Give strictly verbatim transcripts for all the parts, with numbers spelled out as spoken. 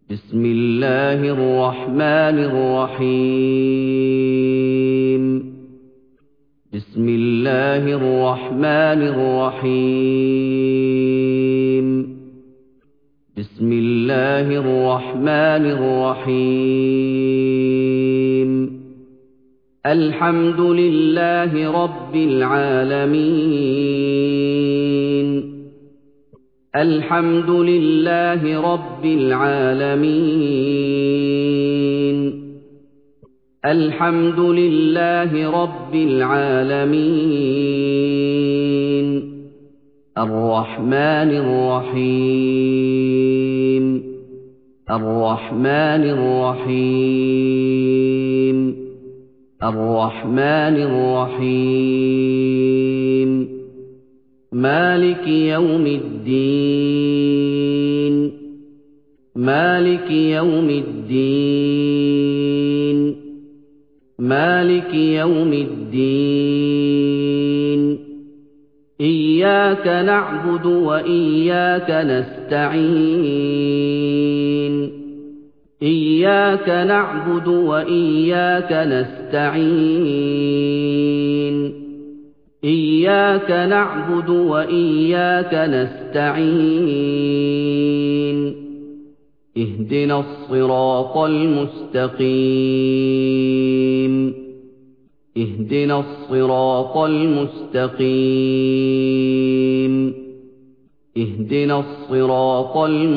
بسم الله الرحمن الرحيم بسم الله الرحمن الرحيم بسم الله الرحمن الرحيم الحمد لله رب العالمين الحمد لله رب العالمين الحمد لله رب العالمين الرحمن الرحيم الرحمن الرحيم الرحمن الرحيم مالك يوم الدين مالك يوم الدين مالك يوم الدين إياك نعبد وإياك نستعين إياك نعبد وإياك نستعين إياك نعبد وإياك نستعين اهدنا الصراط المستقيم اهدنا الصراط المستقيم اهدنا الصراط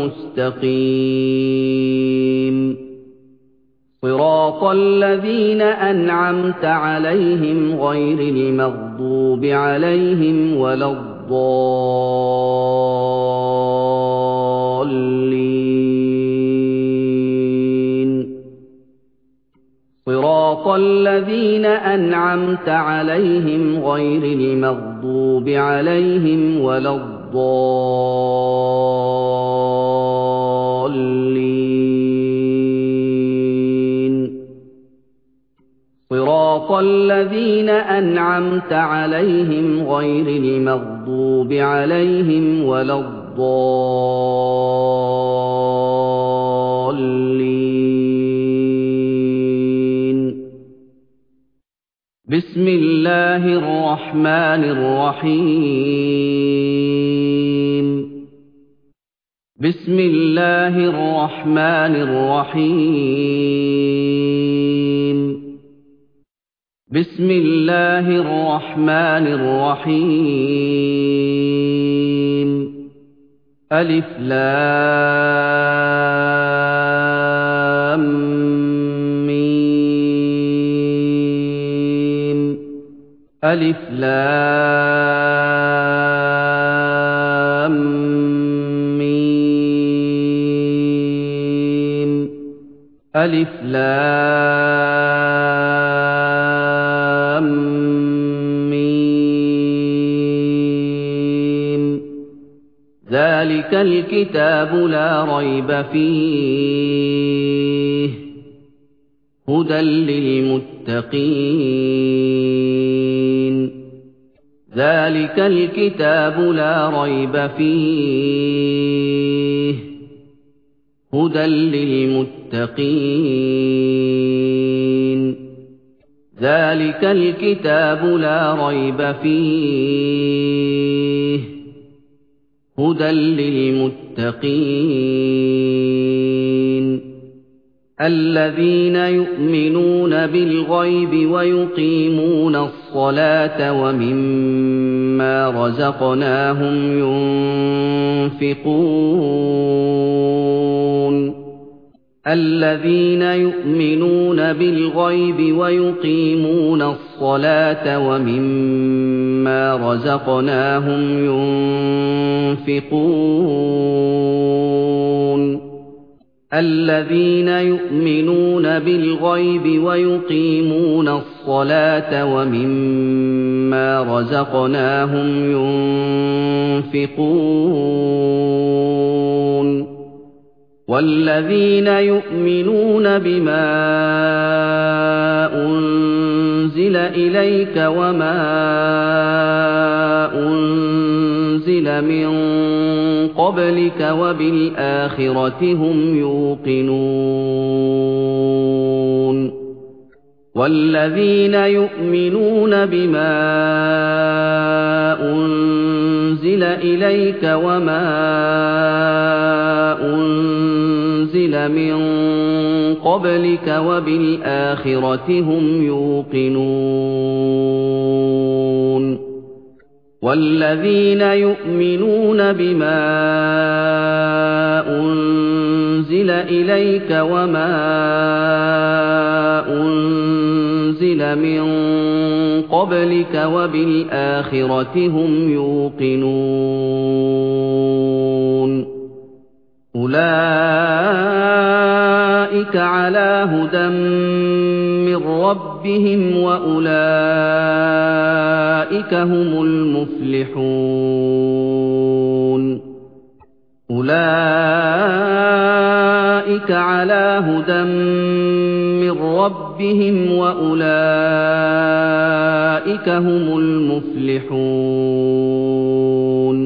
المستقيم صراط الذين أنعمت عليهم غير المغضوب عليهم ولا الضالين صراط الذين أنعمت عليهم غير المغضوب عليهم ولا الضالين صراط الذين أنعمت عليهم غير المغضوب عليهم ولا الضالين بسم الله الرحمن الرحيم بسم الله الرحمن الرحيم بسم الله الرحمن الرحيم ألف لام ميم ألف لام ميم ألف لام ميم ذلك الكتاب لا ريب فيه هدى للمتقين ذلك الكتاب لا ريب فيه هدى للمتقين ذلك الكتاب لا ريب فيه هدى للمتقين الذين يؤمنون بالغيب ويقيمون الصلاة ومما رزقناهم ينفقون الذين يؤمنون بالغيب ويقيمون الصلاة ومما رزقناهم ينفقون الذين يؤمنون بالغيب ويقيمون الصلاة ومما رزقناهم ينفقون والذين يؤمنون بما أنزل إليك وما أنزل أُنزِلَ مِن قَبْلِكَ وَبِالْآخِرَةِ هُمْ يُوقِنُونَ وَالَّذِينَ يُؤْمِنُونَ بِمَا أُنزِلَ إِلَيْكَ وَمَا أُنزِلَ مِن قَبْلِكَ وَبِالْآخِرَةِ هُمْ يُوقِنُونَ وَالَّذِينَ يُؤْمِنُونَ بِمَا أُنزِلَ إِلَيْكَ وَمَا أُنزِلَ مِن قَبْلِكَ وَبِالْآخِرَةِ هُمْ يُوقِنُونَ أُولَٰئِكَ عَلَىٰ هُدًى مِّن رَّبِّهِمْ وَأُولَٰئِكَ هُمُ الْمُفْلِحُونَ أُولَٰئِكَ عَلَىٰ هُدًى مِّن رَّبِّهِمْ وَأُولَٰئِكَ هُمُ الْمُفْلِحُونَ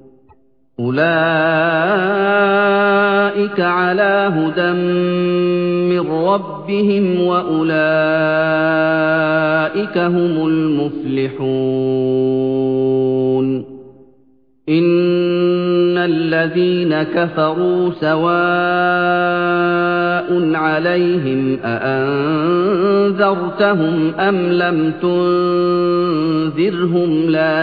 أُولَٰئِكَ عَلَىٰ هُدًى مِّن رَّبِّهِمْ وَأُولَٰئِكَ هُمُ الْمُفْلِحُونَ إِنَّ الَّذِينَ كَفَرُوا سَوَاءٌ عَلَيْهِمْ أَأَنذَرْتَهُمْ أَمْ لَمْ تُنذِرْهُمْ لَا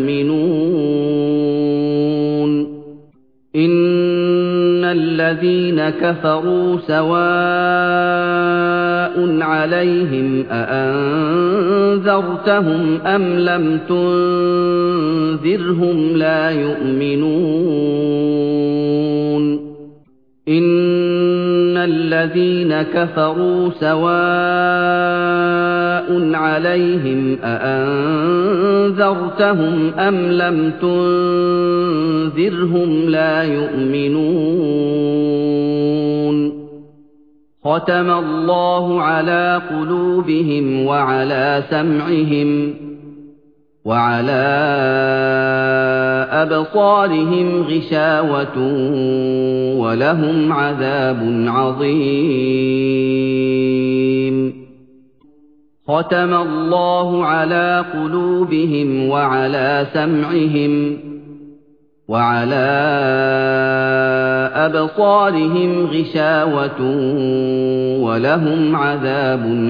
يُؤْمِنُونَ إِنَّ الَّذِينَ كَفَرُوا سَوَاءٌ عَلَيْهِمْ أَأَنذَرْتَهُمْ أَمْ لَمْ تُنذِرْهُمْ لَا يُؤْمِنُونَ إِنَّ الَّذِينَ كَفَرُوا سَوَاءٌ عَلَيْهِمْ أَأَنذَرْتَهُمْ أَمْ لَمْ تُنذِرْهُمْ لَا يُؤْمِنُونَ خَتَمَ اللَّهُ عَلَىٰ قُلُوبِهِمْ وَعَلَىٰ سَمْعِهِمْ وَعَلَىٰ أَبْصَارِهِمْ غِشَاوَةٌ وَلَهُمْ عَذَابٌ عَظِيمٌ خَتَمَ اللَّهُ عَلَىٰ قُلُوبِهِمْ وَعَلَىٰ سَمْعِهِمْ وَعَلَىٰ أَبْصَارِهِمْ غِشَاوَةٌ وَلَهُمْ عَذَابٌ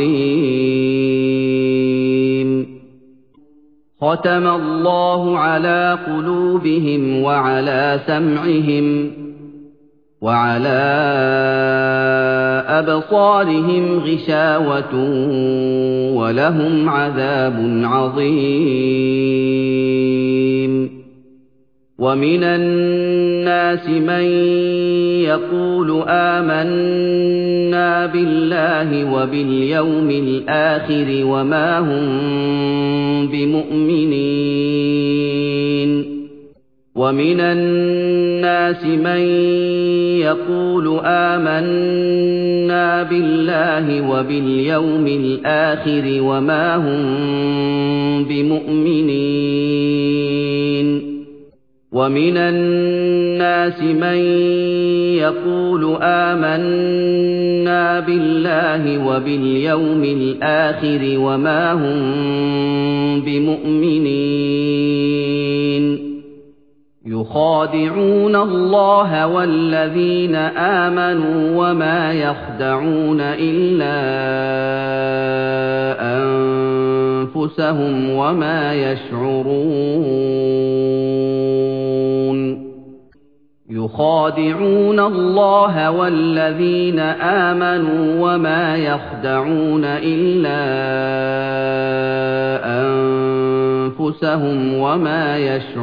عَظِيمٌ خَتَمَ اللَّهُ عَلَىٰ قُلُوبِهِمْ وَعَلَىٰ سَمْعِهِمْ وَعَلَىٰ أَبْصَارِهِمْ غِشَاوَةٌ وَلَهُمْ عَذَابٌ عَظِيمٌ وَمِنَ النَّاسِ مَن يَقُولُ آمَنَّا بِاللَّهِ وَبِالْيَوْمِ الْآخِرِ وَمَا هُم بِمُؤْمِنِينَ وَمِنَ النَّاسِ مَن يَقُولُ آمَنَّا بِاللَّهِ وَبِالْيَوْمِ الْآخِرِ وَمَا هُم بِمُؤْمِنِينَ وَمِنَ النَّاسِ مَن يَقُولُ آمَنَّا بِاللَّهِ وَبِالْيَوْمِ الْآخِرِ وَمَا هُم بِمُؤْمِنِينَ يُخَادِعُونَ اللَّهَ وَالَّذِينَ آمَنُوا وَمَا يَخْدَعُونَ إِلَّا أَنفُسَهُمْ وَمَا يَشْعُرُونَ يُخَادِعُونَ اللَّهَ وَالَّذِينَ آمَنُوا وَمَا يَخْدَعُونَ إِلَّا أَنفُسَهُمْ وَمَا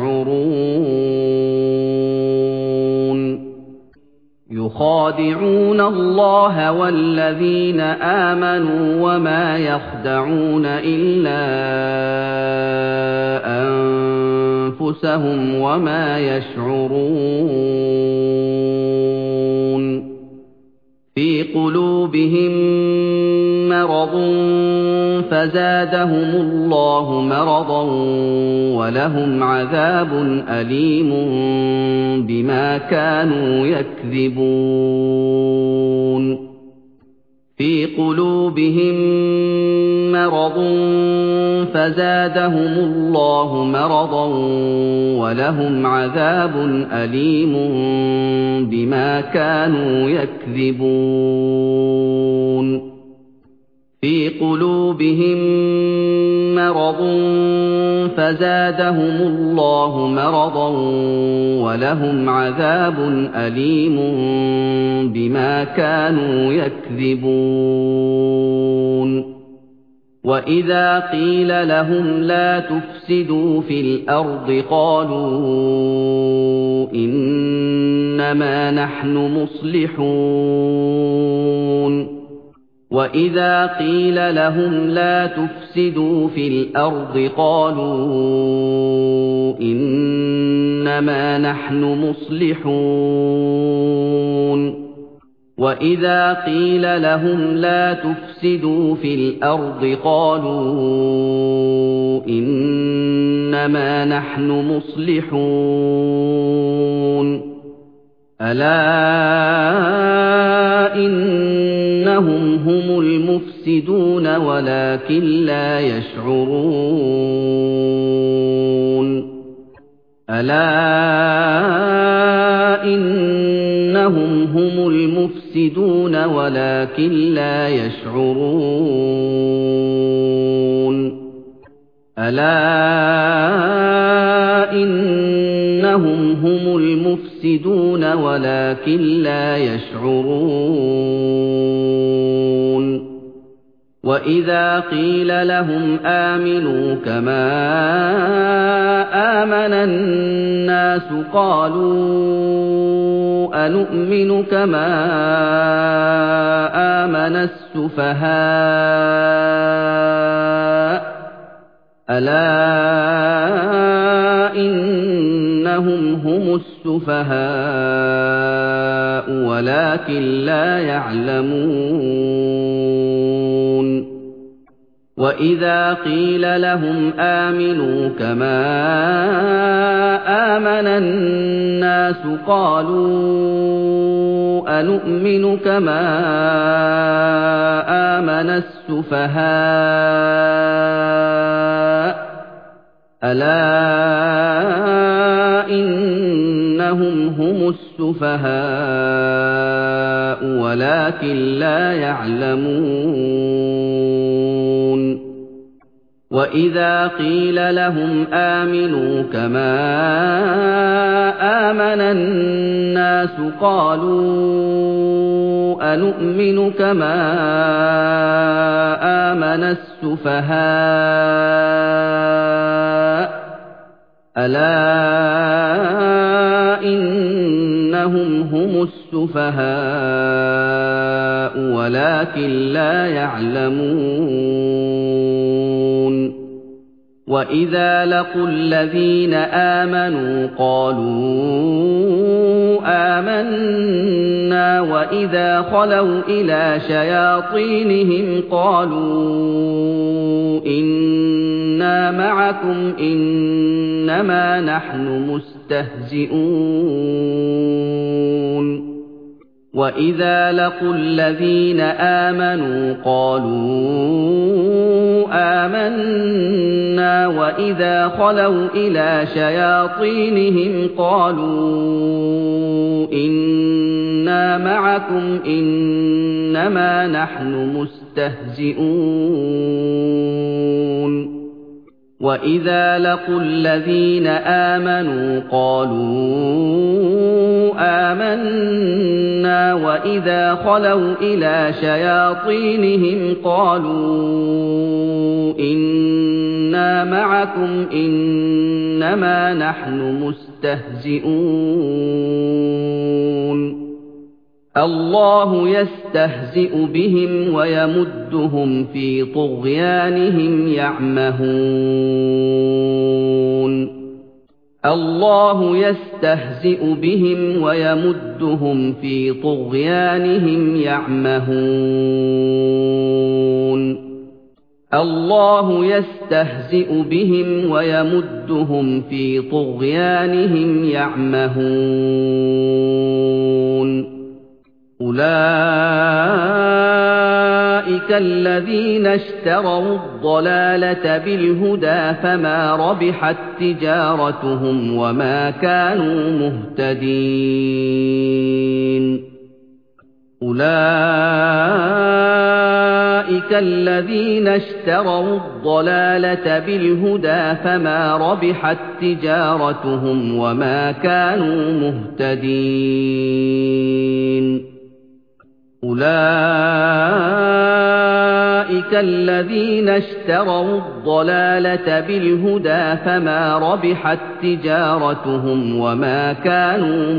يَشْعُرُونَ يُخَادِعُونَ اللَّهَ وَالَّذِينَ آمَنُوا وَمَا يَخْدَعُونَ إِلَّا أَنفُسَهُمْ وَمَا يَشْعُرُونَ فِي قُلُوبِهِم مَّرَضٌ فزادهم الله مرضا ولهم عذاب أليم بما كانوا يكذبون في قلوبهم مرض فزادهم الله مرضا ولهم عذاب أليم بما كانوا يكذبون في قلوبهم مرض فزادهم الله مرضا ولهم عذاب أليم بما كانوا يكذبون وإذا قيل لهم لا تفسدوا في الأرض قالوا إنما نحن مصلحون وإذا قيل لهم لا تفسدوا في الأرض قالوا إنما نحن مصلحون وإذا قيل لهم لا تفسدوا في الأرض قالوا إنما نحن مصلحون ألا إنهم هم المفسدون ولكن لا يشعرون ألا إنهم هم المفسدون ولكن لا يشعرون ألا إنهم هم المفسدون ولكن لا يشعرون وإذا قيل لهم آمنوا كما آمن الناس قالوا أنؤمن كما آمن السفهاء ألا إنهم هم السفهاء ولكن لا يعلمون وإذا قيل لهم آمنوا كما آمن الناس قالوا أنؤمن كما آمن السفهاء ألا إنهم هم السفهاء ولكن لا يعلمون وإذا قيل لهم آمنوا كما آمن الناس قالوا أنؤمن كما آمن السفهاء ألا إنهم هم السفهاء ولكن لا يعلمون وإذا لقوا الذين آمنوا قالوا آمنا وإذا خلوا إلى شياطينهم قالوا إنا معكم إنما نحن مستهزئون وإذا لقوا الذين آمنوا قالوا آمنا وإذا خلوا إلى شياطينهم قالوا إنا معكم إنما نحن مستهزئون وإذا لقوا الذين آمنوا قالوا آمنا وإذا خلوا إلى شياطينهم قالوا إنا معكم إنما نحن مستهزئون الله يستهزئ بهم ويمدهم في طغيانهم يعمهون الله يستهزئ بهم ويمدهم في طغيانهم يعمهون الله يستهزئ بهم ويمدهم في طغيانهم يعمهون أولئك الذين اشتروا الضلالة بالهدى فما ربحت تجارتهم وما كانوا مهتدين أولئك الذين اشتروا الضلالة بالهدى فما ربحت تجارتهم وما كانوا مهتدين أولئك الذين اشتروا الضلالة بالهدى فما ربحت تجارتهم وما كانوا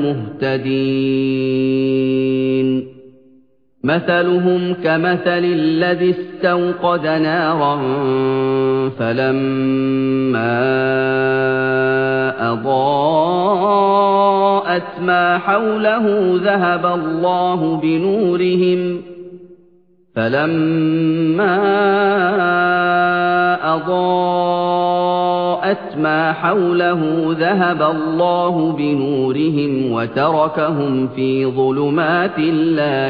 مهتدين مثلهم كمثل الذي استوقد نارا فلما أضاءت ما حوله ذهب الله بنورهم فلما أضاءت ما حوله ذهب الله بنورهم وتركهم في ظلمات لا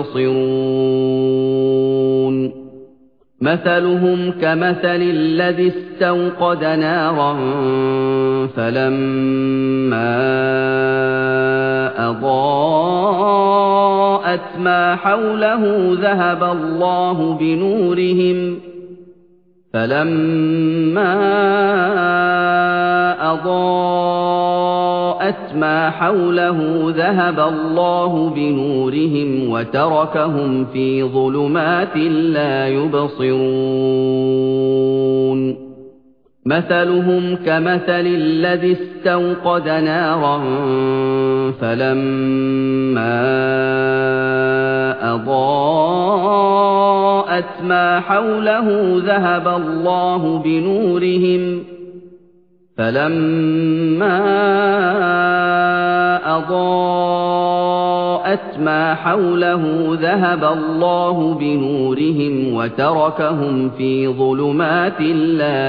يبصرون مثلهم كمثل الذي استوقد نارا فلما أضاءت ما حوله ذهب الله بنورهم فلما أضاءت ما حوله ذهب الله بنورهم وتركهم في ظلمات لا يبصرون مثلهم كمثل الذي استوقد نارا فلما أضاءت ما حوله ذهب الله بنورهم فلما أضاءت ما حوله ذهب الله بنورهم وتركهم في ظلمات لا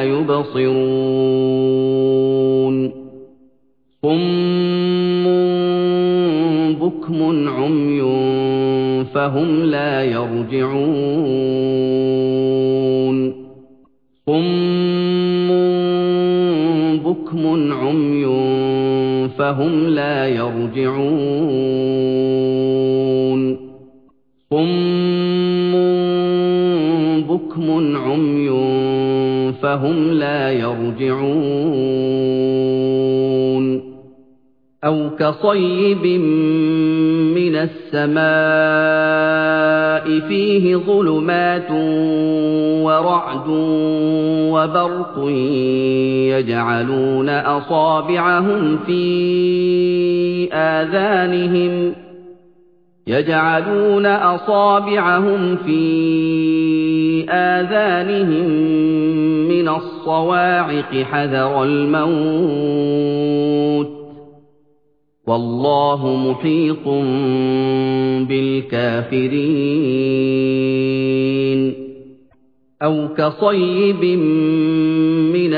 يبصرون صم بكم عمي فهم لا يرجعون صم بكم عمي فهم لا يرجعون صم بكم عمي فهم لا يرجعون أو كصيب من السماء فيه ظلمات ورعد وبرق يجعلون أصابعهم في آذانهم يجعلون أصابعهم في آذانهم من الصواعق حذر الموت والله محيط بالكافرين أو كصيب من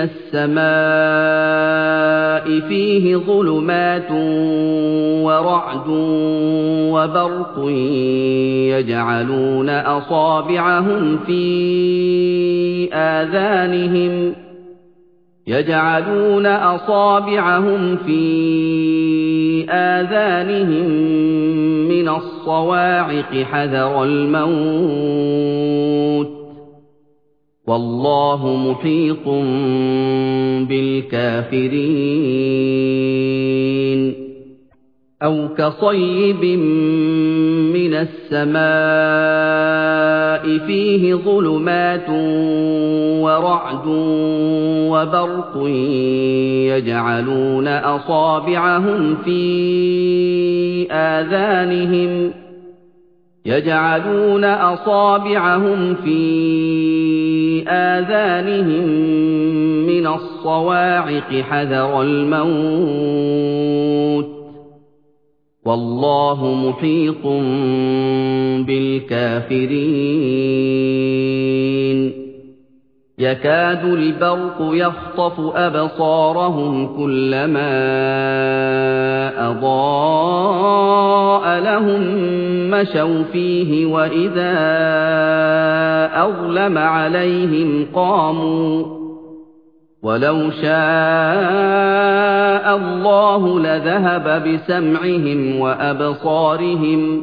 السماء فيه ظلمات ورعد وبرق يجعلون أصابعهم في آذانهم يجعلون أصابعهم في آذانهم من الصواعق حذر الموت والله محيط بالكافرين أو كصيب من السماء فيه ظلمات ورعد وبرق يجعلون أصابعهم في آذانهم يجعلون أصابعهم في آذانهم من الصواعق حذر الموت والله محيط بالكافرين يكاد البرق يخطف أبصارهم كلما أضاء لهم مشوا فيه وإذا أظلم عليهم قاموا ولو شاء الله لذهب بسمعهم وأبصارهم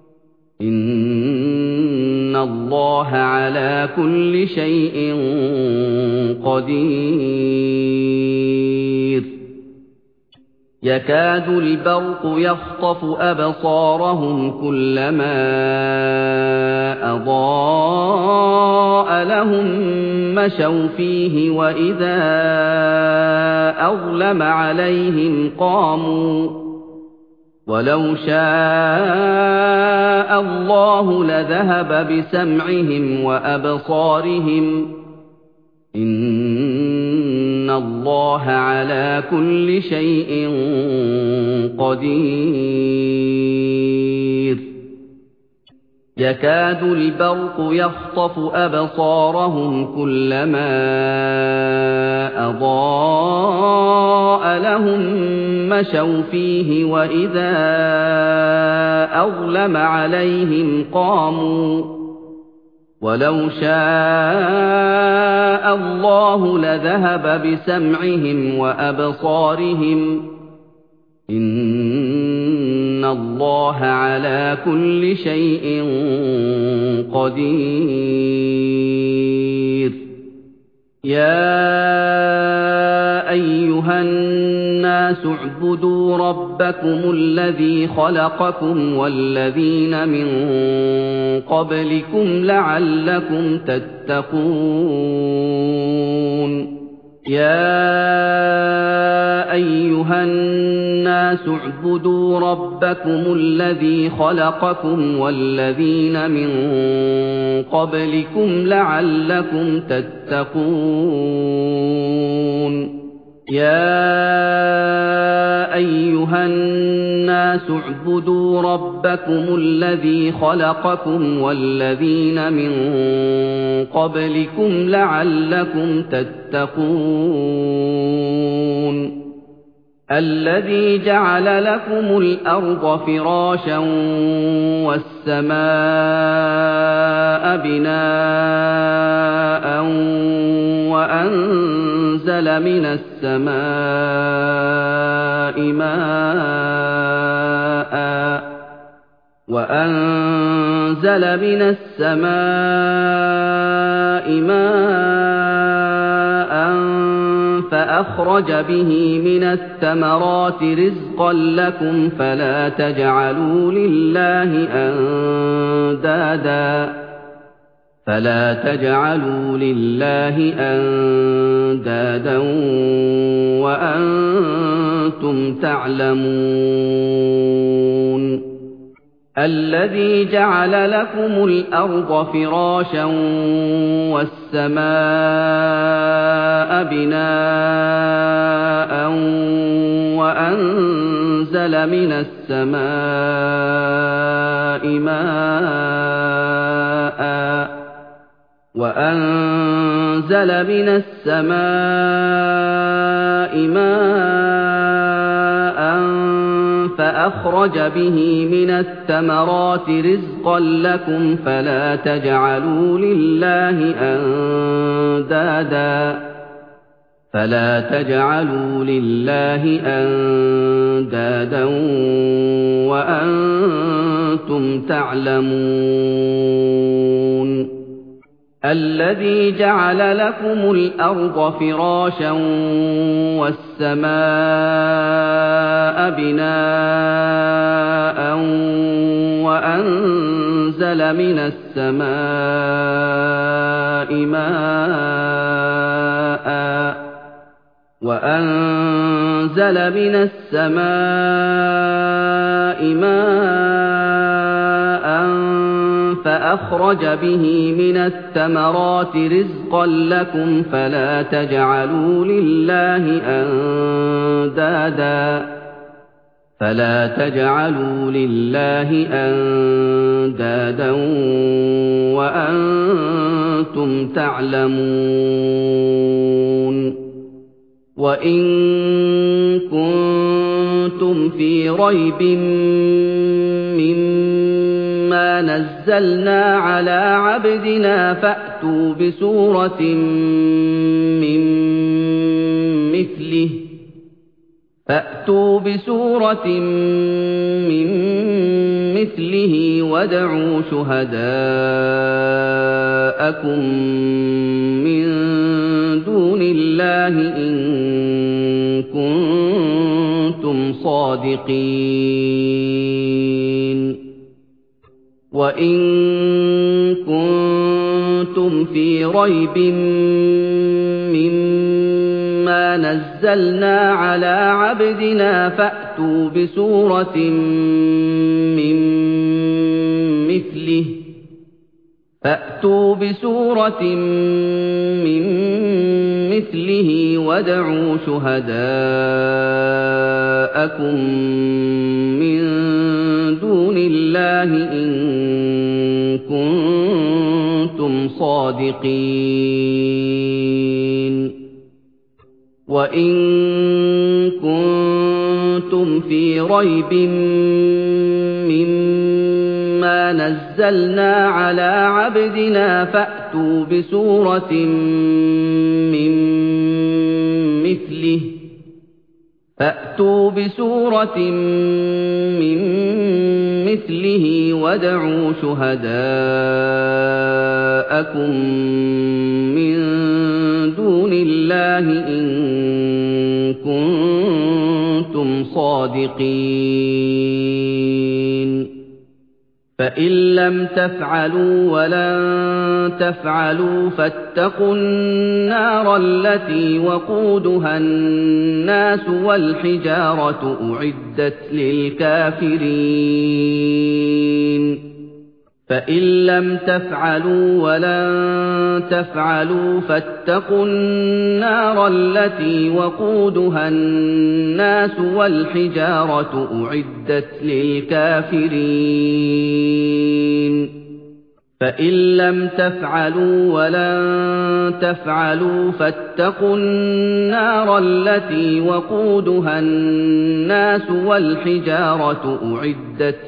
إن الله على كل شيء قدير يكاد البرق يخطف أبصارهم كلما أضاء لهم مشوا فيه وإذا أظلم عليهم قاموا ولو شاء الله لذهب بسمعهم وأبصارهم إن الله على كل شيء قدير يكاد البرق يخطف أبصارهم كلما أضاء لهم مشوا فيه وإذا أظلم عليهم قاموا ولو شاء الله لذهب بسمعهم وأبصارهم إن الله على كل شيء قدير يا أيها الناس اعبدوا ربكم الذي خلقكم والذين من قبلكم لعلكم تتقون يا أيها الناس اعبدوا ربكم الذي خلقكم والذين من قبلكم لعلكم تتقون يا أيها الناس اعبدوا ربكم الذي خلقكم والذين من قبلكم لعلكم تتقون الذي جعل لكم الأرض فراشا والسماء بناء وأنزل من السماء ماء وأنزل من السماء ماء فأخرج به من الثمرات رزقا لكم فلا تجعلوا لله أندادا فلا تجعلوا لله أندادا وأنتم تعلمون الذي جعل لكم الأرض فراشا والسماء بناء وأنزل من السماء ماء وأنزل من السماء ماء فأخرج به من الثمرات رزقا لكم فلا تجعلوا لله أندادا فلا تجعلوا لله أندادا وأنتم تعلمون الذي جعل لكم الأرض فراشا والسماء بناء وأنزل من السماء ماء وأنزل من السماء ماء فأخرج به من الثمرات رزقا لكم فلا تجعلوا لله أندادا فلا تجعلوا لله أندادا وأنتم تَعْلَمُونَ وَإِن كُنتُمْ فِي رَيْبٍ مِّمَّا نَزَّلْنَا عَلَىٰ عَبْدِنَا فَأْتُوا بِسُورَةٍ مِّن مِّثْلِهِ فَأْتُوا بِسُورَةٍ مِّن مِّثْلِهِ وَادْعُوا شُهَدَاءَكُم مِّن دُونِ اللَّهِ إِن كُنتُمْ صَادِقِينَ وَإِن كُنتُمْ فِي رَيْبٍ مِّمَّا نَزَّلْنَا عَلَىٰ عَبْدِنَا فَأْتُوا بِسُورَةٍ مِّن مِّثْلِهِ فَأْتُوا بِسُورَةٍ مِّن مِّثْلِهِ وَادْعُوا شُهَدَاءَكُم مِّن دُونِ اللَّهِ إِن كُنتُمْ صَادِقِينَ وَإِن كُنتُمْ فِي رَيْبٍ مِّمَّا نَزَّلْنَا عَلَىٰ عَبْدِنَا فَأْتُوا بِسُورَةٍ مِّن مِّثْلِهِ فَأْتُوا بِسُورَةٍ مِّن مِّثْلِهِ وَادْعُوا شُهَدَاءَكُم مِّن دُونِ اللَّهِ إِن كُنتُمْ صَادِقِينَ فَإِن لَّمْ تَفْعَلُوا وَلَن تَفْعَلُوا فَاتَّقُوا النَّارَ الَّتِي وَقُودُهَا النَّاسُ وَالْحِجَارَةُ أُعِدَّتْ لِلْكَافِرِينَ فَإِن لَّمْ تَفْعَلُوا وَلَن تَفْعَلُوا فَاتَّقُوا النَّارَ الَّتِي وَقُودُهَا النَّاسُ وَالْحِجَارَةُ أُعِدَّتْ لِلْكَافِرِينَ فَإِن لَّمْ تَفْعَلُوا وَلَن تَفْعَلُوا فَاتَّقُوا النَّارَ الَّتِي وَقُودُهَا النَّاسُ وَالْحِجَارَةُ أُعِدَّتْ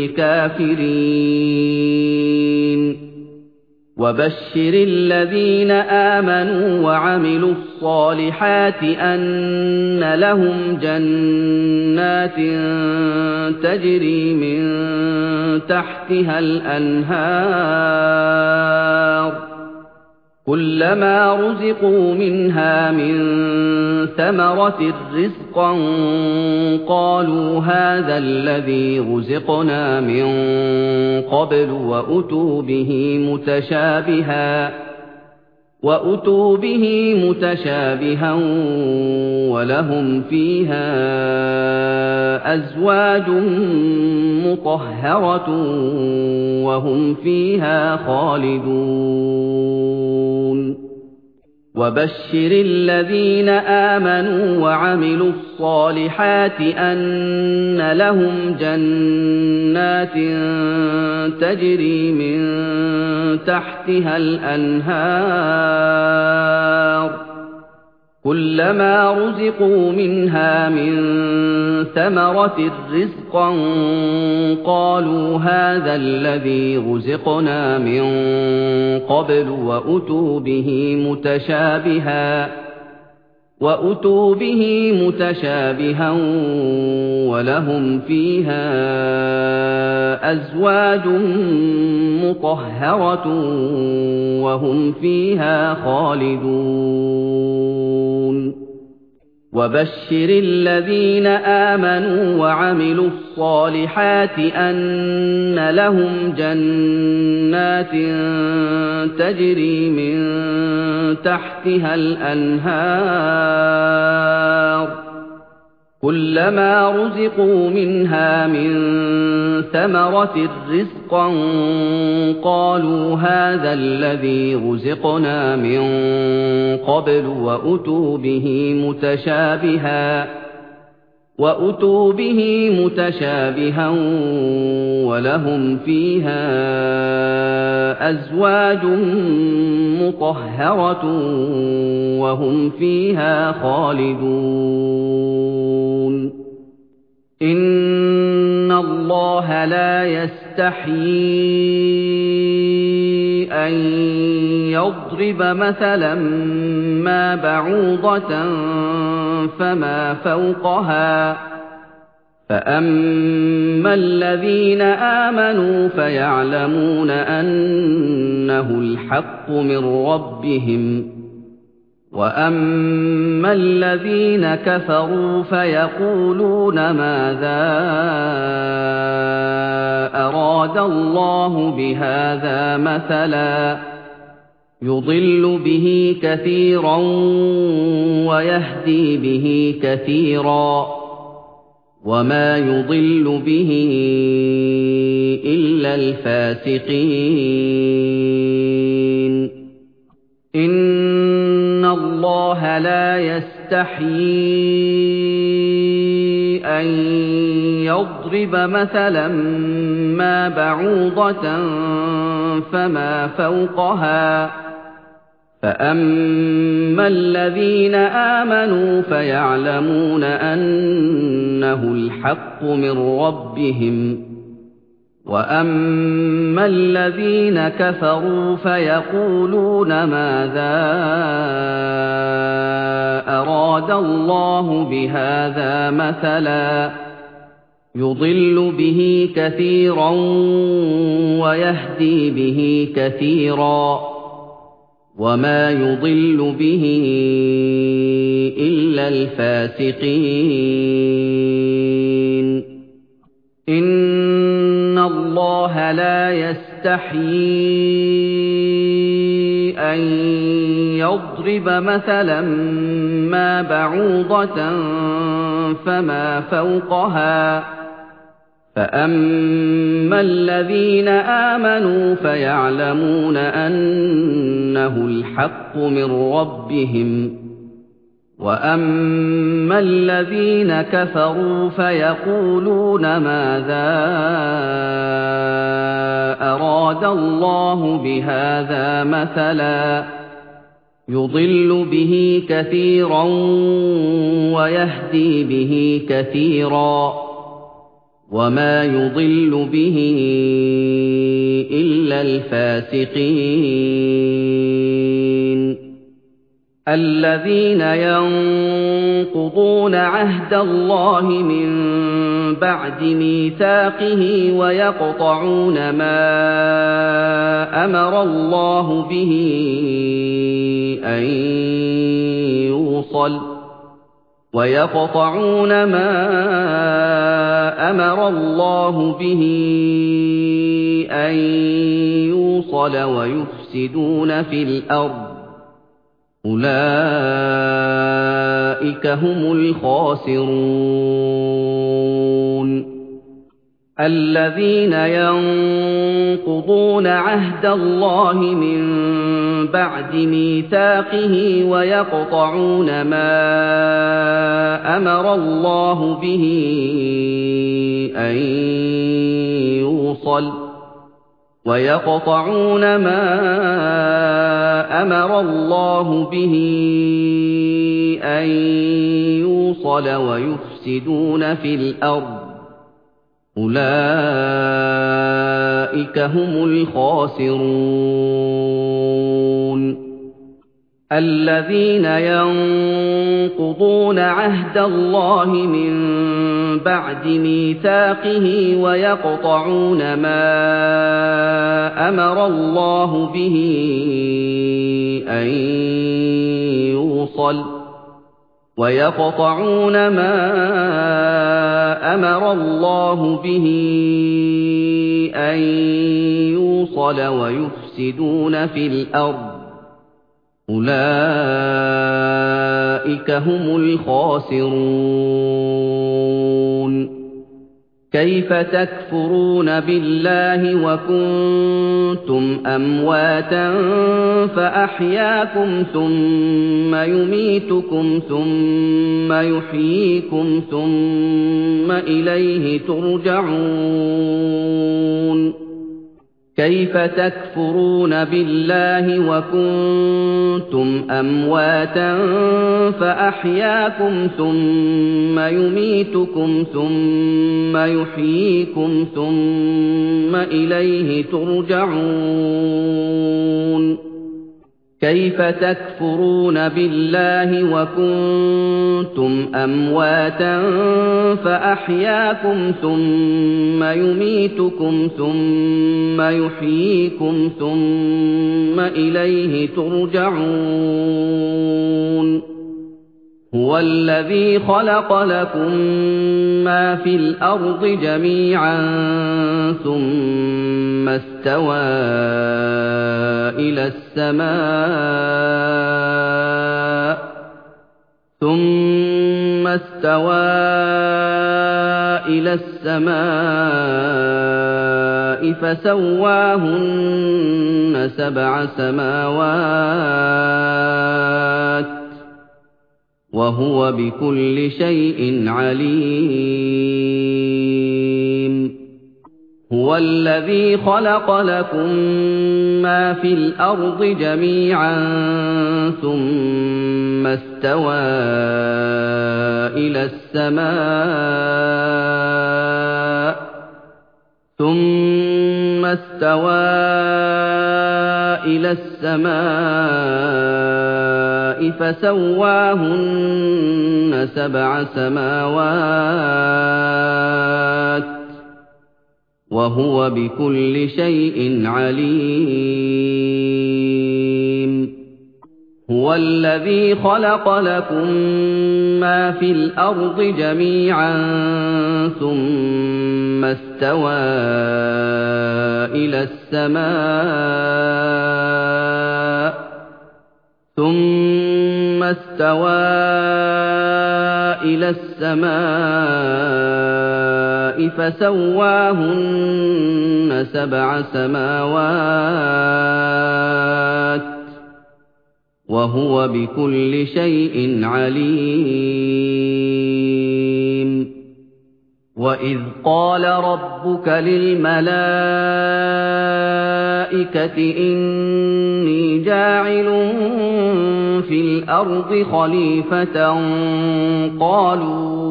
لِلْكَافِرِينَ وَبَشِّرِ الَّذِينَ آمَنُوا وَعَمِلُوا الصَّالِحَاتِ أَنَّ لَهُمْ جَنَّاتٍ تَجْرِي مِن تَحْتِهَا الْأَنْهَارُ كُلَّمَا رُزِقُوا مِنْهَا مِن ثَمَرَةٍ رِّزْقًا قَالُوا هَٰذَا الَّذِي رُزِقْنَا مِن قَبْلُ وَأُتُوا بِهِ مُتَشَابِهًا وَأُتُوا بِهِ مُتَشَابِهًا وَلَهُمْ فِيهَا أَزْوَاجٌ مُّطَهَّرَةٌ وَهُمْ فِيهَا خَالِدُونَ وَبَشِّرِ الَّذِينَ آمَنُوا وَعَمِلُوا الصَّالِحَاتِ أَنَّ لَهُمْ جَنَّاتٍ تَجْرِي مِن تَحْتِهَا الْأَنْهَارُ كُلَّمَا رُزِقُوا مِنْهَا مِن ثَمَرَةٍ رِّزْقًا قَالُوا هَٰذَا الَّذِي رُزِقْنَا مِن قَبْلُ وَأُتُوا بِهِ مُتَشَابِهًا وَأُتُوا بِهِ مُتَشَابِهًا وَلَهُمْ فِيهَا أَزْوَاجٌ مُّطَهَّرَةٌ وَهُمْ فِيهَا خَالِدُونَ وَبَشِّرِ الَّذِينَ آمَنُوا وَعَمِلُوا الصَّالِحَاتِ أَنَّ لَهُمْ جَنَّاتٍ تَجْرِي مِن تَحْتِهَا الْأَنْهَارُ كُلَّمَا رُزِقُوا مِنْهَا مِن ثَمَرَةٍ رِّزْقًا قَالُوا هَٰذَا الَّذِي رُزِقْنَا مِن قَبْلُ وَأُتُوا بِهِ مُتَشَابِهًا وَأُتُوا بِهِ مُتَشَابِهًا وَلَهُمْ فِيهَا أزواج مطهرة وهم فيها خالدون إن الله لا يستحيي أن يضرب مثلا ما بعوضة فما فوقها فأما الذين آمنوا فيعلمون أنه الحق من ربهم وأما الذين كفروا فيقولون ماذا أراد الله بهذا مثلا يضل به كثيرا ويهدي به كثيرا وما يضل به إلا الفاسقين إن الله لا يستحيي أن يضرب مثلا ما بعوضة فما فوقها فأما الذين آمنوا فيعلمون أنه الحق من ربهم وأما الذين كفروا فيقولون ماذا أراد الله بهذا مثلا يضل به كثيرا ويهدي به كثيرا وما يضل به إلا الفاسقين إن الله لا يستحيي أن يضرب مثلا ما بعوضة فما فوقها فأما الذين آمنوا فيعلمون أنه الحق من ربهم وأما الذين كفروا فيقولون ماذا أراد الله بهذا مثلا يضل به كثيرا ويهدي به كثيرا وما يضل به إلا الفاسقين الذين ينقضون عهد الله من بعد ميثاقه ويقطعون ما أمر الله به أن يوصل ويقطعون ما أمر الله به أن يوصل ويفسدون في الأرض أولئك هم الخاسرون الذين ينقضون عهد الله من بعد ميثاقه ويقطعون ما أمر الله به أن يوصل ويقطعون ما أمر الله به أن يوصل ويفسدون في الأرض أولئك هم الخاسرون الذين ينقضون عهد الله من بعد ميثاقه ويقطعون ما أمر الله به أن يوصل ويقطعون ما أمر الله به أن يوصل ويفسدون في الأرض أولئك هم الخاسرون كيف تكفرون بالله وكنتم أمواتا فأحياكم ثم يميتكم ثم يحييكم ثم إليه ترجعون كيف تكفرون بالله وكنتم أمواتا فأحياكم ثم يميتكم ثم يحييكم ثم إليه ترجعون كيف تكفرون بالله وكنتم أمواتا فأحياكم ثم يميتكم ثم يحييكم ثم إليه ترجعون هو الذي خلق لكم ما في الأرض جميعا ثم استوى إلى السماء ثم استوى إلى السماء فسواهن سبع سماوات وهو بكل شيء عليم هو الذي خلق لكم ما في الأرض جميعا ثم استوى إلى السماء ثم استوى إلى السماء فسواهن سبع سماوات وهو بكل شيء عليم هو الذي خلق لكم ما في الأرض جميعا ثم استوى إلى السماء ثم استوى إلى السماء فسواهن سبع سماوات وهو بكل شيء عليم وإذ قال ربك للملائكة إني جاعل في الأرض خليفة قالوا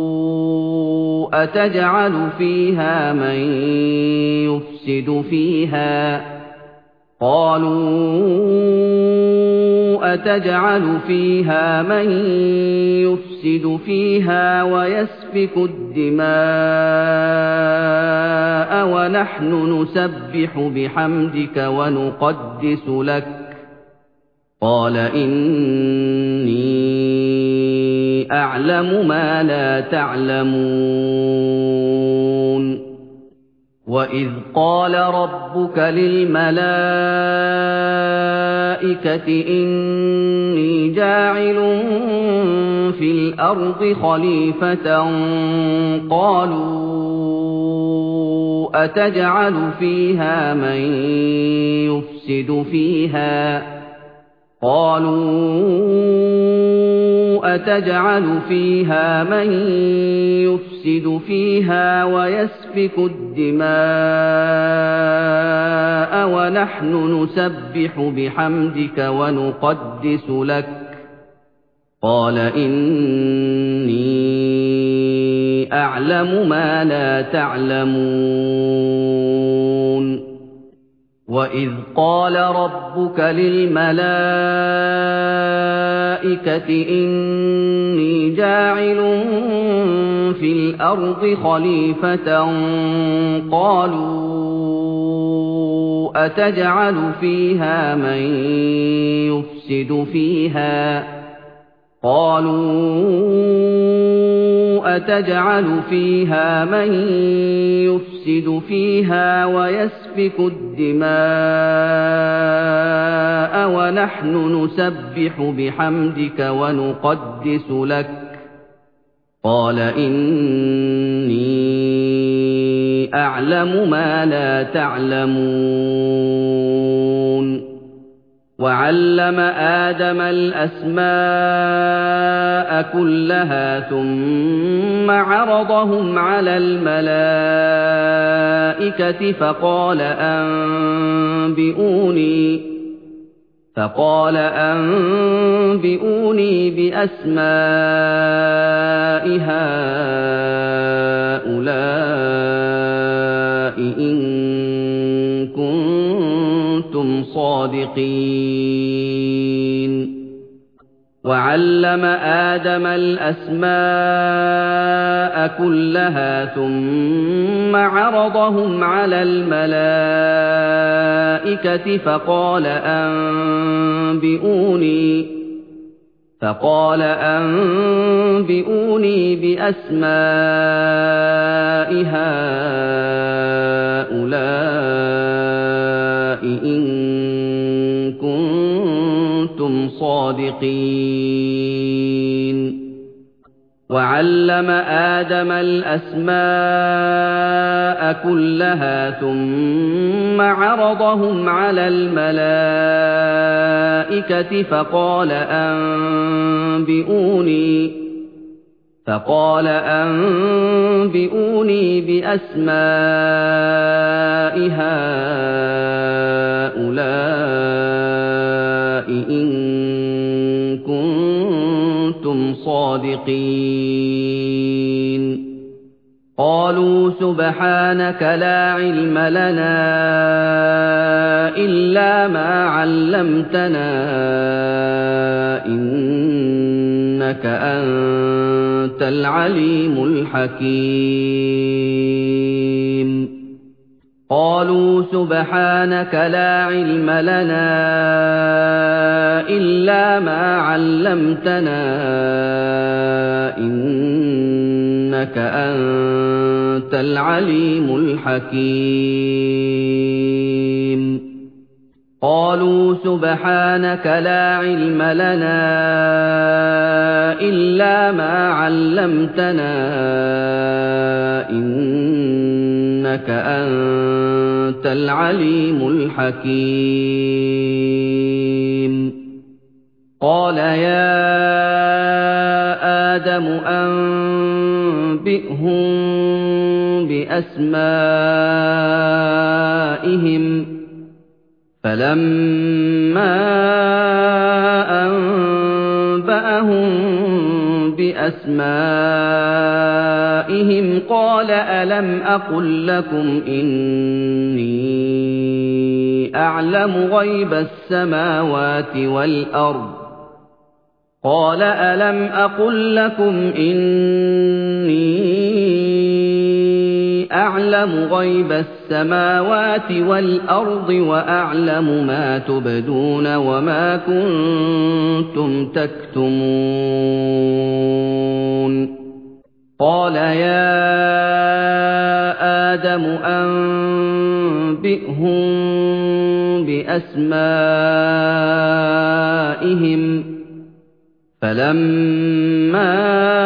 أتجعل فيها من يفسد فيها قالوا أتجعل فيها من يفسد فيها ويسفك الدماء ونحن نسبح بحمدك ونقدس لك قال إني أعلم ما لا تعلمون وإذ قال ربك للملائكة إني جاعل في الأرض خليفة قالوا أتجعل فيها من يفسد فيها قالوا أتجعل فيها من يفسد فيها ويسفك الدماء ونحن نسبح بحمدك ونقدس لك قال إني أعلم ما لا تعلمون وإذ قال ربك للملائكة إني جاعل في الأرض خليفة قالوا أتجعل فيها من يفسد فيها قالوا أتجعل فيها من يفسد فيها ويسفك الدماء ونحن نسبح بحمدك ونقدس لك قال إني أعلم ما لا تعلمون وَعَلَّمَ آدَمَ الْأَسْمَاءَ كُلَّهَا ثُمَّ عَرَضَهُمْ عَلَى الْمَلَائِكَةِ فَقَالَ أَنبِئُونِي فَقَالَ أَنبِئُونِي بِأَسْمَاءِ هَؤُلَاءِ إِن كُنتُمْ صَادِقِينَ وَعَلَّمَ آدَمَ الْأَسْمَاءَ كُلَّهَا ثُمَّ عَرَضَهُمْ عَلَى الْمَلَائِكَةِ فَقَالَ أَنبِئُونِي فَقَالَ أَنبِئُونِي بِأَسْمَاءِ هَؤُلَاءِ إِن كُنتُمْ صَادِقِينَ وَعَلَّمَ آدَمَ الْأَسْمَاءَ كُلَّهَا ثُمَّ عَرَضَهُمْ عَلَى الْمَلَائِكَةِ فَقَالَ أَنبِئُونِي فَقَالَ أَنبِئُونِي بِأَسْمَاءِ هَؤُلَاءِ إِن كُنتُمْ صَادِقِينَ قَالُوا سُبْحَانَكَ لَا عِلْمَ لَنَا إِلَّا مَا عَلَّمْتَنَا إِنَّكَ أَنتَ الْعَلِيمُ الْحَكِيمُ قَالُوا سُبْحَانَكَ لَا عِلْمَ لَنَا إِلَّا مَا عَلَّمْتَنَا إِنَّكَ أَنتَ الْعَلِيمُ الْحَكِيمُ قَالُوا سُبْحَانَكَ لَا عِلْمَ لَنَا إِلَّا مَا عَلَّمْتَنَا إِنَّكَ أَنتَ الْعَلِيمُ الْحَكِيمُ قَالَ يَا آدَمُ أَنبِئْهُم بِأَسْمَائِهِمْ فَلَمَّا أَنبَأَهُم بِأَسْمَائِهِمْ قَالَ أَلَمْ أَقُل لَّكُمْ إِنِّي أَعْلَمُ غَيْبَ السَّمَاوَاتِ وَالْأَرْضِ قَالَ أَلَمْ أَقُل لَّكُمْ إِنِّي أَعْلَمُ غَيْبَ السَّمَاوَاتِ وَالْأَرْضِ وَأَعْلَمُ مَا تُبْدُونَ وَمَا كُنتُمْ تَكْتُمُونَ قَالَ يَا آدَمُ أَنبِئْهُم بِأَسْمَائِهِمْ فَلَمَّا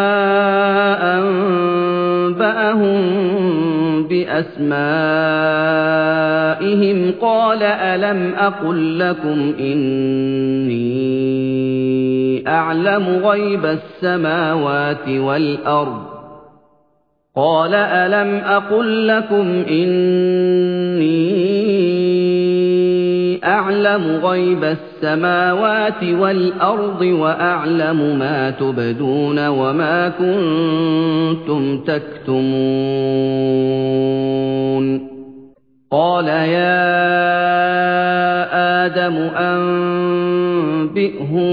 أَنبَأَهُم بِأَسْمَائِهِمْ قَالَ أَلَمْ أَقُل لَّكُمْ إِنِّي أَعْلَمُ غَيْبَ السَّمَاوَاتِ وَالْأَرْضِ قَالَ أَلَمْ أَقُل لَّكُمْ إِنِّي أَعْلَمُ غَيْبَ السَّمَاوَاتِ وَالْأَرْضِ وَأَعْلَمُ مَا تُبْدُونَ وَمَا كُنتُمْ تَكْتُمُونَ قَالَ يَا آدَمُ أَنبِئْهُم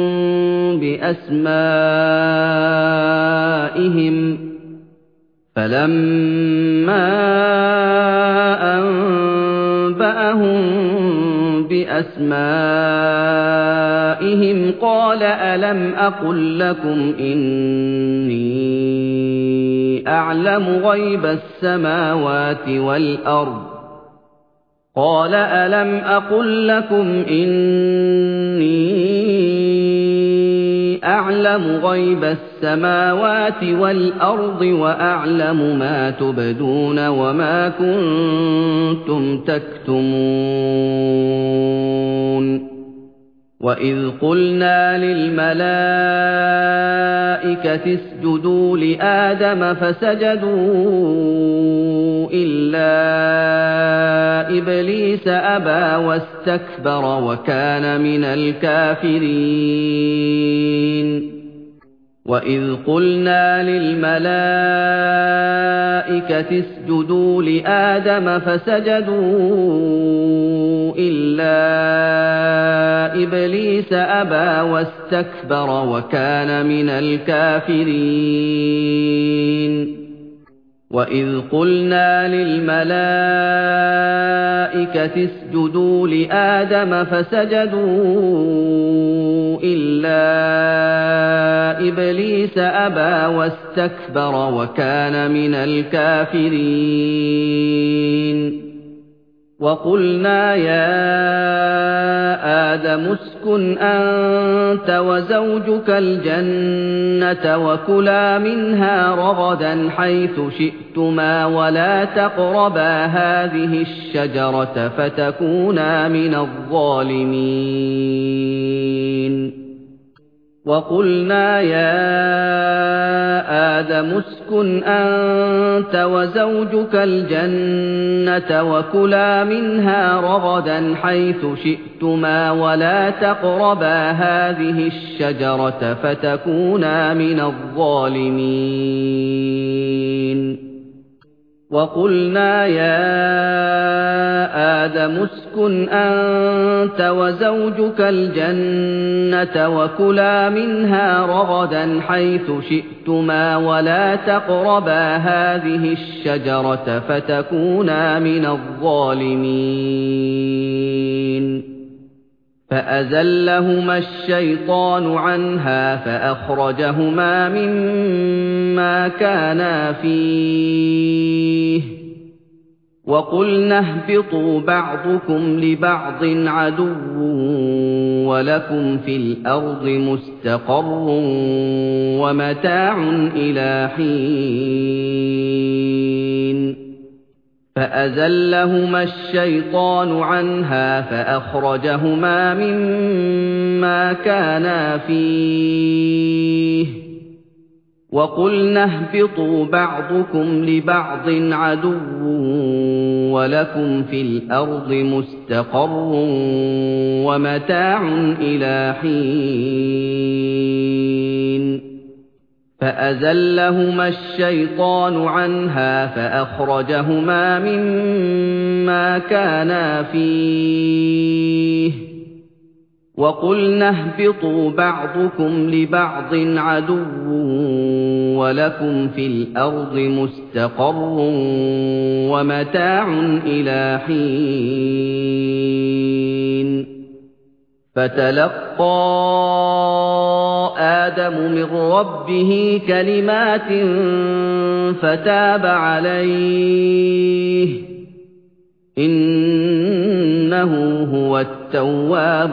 بِأَسْمَائِهِمْ فَلَمَّا أَنبَأَهُم بِأَسْمَائِهِمْ قَالَ أَلَمْ أَقُل لَّكُمْ إِنِّي أَعْلَمُ غَيْبَ السَّمَاوَاتِ وَالْأَرْضِ قَالَ أَلَمْ أَقُل لَّكُمْ إِنِّي أَعْلَمُ غَيْبَ السَّمَاوَاتِ وَالْأَرْضِ وَأَعْلَمُ مَا تُبْدُونَ وَمَا كُنتُمْ تَكْتُمُونَ وَإِذْ قُلْنَا لِلْمَلَائِكَةِ اسْجُدُوا لِآدَمَ فَسَجَدُوا إِلَّا إِبْلِيسَ أَبَىٰ وَاسْتَكْبَرَ وَكَانَ مِنَ الْكَافِرِينَ وَإِذْ قُلْنَا لِلْمَلَائِكَةِ اسْجُدُوا لِآدَمَ فَسَجَدُوا إِلَّا إِبْلِيسَ أَبَىٰ وَاسْتَكْبَرَ وَكَانَ مِنَ الْكَافِرِينَ وَإِذْ قُلْنَا لِلْمَلَائِكَةِ اسْجُدُوا لِآدَمَ فَسَجَدُوا إِلَّا إِبْلِيسَ أَبَىٰ وَاسْتَكْبَرَ وَكَانَ مِنَ الْكَافِرِينَ وَقُلْنَا يَا آدَمُ اسْكُنْ أَنتَ وَزَوْجُكَ الْجَنَّةَ وَكُلَا مِنْهَا رَغَدًا حَيْثُ شِئْتُمَا وَلَا تَقْرَبَا هَٰذِهِ الشَّجَرَةَ فَتَكُونَا مِنَ الظَّالِمِينَ وَقُلْنَا يَا آدَمُ اسْكُنْ أَنتَ وَزَوْجُكَ الْجَنَّةَ وَكُلَا مِنْهَا رَغَدًا حَيْثُ شِئْتُمَا وَلَا تَقْرَبَا هَٰذِهِ الشَّجَرَةَ فَتَكُونَا مِنَ الظَّالِمِينَ وَقُلْنَا يَا آدَمُ اسْكُنْ أَنتَ وَزَوْجُكَ الْجَنَّةَ وَكُلَا مِنْهَا رَغَدًا حَيْثُ شِئْتُمَا وَلَا تَقْرَبَا هَٰذِهِ الشَّجَرَةَ فَتَكُونَا مِنَ الظَّالِمِينَ فَأَزَلَّهُمَا الشَّيْطَانُ عَنْهَا فَأَخْرَجَهُمَا مِمَّا كَانَا فِيهِ وَقُلْنَا اهْبِطُوا بَعْضُكُمْ لِبَعْضٍ عَدُوٌّ وَلَكُمْ فِي الْأَرْضِ مُسْتَقَرٌّ وَمَتَاعٌ إِلَىٰ حِينٍ فَأَزَلَّهُمَا الشَّيْطَانُ عَنْهَا فَأَخْرَجَهُمَا مِمَّا كَانَا فِيهِ وَقُلْنَا اهْبِطُوا بَعْضُكُمْ لِبَعْضٍ عَدُوٌّ وَلَكُمْ فِي الْأَرْضِ مُسْتَقَرٌّ وَمَتَاعٌ إِلَىٰ حِينٍ فَأَزَلَّهُمَا الشَّيْطَانُ عَنْهَا فَأَخْرَجَهُمَا مِمَّا كَانَا فِيهِ وَقُلْنَا اهْبِطُوا بَعْضُكُمْ لِبَعْضٍ عَدُوٌّ وَلَكُمْ فِي الْأَرْضِ مُسْتَقَرٌّ وَمَتَاعٌ إِلَىٰ حِينٍ فَتَلَقَّىٰ آدَمُ مِن رَّبِّهِ كَلِمَاتٍ فَتَابَ عَلَيْهِ ۚ إِنَّهُ هُوَ التَّوَّابُ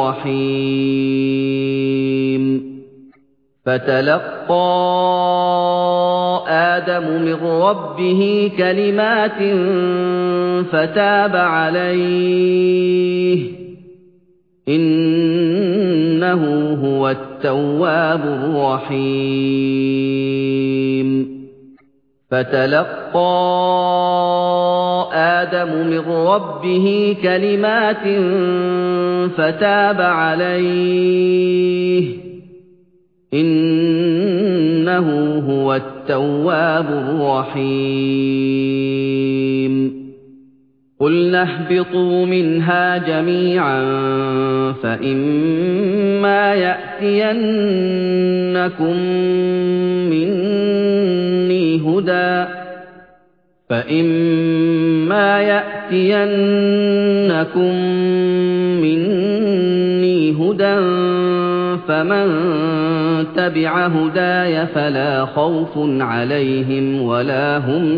الرَّحِيمُ فَتَلَقَّىٰ آدَمُ مِن رَّبِّهِ كَلِمَاتٍ فَتَابَ عَلَيْهِ ۚ إِنَّهُ هُوَ التَّوَّابُ الرَّحِيمُ فَتَلَقَّىٰ آدَمُ مِن رَّبِّهِ كَلِمَاتٍ فَتَابَ عَلَيْهِ ۚ إِنَّهُ هُوَ التَّوَّابُ الرَّحِيمُ قُلْنَا اهْبِطُوا مِنْهَا جَمِيعًا فَإِمَّا يَأْتِيَنَّكُم مِّنِّي هُدًى فَإِمَّا يَأْتِيَنَّكُم مِّنِّي هُدًى فَمَن تَبِعَ هُدَايَ فَلَا خَوْفٌ عَلَيْهِمْ وَلَا هُمْ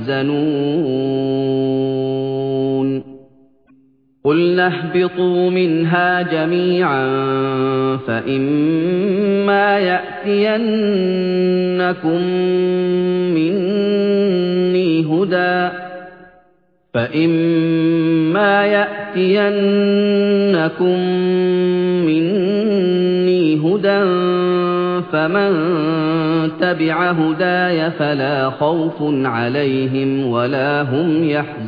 يَحْزَنُونَ قُلْنَا اهْبِطُوا مِنْهَا جَمِيعًا فَإِمَّا يَأْتِيَنَّكُم مِّنِّي هُدًى فَإِمَّا يَأْتِيَنَّكُم مِّنِّي هُدًى فَمَن تَبِعَ هُدَايَ فَلَا خَوْفٌ عَلَيْهِمْ وَلَا هُمْ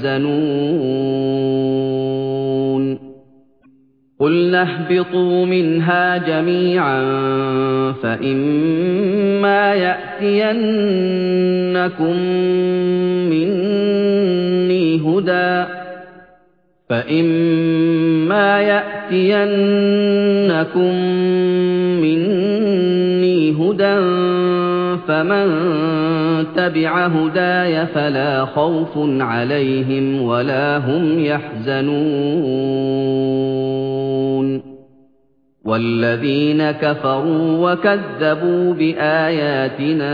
يَحْزَنُونَ قُلْنَا اهْبِطُوا مِنْهَا جَمِيعًا فَإِمَّا يَأْتِيَنَّكُم مِّنِّي هُدًى فَإِمَّا يَأْتِيَنَّكُم مِّنِّي هُدًى فَمَن تَبِعَ هُدَايَ فَلَا خَوْفٌ عَلَيْهِمْ وَلَا هُمْ يَحْزَنُونَ وَالَّذِينَ كَفَرُوا وَكَذَّبُوا بِآيَاتِنَا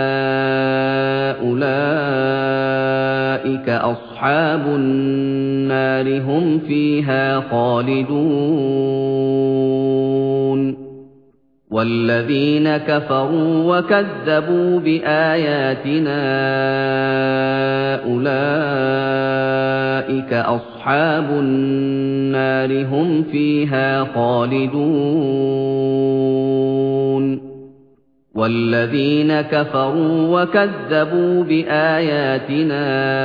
أُولَٰئِكَ أَصْحَابُ النَّارِ هُمْ فِيهَا خَالِدُونَ وَالَّذِينَ كَفَرُوا وَكَذَّبُوا بِآيَاتِنَا أُولَٰئِكَ أَصْحَابُ النَّارِ هُمْ فِيهَا خَالِدُونَ وَالَّذِينَ كَفَرُوا وَكَذَّبُوا بِآيَاتِنَا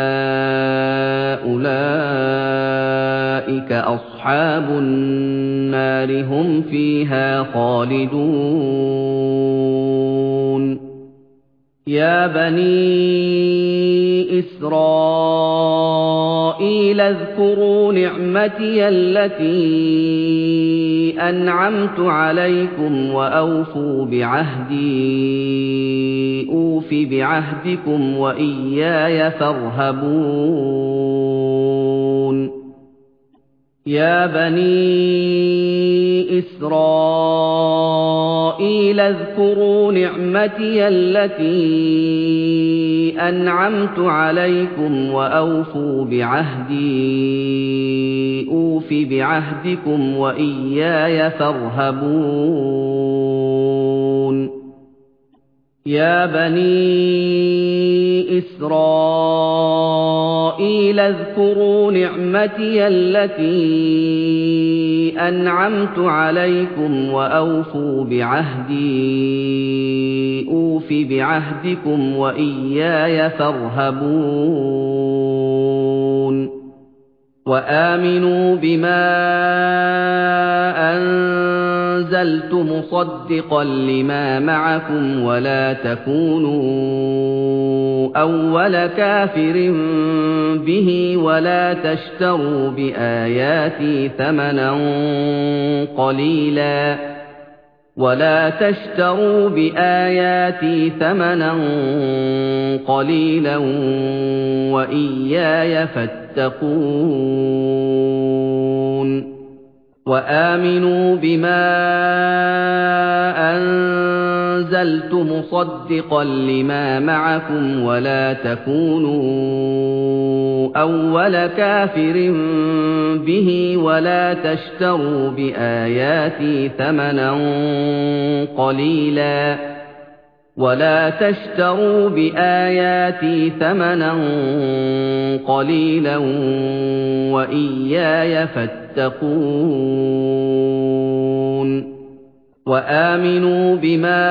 أُولَٰئِكَ أَصْحَابُ النَّارِ هُمْ فِيهَا خَالِدُونَ يَا بَنِي إِسْرَائِيلَ اذْكُرُوا نِعْمَتِيَ الَّتِي أَنْعَمْتُ عَلَيْكُمْ وَأَوْفُوا بِعَهْدِي أُوفِ بِعَهْدِكُمْ وَإِيَّايَ فَارْهَبُونِ يَا بَنِي إِسْرَائِيلَ اذْكُرُوا نِعْمَتِيَ الَّتِي أَنْعَمْتُ عَلَيْكُمْ وَأَوْفُوا بِعَهْدِي أُوفِ بِعَهْدِكُمْ وَإِيَّايَ فَارْهَبُونِ يَا بَنِي إِسْرَائِيلَ اذْكُرُوا نِعْمَتِيَ الَّتِي أَنْعَمْتُ عَلَيْكُمْ وَأَوْفُوا بِعَهْدِي أُوفِ بِعَهْدِكُمْ وَإِيَّايَ فَارْهَبُونِ وَآمِنُوا بِمَا أَنزَلْتُ مُصَدِّقًا لِّمَا مَعَكُمْ وَلَا تَكُونُوا أَوَّلَ كَافِرٍ بِهِ وَلَا تَشْتَرُوا بِآيَاتِي ثَمَنًا قَلِيلًا وَلَا تَشْتَرُوا بِآيَاتِي ثَمَنًا قَلِيلًا وَإِيَّايَ فَاتَّقُونِ وَآمِنُوا بِمَا أَنزَلْتُ مُصَدِّقًا لِّمَا مَعَكُمْ وَلَا تَكُونُوا أَوَّلَ كَافِرٍ بِهِ وَلَا تَشْتَرُوا بِآيَاتِي ثَمَنًا قَلِيلًا وَلَا تَشْتَرُوا بِآيَاتِي ثَمَنًا قَلِيلًا وَإِيَّايَ فَاتَّقُونِ وَآمِنُوا بِمَا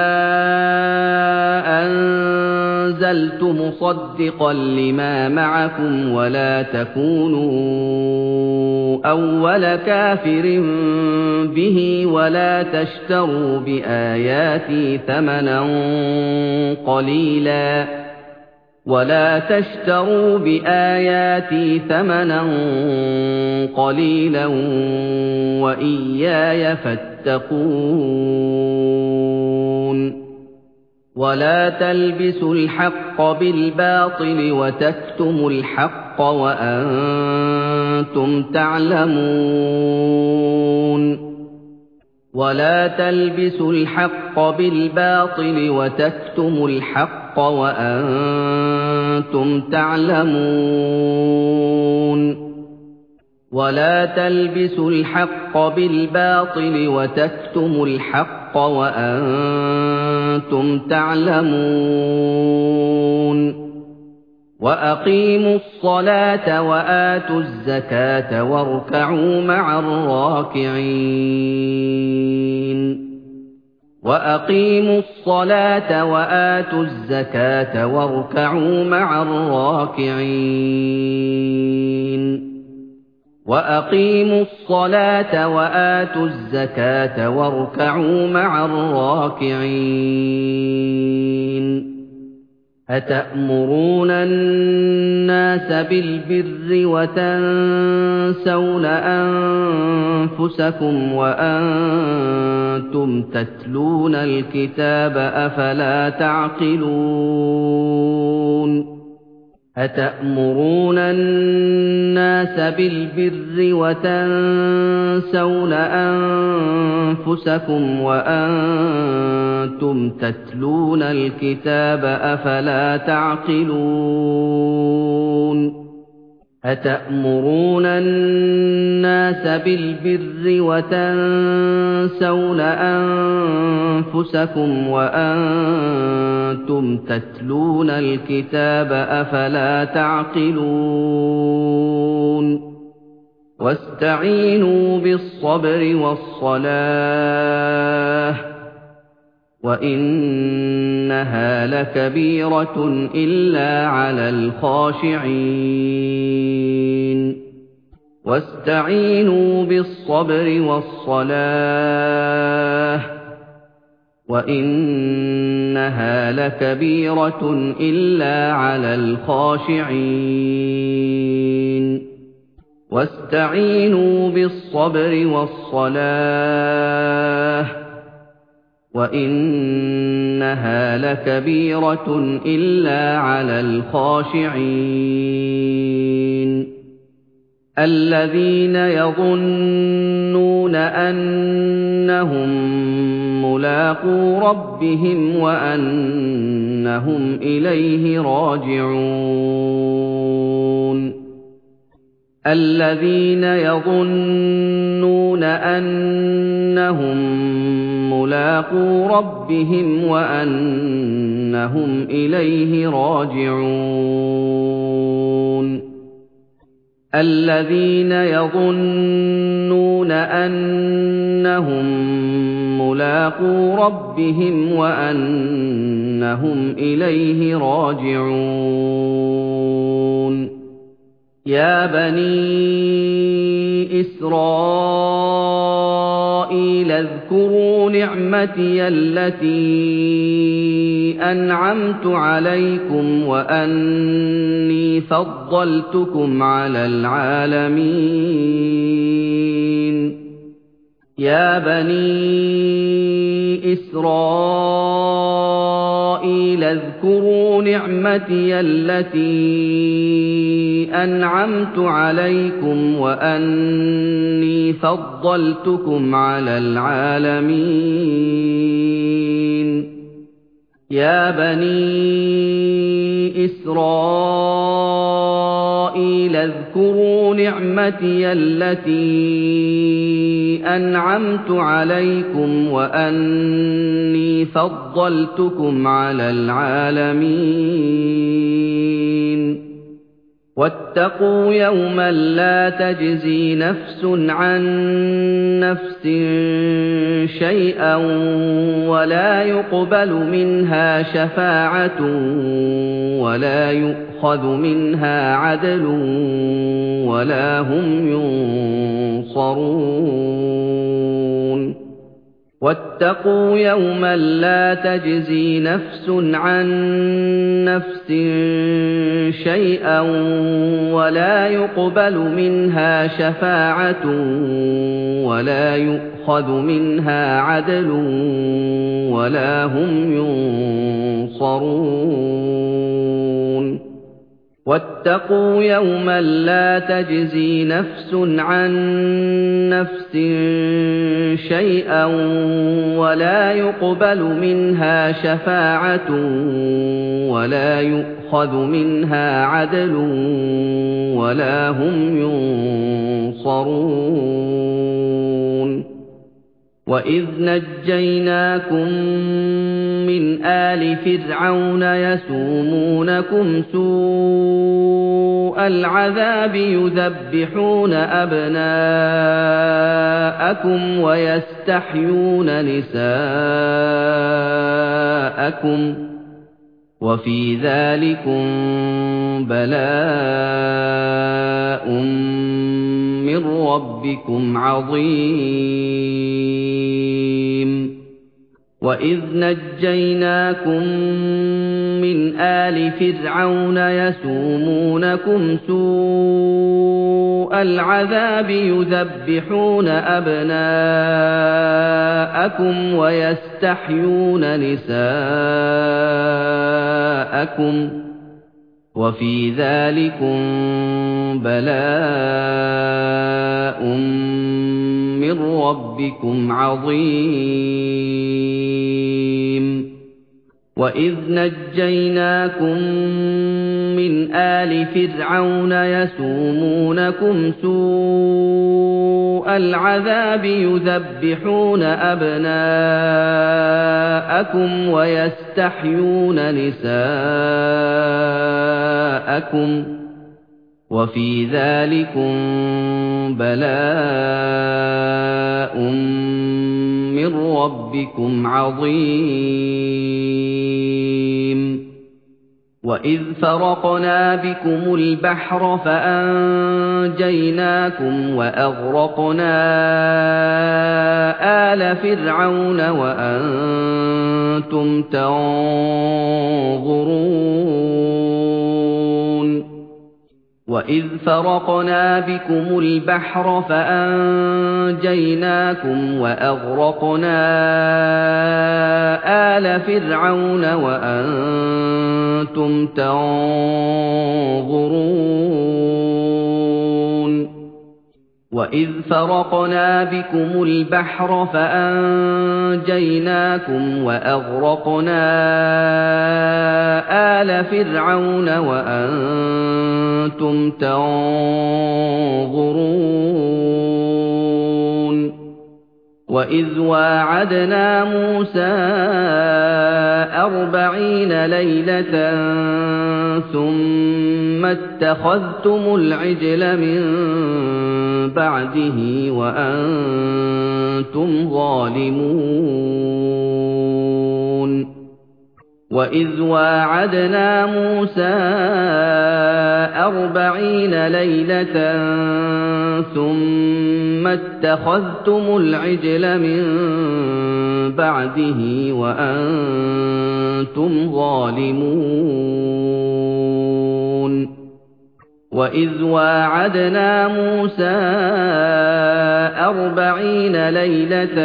أَنزَلْتُ مُصَدِّقًا لِّمَا مَعَكُمْ وَلَا تَكُونُوا أَوَّلَ كَافِرٍ بِهِ وَلَا تَشْتَرُوا بِآيَاتِي ثَمَنًا قَلِيلًا وَلَا تَشْتَرُوا بِآيَاتِي ثَمَنًا قَلِيلًا وَإِيَّايَ فَاتَّقُونِ وَلَا تَلْبِسُوا الْحَقَّ بِالْبَاطِلِ وَتَكْتُمُوا الْحَقَّ وَأَنتُمْ تَعْلَمُونَ وَلَا تَلْبِسُوا الْحَقَّ بِالْبَاطِلِ وَتَكْتُمُوا الْحَقَّ وَأَنتُمْ تَعْلَمُونَ وَلَا تَلْبِسُوا الْحَقَّ بِالْبَاطِلِ وَتَكْتُمُوا الْحَقَّ وَأَنتُمْ تَعْلَمُونَ وَأَقِيمُوا الصَّلَاةَ وَآتُوا الزَّكَاةَ وَارْكَعُوا مَعَ الرَّاكِعِينَ وَأَقِيمُوا الصَّلَاةَ وَآتُوا الزَّكَاةَ وَارْكَعُوا مَعَ الرَّاكِعِينَ وَأَقِيمُوا الصَّلَاةَ وَآتُوا الزَّكَاةَ وَارْكَعُوا مَعَ الرَّاكِعِينَ أَتَأْمُرُونَ النَّاسَ بِالْبِرِّ وَتَنسَوْنَ أَنفُسَكُمْ وَأَنتُمْ تَتْلُونَ الْكِتَابَ ۚ أَفَلَا تَعْقِلُونَ أَتَأْمُرُونَ النَّاسَ بِالْبِرِّ وَتَنسَوْنَ أَنفُسَكُمْ وَأَنتُمْ تَتْلُونَ الْكِتَابَ ۚ أَفَلَا تَعْقِلُونَ أَتَأْمُرُونَ النَّاسَ بِالْبِرِّ وَتَنسَوْنَ أَنفُسَكُمْ وَأَنتُمْ تَتْلُونَ الْكِتَابَ ۚ أَفَلَا تَعْقِلُونَ وَاسْتَعِينُوا بِالصَّبْرِ وَالصَّلَاةِ ۚ وَإِنَّهَا لَكَبِيرَةٌ إِلَّا عَلَى الْخَاشِعِينَ وَاسْتَعِينُوا بِالصَّبْرِ وَالصَّلَاةِ ۚ وَإِنَّهَا لَكَبِيرَةٌ إِلَّا عَلَى الْخَاشِعِينَ وَاسْتَعِينُوا بِالصَّبْرِ وَالصَّلَاةِ ۚ وَإِنَّهَا لَكَبِيرَةٌ إِلَّا عَلَى الْخَاشِعِينَ الَّذِينَ يَظُنُّونَ أَنَّهُم مُّلَاقُو رَبِّهِمْ وَأَنَّهُمْ إِلَيْهِ رَاجِعُونَ الَّذِينَ يَظُنُّونَ أَنَّهُم مُّلَاقُو رَبِّهِمْ وَأَنَّهُمْ إِلَيْهِ رَاجِعُونَ الَّذِينَ يَظُنُّونَ أَنَّهُم مُّلَاقُو رَبِّهِمْ وَأَنَّهُمْ إِلَيْهِ رَاجِعُونَ يَا بَنِي إِسْرَائِيلَ اذْكُرُوا نِعْمَتِيَ الَّتِي أَنْعَمْتُ عَلَيْكُمْ وَأَنِّي فَضَّلْتُكُمْ عَلَى الْعَالَمِينَ يَا بَنِي إِسْرَائِيلَ اذْكُرُوا نِعْمَتِيَ الَّتِي أَنْعَمْتُ عَلَيْكُمْ وَأَنِّي فَضَّلْتُكُمْ عَلَى الْعَالَمِينَ يَا بَنِي إِسْرَائِيلَ اذْكُرُوا نِعْمَتِيَ الَّتِي أَنْعَمْتُ عَلَيْكُمْ وَأَنِّي فَضَّلْتُكُمْ عَلَى الْعَالَمِينَ وَاتَّقُوا يَوْمًا لَّا تَجْزِي نَفْسٌ عَن نَّفْسٍ شَيْئًا وَلَا يُقْبَلُ مِنْهَا شَفَاعَةٌ وَلَا يُؤْخَذُ مِنْهَا عَدْلٌ وَلَا هُمْ يُنصَرُونَ وَاتَّقُوا يَوْمًا لَّا تَجْزِي نَفْسٌ عَن نَّفْسٍ شَيْئًا وَلَا يُقْبَلُ مِنْهَا شَفَاعَةٌ وَلَا يُؤْخَذُ مِنْهَا عَدْلٌ وَلَا هُمْ يُنصَرُونَ وَاتَّقُوا يَوْمًا لَّا تَجْزِي نَفْسٌ عَن نَّفْسٍ شَيْئًا وَلَا يُقْبَلُ مِنْهَا شَفَاعَةٌ وَلَا يُؤْخَذُ مِنْهَا عَدْلٌ وَلَا هُمْ يُنصَرُونَ وَإِذْ نَجَّيْنَاكُم مِّنْ آلِ فِرْعَوْنَ يَسُومُونَكُمْ سُوءَ الْعَذَابِ يُذَبِّحُونَ أَبْنَاءَكُمْ وَيَسْتَحْيُونَ نِسَاءَكُمْ ۚ وَفِي ذَٰلِكُم بَلَاءٌ مِّن رَّبِّكُمْ عَظِيمٌ وَإِذْ نَجَّيْنَاكُم مِّنْ آلِ فِرْعَوْنَ يَسُومُونَكُمْ سُوءَ الْعَذَابِ يُذَبِّحُونَ أَبْنَاءَكُمْ وَيَسْتَحْيُونَ نِسَاءَكُمْ ۚ وَفِي ذَٰلِكُم بَلَاءٌ مِّن رَّبِّكُمْ عَظِيمٌ وَإِذْ نَجَّيْنَاكُم مِّنْ آلِ فِرْعَوْنَ يَسُومُونَكُمْ سُوءَ الْعَذَابِ يُذَبِّحُونَ أَبْنَاءَكُمْ وَيَسْتَحْيُونَ نِسَاءَكُمْ ۚ وَفِي ذَٰلِكُم بَلَاءٌ مِّن رَّبِّكُمْ عَظِيمٌ وَإِذْ فَرَقْنَا بِكُمُ الْبَحْرَ فَأَنجَيْنَاكُمْ وَأَغْرَقْنَا آلَ فِرْعَوْنَ وَأَنتُمْ تَنظُرُونَ وَإِذْ فَرَقْنَا بِكُمُ الْبَحْرَ فَأَنجَيْنَاكُمْ وَأَغْرَقْنَا آلَ فِرْعَوْنَ وَأَنتُمْ تَنظُرُونَ وَإِذْ فَرَقْنَا بِكُمُ الْبَحْرَ فَأَنجَيْنَاكُمْ وَأَغْرَقْنَا آلَ فِرْعَوْنَ وَأَنتُمْ تَنظُرُونَ وَإِذْ وَاعَدْنَا مُوسَىٰ أَرْبَعِينَ لَيْلَةً ثُمَّ اتَّخَذْتُمُ الْعِجْلَ مِن بَعْدِهِ وَأَنتُمْ ظَالِمُونَ وَإِذْ وَاعَدْنَا مُوسَىٰ أَرْبَعِينَ لَيْلَةً ثُمَّ اتَّخَذْتُمُ الْعِجْلَ مِن بَعْدِهِ وَأَنتُمْ ظَالِمُونَ وَإِذْ وَاعَدْنَا مُوسَىٰ أَرْبَعِينَ لَيْلَةً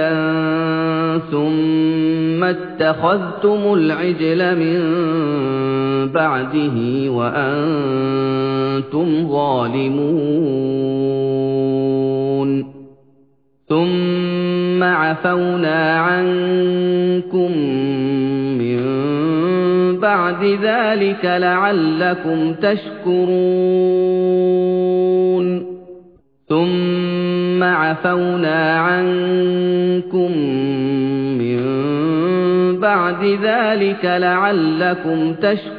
ثُمَّ اتَّخَذْتُمُ الْعِجْلَ مِن بَعْدِهِ وَأَنتُمْ ظَالِمُونَ ثُمَّ عَفَوْنَا عَنكُم مِّن بَعْدِ ذَٰلِكَ لَعَلَّكُمْ تَشْكُرُونَ ثُمَّ عَفَوْنَا عَنكُم مِّن بَعْدِ ذَٰلِكَ لَعَلَّكُمْ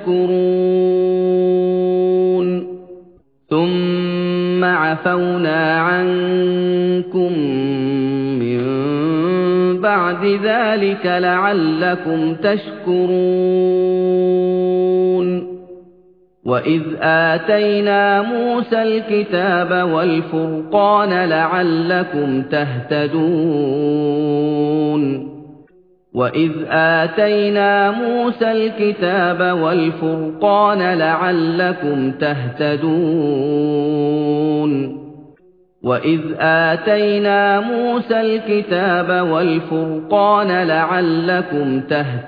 تَشْكُرُونَ ثُمَّ عَفَوْنَا عَنكُم مِّن بَعْدِ ذَٰلِكَ لَعَلَّكُمْ تَشْكُرُونَ وَإِذْ آتَيْنَا مُوسَى الْكِتَابَ وَالْفُرْقَانَ لَعَلَّكُمْ تَهْتَدُونَ وَإِذْ آتَيْنَا مُوسَى الْكِتَابَ وَالْفُرْقَانَ لَعَلَّكُمْ تَهْتَدُونَ وَإِذْ آتَيْنَا مُوسَى الْكِتَابَ وَالْفُرْقَانَ لَعَلَّكُمْ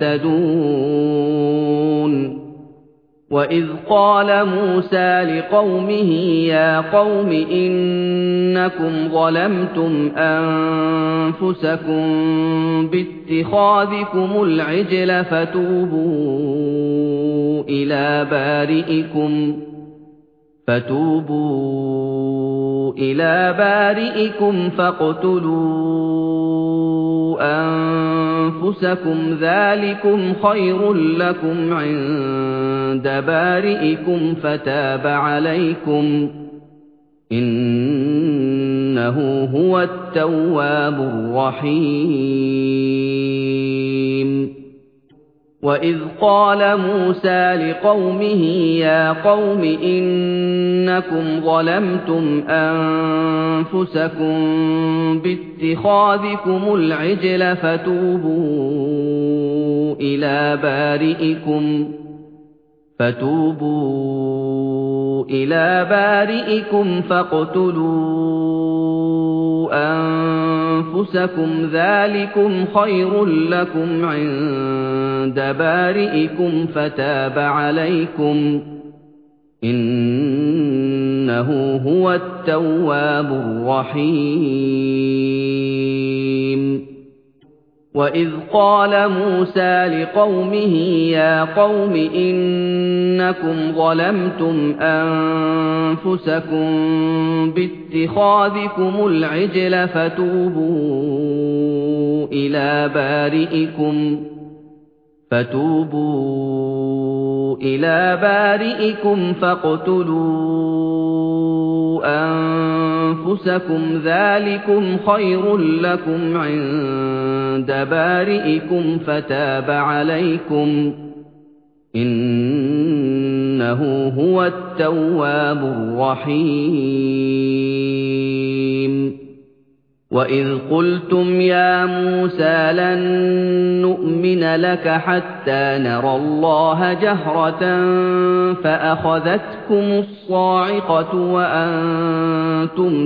تَهْتَدُونَ وَإِذْ قَالَ مُوسَىٰ لِقَوْمِهِ يَا قَوْمِ إِنَّكُمْ ظَلَمْتُمْ أَنفُسَكُم بِاتِّخَاذِكُمُ الْعِجْلَ فَتُوبُوا إِلَىٰ بَارِئِكُمْ فتوبوا إلى بارئكم فاقتلوا أنفسكم ذلكم خير لكم عند بارئكم فتاب عليكم إنه هو التواب الرحيم وإذ قال موسى لقومه يا قوم إنكم ظلمتم أنفسكم باتخاذكم العجل فتوبوا إلى بارئكم فتوبوا إلى بارئكم فاقتلوا أنفسكم ذلكم خير لكم عند بارئكم فتاب عليكم إنه هو التواب الرحيم وإذ قال موسى لقومه يا قوم إنكم ظلمتم أنفسكم باتخاذكم العجل فتوبوا إلى بارئكم فتوبوا إلى بارئكم فاقتلوا أنفسكم ذلكم خير لكم عند بارئكم فتاب عليكم إنه هو التواب الرحيم وإذ قلتم يا موسى لن نؤمن لك حتى نرى الله جهرة فأخذتكم الصاعقة وأنتم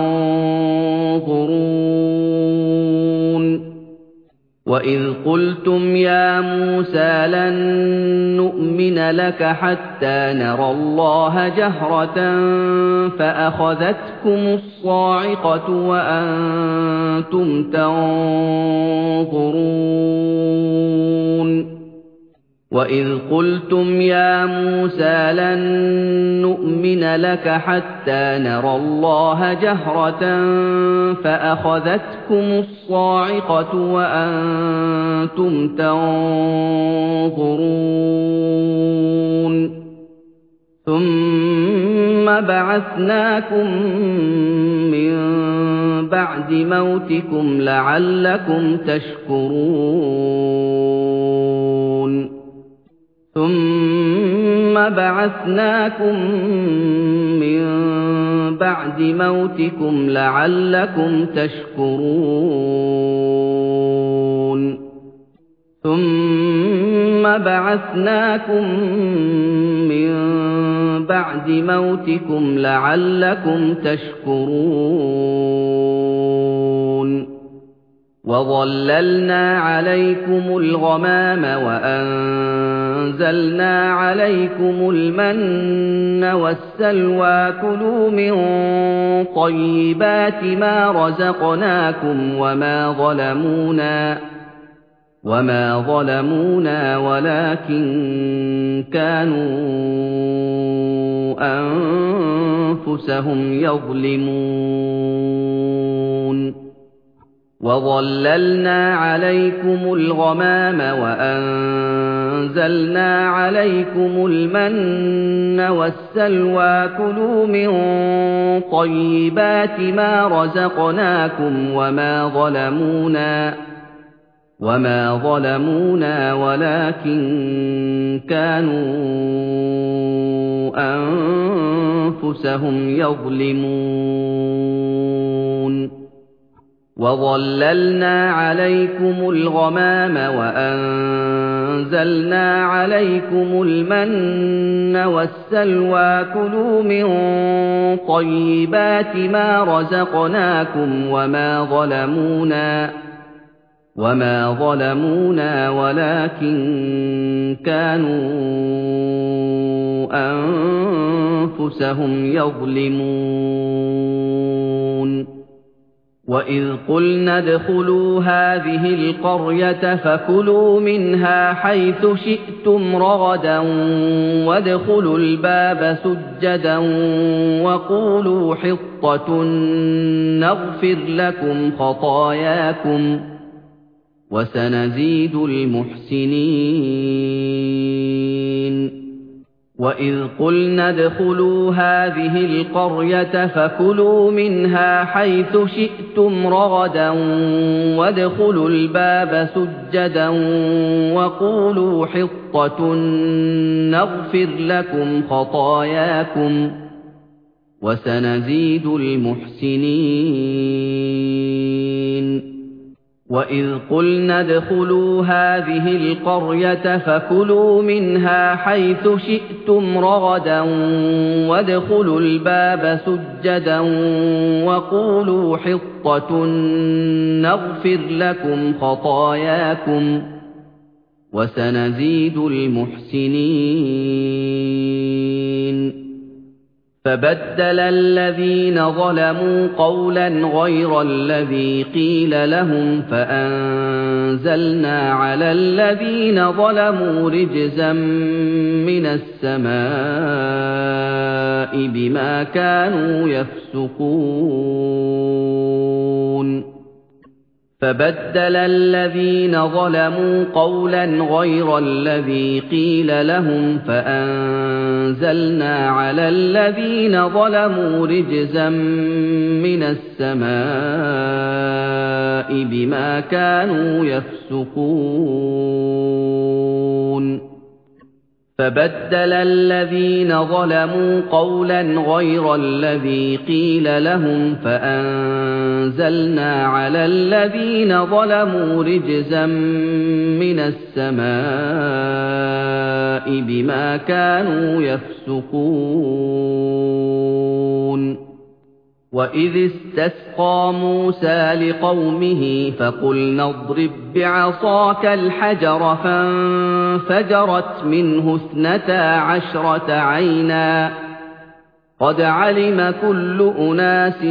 تنظرون وإذ قلتم يا موسى لن نؤمن لك حتى نرى الله جهرة فأخذتكم الصاعقة وأنتم تنظرون وإذ قلتم يا موسى لن نؤمن لك حتى نرى الله جهرة فأخذتكم الصاعقة وأنتم تنظرون ثم بعثناكم من بعد موتكم لعلكم تشكرون ثم بعثناكم من بعد موتكم لعلكم تشكرون ثم بعثناكم من بعد موتكم لعلكم تشكرون وظللنا عليكم الغمام وأنزلنا عليكم المن والسلوى كلوا من طيبات ما رزقناكم وما ظلمونا وما ظلمونا ولكن كانوا أنفسهم يظلمون وظللنا عليكم الغمام وأنزلنا عليكم المن والسلوى كلوا من طيبات ما رزقناكم وما ظلمونا وما ظلمونا ولكن كانوا أنفسهم يظلمون وظللنا عليكم الغمام وأنزلنا عليكم المن والسلوى كلوا من طيبات ما رزقناكم وما ظلمونا وما ظلمونا ولكن كانوا أنفسهم يظلمون وإذ قلنا ادخلوا هذه القرية فكلوا منها حيث شئتم رغدا وادخلوا الباب سجدا وقولوا حطة نغفر لكم خطاياكم وسنزيد المحسنين وإذ قلنا ادخلوا هذه القرية فكلوا منها حيث شئتم رغدا وادخلوا الباب سجدا وقولوا حطة نغفر لكم خطاياكم وسنزيد المحسنين وإذ قلنا ادخلوا هذه القرية فكلوا منها حيث شئتم رغدا وادخلوا الباب سجدا وقولوا حطة نغفر لكم خطاياكم وسنزيد المحسنين فبدل الذين ظلموا قولا غير الذي قيل لهم فأنزلنا على الذين ظلموا رجزا من السماء بما كانوا يفسقون فبدل الذين ظلموا قولا غير الذي قيل لهم فأنزلنا على الذين ظلموا رجزا من السماء بما كانوا يفسقون فبدل الذين ظلموا قولا غير الذي قيل لهم فأنزلنا على الذين ظلموا رجزا من السماء بما كانوا يفسقون وإذ استسقى موسى لقومه فقلنا اضرب بعصاك الحجر فانفجرت منه اثنتا عشرة عينا قد علم كل أناس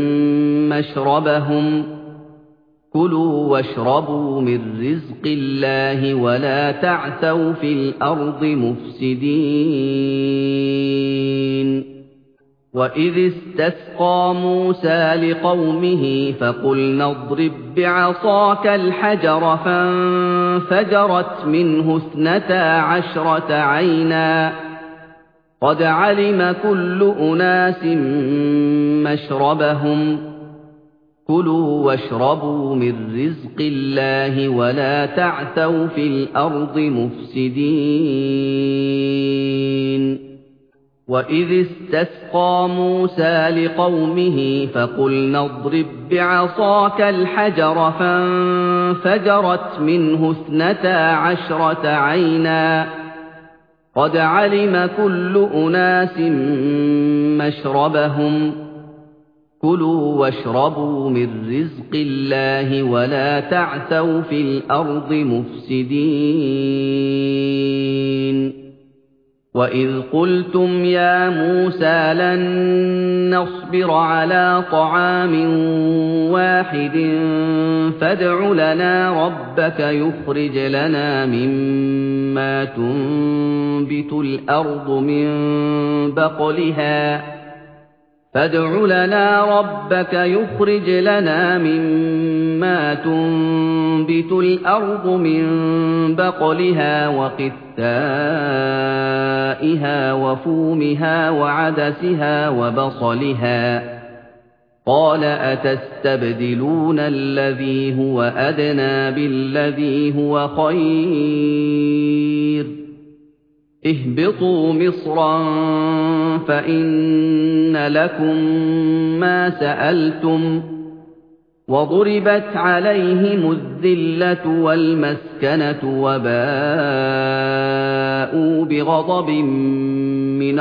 مشربهم كلوا واشربوا من رزق الله ولا تعثوا في الأرض مفسدين وإذ استسقى موسى لقومه فقلنا اضرب بعصاك الحجر فانفجرت منه اثنتا عشرة عينا قد علم كل أناس مشربهم كلوا واشربوا من رزق الله ولا تعثوا في الأرض مفسدين وإذ استسقى موسى لقومه فقلنا اضرب بعصاك الحجر فانفجرت منه اثنتا عشرة عينا قد علم كل أناس مشربهم كلوا واشربوا من رزق الله ولا تعثوا في الأرض مفسدين وإذ قلتم يا موسى لن نصبر على طعام واحد فادع لنا ربك يخرج لنا مما تنبت الأرض من بقلها فادع لنا ربك يخرج لنا مما تنبت الأرض من بقلها وقثائها وفومها وعدسها وبصلها قال أتستبدلون الذي هو أدنى بالذي هو خير اهبطوا مصرا فإن لكم ما سألتم وضربت عليهم الذلة والمسكنة وباءوا بغضب من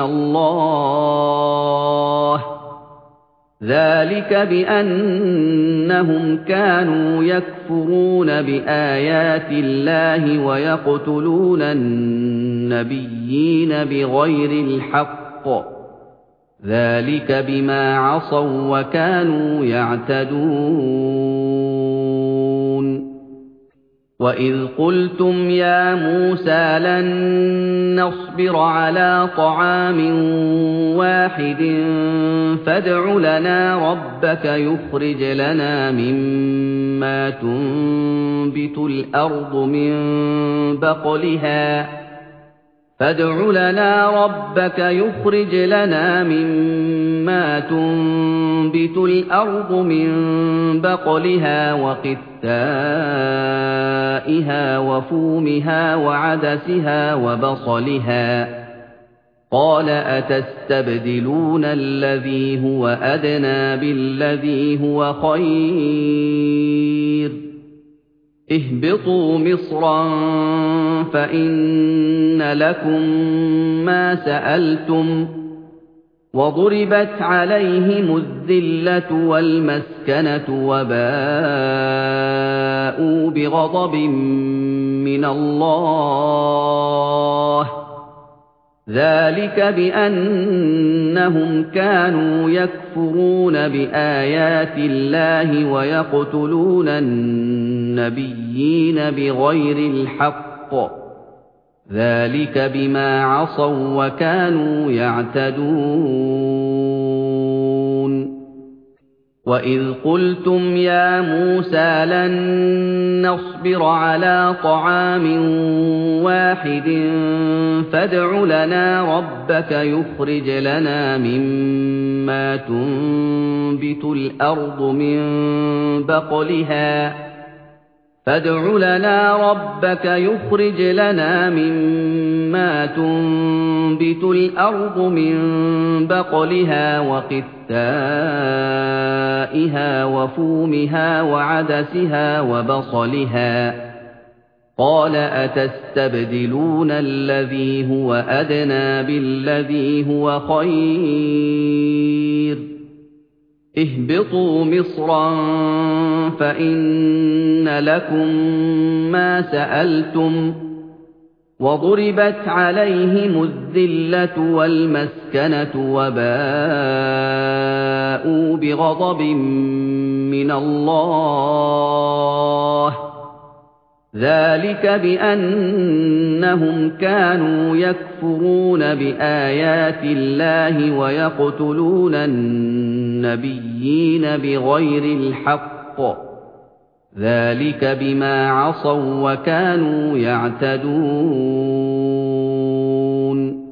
الله ذلك بأنهم كانوا يكفرون بآيات الله ويقتلون النبيين بغير الحق ذلك بما عصوا وكانوا يعتدون وَإِذْ قُلْتُمْ يَا مُوسَىٰ لَن نَّصْبِرَ عَلَىٰ طَعَامٍ وَاحِدٍ فَادْعُ لَنَا رَبَّكَ يُخْرِجْ لَنَا مِمَّا تُنبِتُ الْأَرْضُ مِن بَقْلِهَا فادع لنا ربك يخرج لنا مما تنبت الأرض من بقلها وقثائها وفومها وعدسها وبصلها قال أتستبدلون الذي هو أدنى بالذي هو خير اهبطوا مصرا فإن لكم ما سألتم وضربت عليهم الذلة والمسكنة وباءوا بغضب من الله ذلك بأنهم كانوا يكفرون بآيات الله ويقتلون النبيين بغير الحق ذلك بما عصوا وكانوا يعتدون وَإِذْ قُلْتُمْ يَا مُوسَىٰ لَن نَّصْبِرَ عَلَىٰ طَعَامٍ وَاحِدٍ فَادْعُ لَنَا رَبَّكَ يُخْرِجْ لَنَا مِمَّا تُنبِتُ الْأَرْضُ مِن بَقْلِهَا فادع لنا ربك يخرج لنا مما تنبت الأرض من بقلها وقثائها وفومها وعدسها وبصلها قال أتستبدلون الذي هو أدنى بالذي هو خير اهبطوا مصرا فإن لكم ما سألتم وضربت عليهم الذلة والمسكنة وباءوا بغضب من الله ذلك بأنهم كانوا يكفرون بآيات الله ويقتلون النبيين بغير الحق ذلك بما عصوا وكانوا يعتدون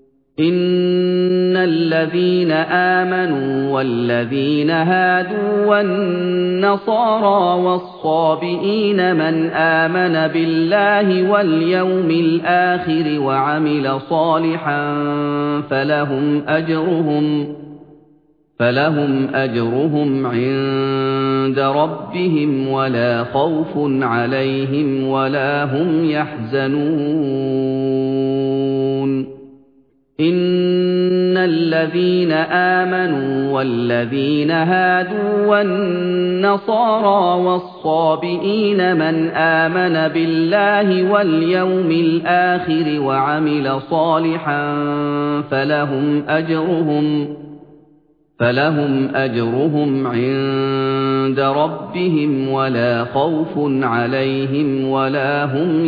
إن الذين آمنوا والذين هادوا والنصارى والصابئين من آمن بالله واليوم الآخر وعمل صالحا فلهم أجرهم فلهم أجرهم عند ربهم ولا خوف عليهم ولا هم يحزنون إن الذين آمنوا والذين هادوا والنصارى والصابئين من آمن بالله واليوم الآخر وعمل صالحا فلهم أجرهم فلهم أجرهم عند ربهم ولا خوف عليهم ولا هم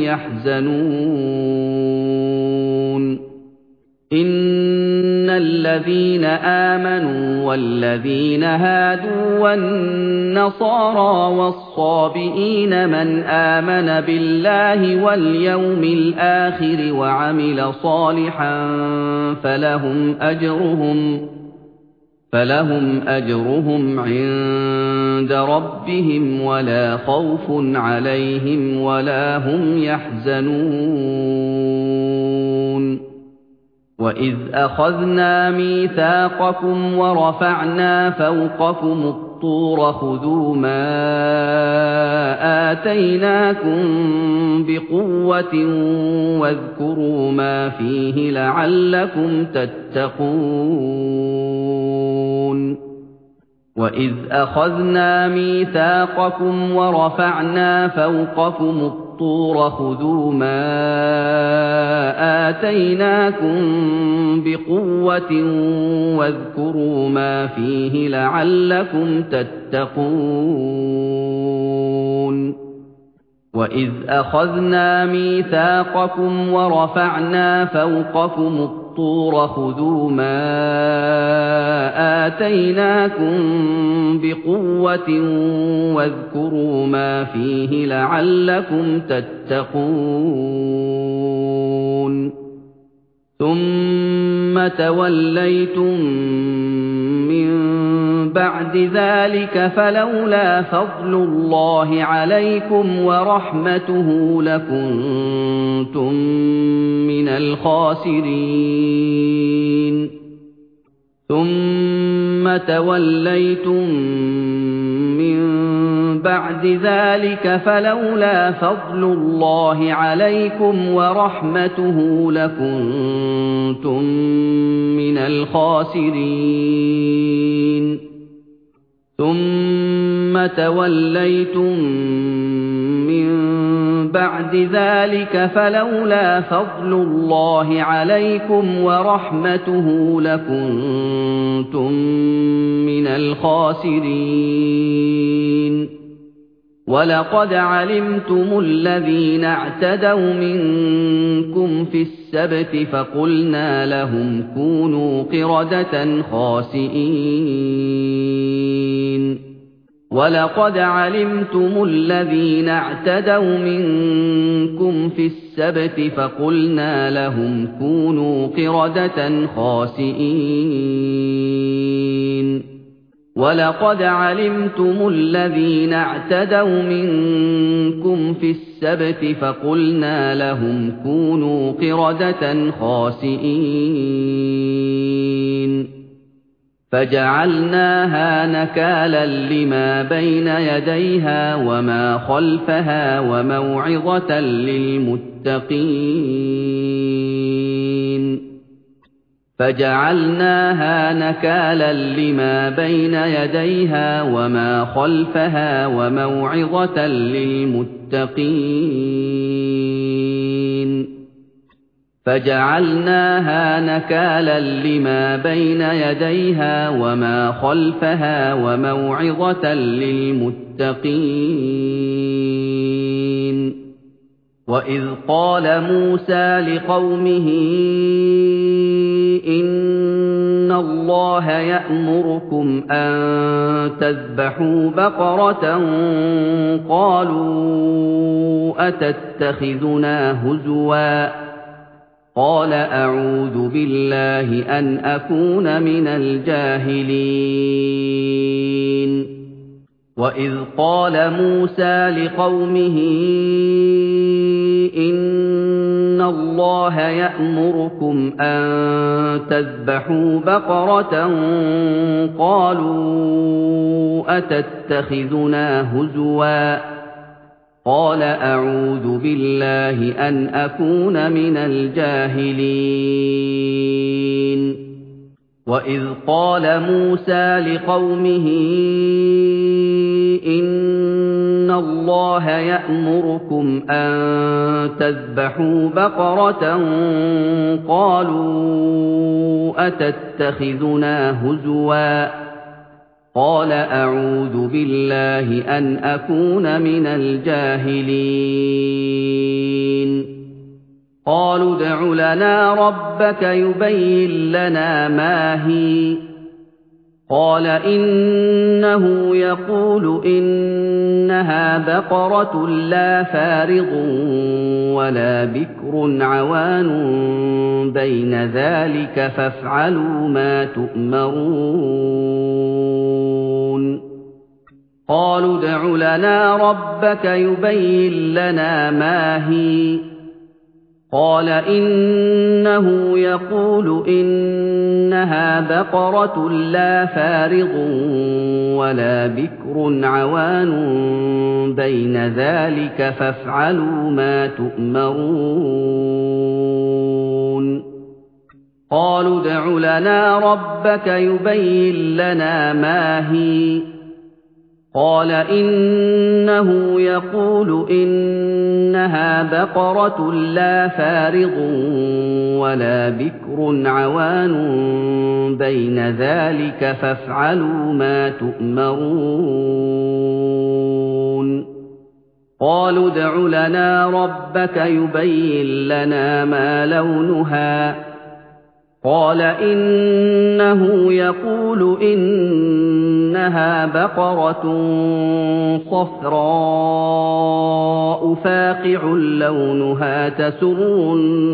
يحزنون إن الذين آمنوا والذين هادوا والنصارى والصابئين من آمن بالله واليوم الآخر وعمل صالحا فلهم أجرهم فلهم أجرهم عند ربهم ولا خوف عليهم ولا هم يحزنون وَإِذْ أَخَذْنَا مِيثَاقَكُمْ وَرَفَعْنَا فَوْقَكُمُ الطُّورَ خُذُوا مَا آتَيْنَاكُمْ بِقُوَّةٍ وَاذْكُرُوا مَا فِيهِ لَعَلَّكُمْ تَتَّقُونَ وَإِذْ أَخَذْنَا مِيثَاقَكُمْ وَرَفَعْنَا فَوْقَكُمُ الطُّورَ خُذُوا مَا آتَيْنَاكُمْ بِقُوَّةٍ وَاذْكُرُوا مَا فِيهِ لَعَلَّكُمْ تَتَّقُونَ وَإِذْ أَخَذْنَا مِيثَاقَكُمْ وَرَفَعْنَا فَوْقَكُمُ الطُّورَ خُذُوا مَا آتَيْنَاكُمْ بِقُوَّةٍ وَاذْكُرُوا مَا فِيهِ لَعَلَّكُمْ تَتَّقُونَ ثُمَّ تَوَلَّيْتُم مِّن بَعْدِ ذَلِكَ فَلَوْلَا فَضْلُ اللَّهِ عَلَيْكُمْ وَرَحْمَتُهُ لَكُنتُم مِّنَ الْخَاسِرِينَ ثُمَّ تَوَلَّيْتُم مِّن بَعْدِ ذَلِكَ فَلَوْلَا فَضْلُ اللَّهِ عَلَيْكُمْ وَرَحْمَتُهُ لَكُنتُم مِّنَ الْخَاسِرِينَ ثُمَّ تَوَلَّيْتُم مِّن بَعْدِ ذَلِكَ فَلَوْلَا فَضْلُ اللَّهِ عَلَيْكُمْ وَرَحْمَتُهُ لَكُنتُم مِّنَ الْخَاسِرِينَ وَلَقَدْ عَلِمْتُمُ الَّذِينَ اعْتَدَوْا مِنكُمْ فِي السَّبْتِ فَقُلْنَا لَهُمْ كُونُوا قِرَدَةً خَاسِئِينَ وَلَقَدْ عَلِمْتُمُ الَّذِينَ اعْتَدَوْا مِنكُمْ فِي السَّبْتِ فَقُلْنَا لَهُمْ كُونُوا قِرَدَةً خَاسِئِينَ وَلَقَدْ عَلِمْتُمُ الَّذِينَ اعْتَدَوْا مِنكُمْ فِي السَّبْتِ فَقُلْنَا لَهُمْ كُونُوا قِرَدَةً خَاسِئِينَ فَجَعَلْنَاهَا نَكَالًا لِّمَا بَيْنَ يَدَيْهَا وَمَا خَلْفَهَا وَمَوْعِظَةً لِّلْمُتَّقِينَ فَجَعَلْنَاهَا نَكَالًا لِّمَا بَيْنَ يَدَيْهَا وَمَا خَلْفَهَا وَمَوْعِظَةً لِّلْمُتَّقِينَ فَجَعَلْنَاهَا نَكَالًا لِّمَا بَيْنَ يَدَيْهَا وَمَا خَلْفَهَا وَمَوْعِظَةً لِّلْمُتَّقِينَ وَإِذْ قَالَ مُوسَىٰ لِقَوْمِهِ إِنَّ اللَّهَ يَأْمُرُكُمْ أَن تَذْبَحُوا بَقَرَةً قَالُوا أَتَتَّخِذُنَا هُزُوًا قَالَ أَعُوذُ بِاللَّهِ أَنْ أَكُونَ مِنَ الْجَاهِلِينَ وَإِذْ قَالَ مُوسَىٰ لِقَوْمِهِ إِنَّ اللَّهَ يَأْمُرُكُمْ أَن تَذْبَحُوا بَقَرَةً قَالُوا أَتَتَّخِذُنَا هُزُوًا قَالَ أَعُوذُ بِاللَّهِ أَنْ أَكُونَ مِنَ الْجَاهِلِينَ وَإِذْ قَالَ مُوسَىٰ لِقَوْمِهِ إِنَّ اللَّهَ يَأْمُرُكُمْ أَن تَذْبَحُوا بَقَرَةً قَالُوا أَتَتَّخِذُنَا هُزُوًا قَالَ أَعُوذُ بِاللَّهِ أَنْ أَكُونَ مِنَ الْجَاهِلِينَ قَالُوا ادْعُ لَنَا رَبَّكَ يُبَيِّن لَّنَا مَا هِيَ قَالَ إِنَّهُ يَقُولُ إِنَّهَا بَقَرَةٌ لَّا فَارِضٌ وَلَا بِكْرٌ عَوَانٌ بَيْنَ ذَٰلِكَ فَافْعَلُوا مَا تُؤْمَرُونَ قَالُوا ادْعُ لَنَا رَبَّكَ يُبَيِّن لَّنَا مَا هِيَ قَالَ إِنَّهُ يَقُولُ إِنَّهَا بَقَرَةٌ لَّا فَارِضٌ وَلَا بِكْرٌ عَوَانٌ بَيْنَ ذَٰلِكَ فَافْعَلُوا مَا تُؤْمَرُونَ قَالُوا ادْعُ لَنَا رَبَّكَ يُبَيِّن لَّنَا مَا هِيَ قَالَ إِنَّهُ يَقُولُ إِنَّهَا بَقَرَةٌ لَّا فَارِضٌ وَلَا بِكْرٌ عَوَانٌ بَيْنَ ذَٰلِكَ فَافْعَلُوا مَا تُؤْمَرُونَ قالوا ادْعُ لَنَا رَبَّكَ يُبَيِّن لَّنَا مَا لَوْنُهَا قَالَ إِنَّهُ يَقُولُ إِنَّهَا بَقَرَةٌ صَفْرَاءُ فَاقِعٌ لَّوْنُهَا تَسُرُّ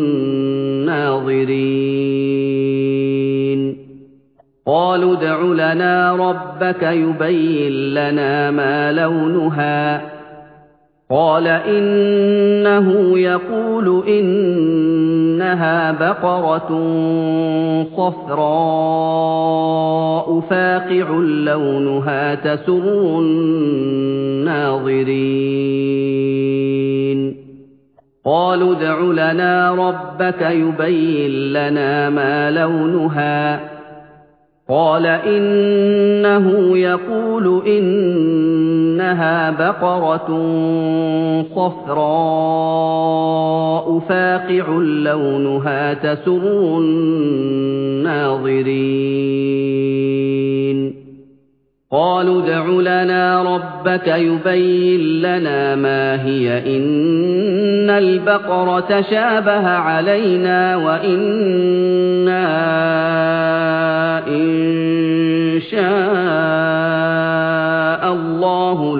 النَّاظِرِينَ قَالُوا ادْعُ لَنَا رَبَّكَ يُبَيِّن لَّنَا مَا لَوْنُهَا قَالَ إِنَّهُ يَقُولُ إِنَّهَا بَقَرَةٌ صَفْرَاءُ فَاقِعٌ لَّوْنُهَا تَسُرُّ النَّاظِرِينَ قَالُوا ادْعُ لَنَا رَبَّكَ يُبَيِّن لَّنَا مَا لَوْنُهَا قَالَ إِنَّهُ يَقُولُ إِنَّهَا بَقَرَةٌ صَفْرَاءُ فَاقِعٌ لَّوْنُهَا تَسُرُّ النَّاظِرِينَ قَالُوا ادْعُ لَنَا رَبَّكَ يُبَيِّن لَّنَا مَا هِيَ إِنَّ الْبَقَرَ شَابَهَ عَلَيْنَا وَإِنَّا إِن شَاءَ اللَّهُ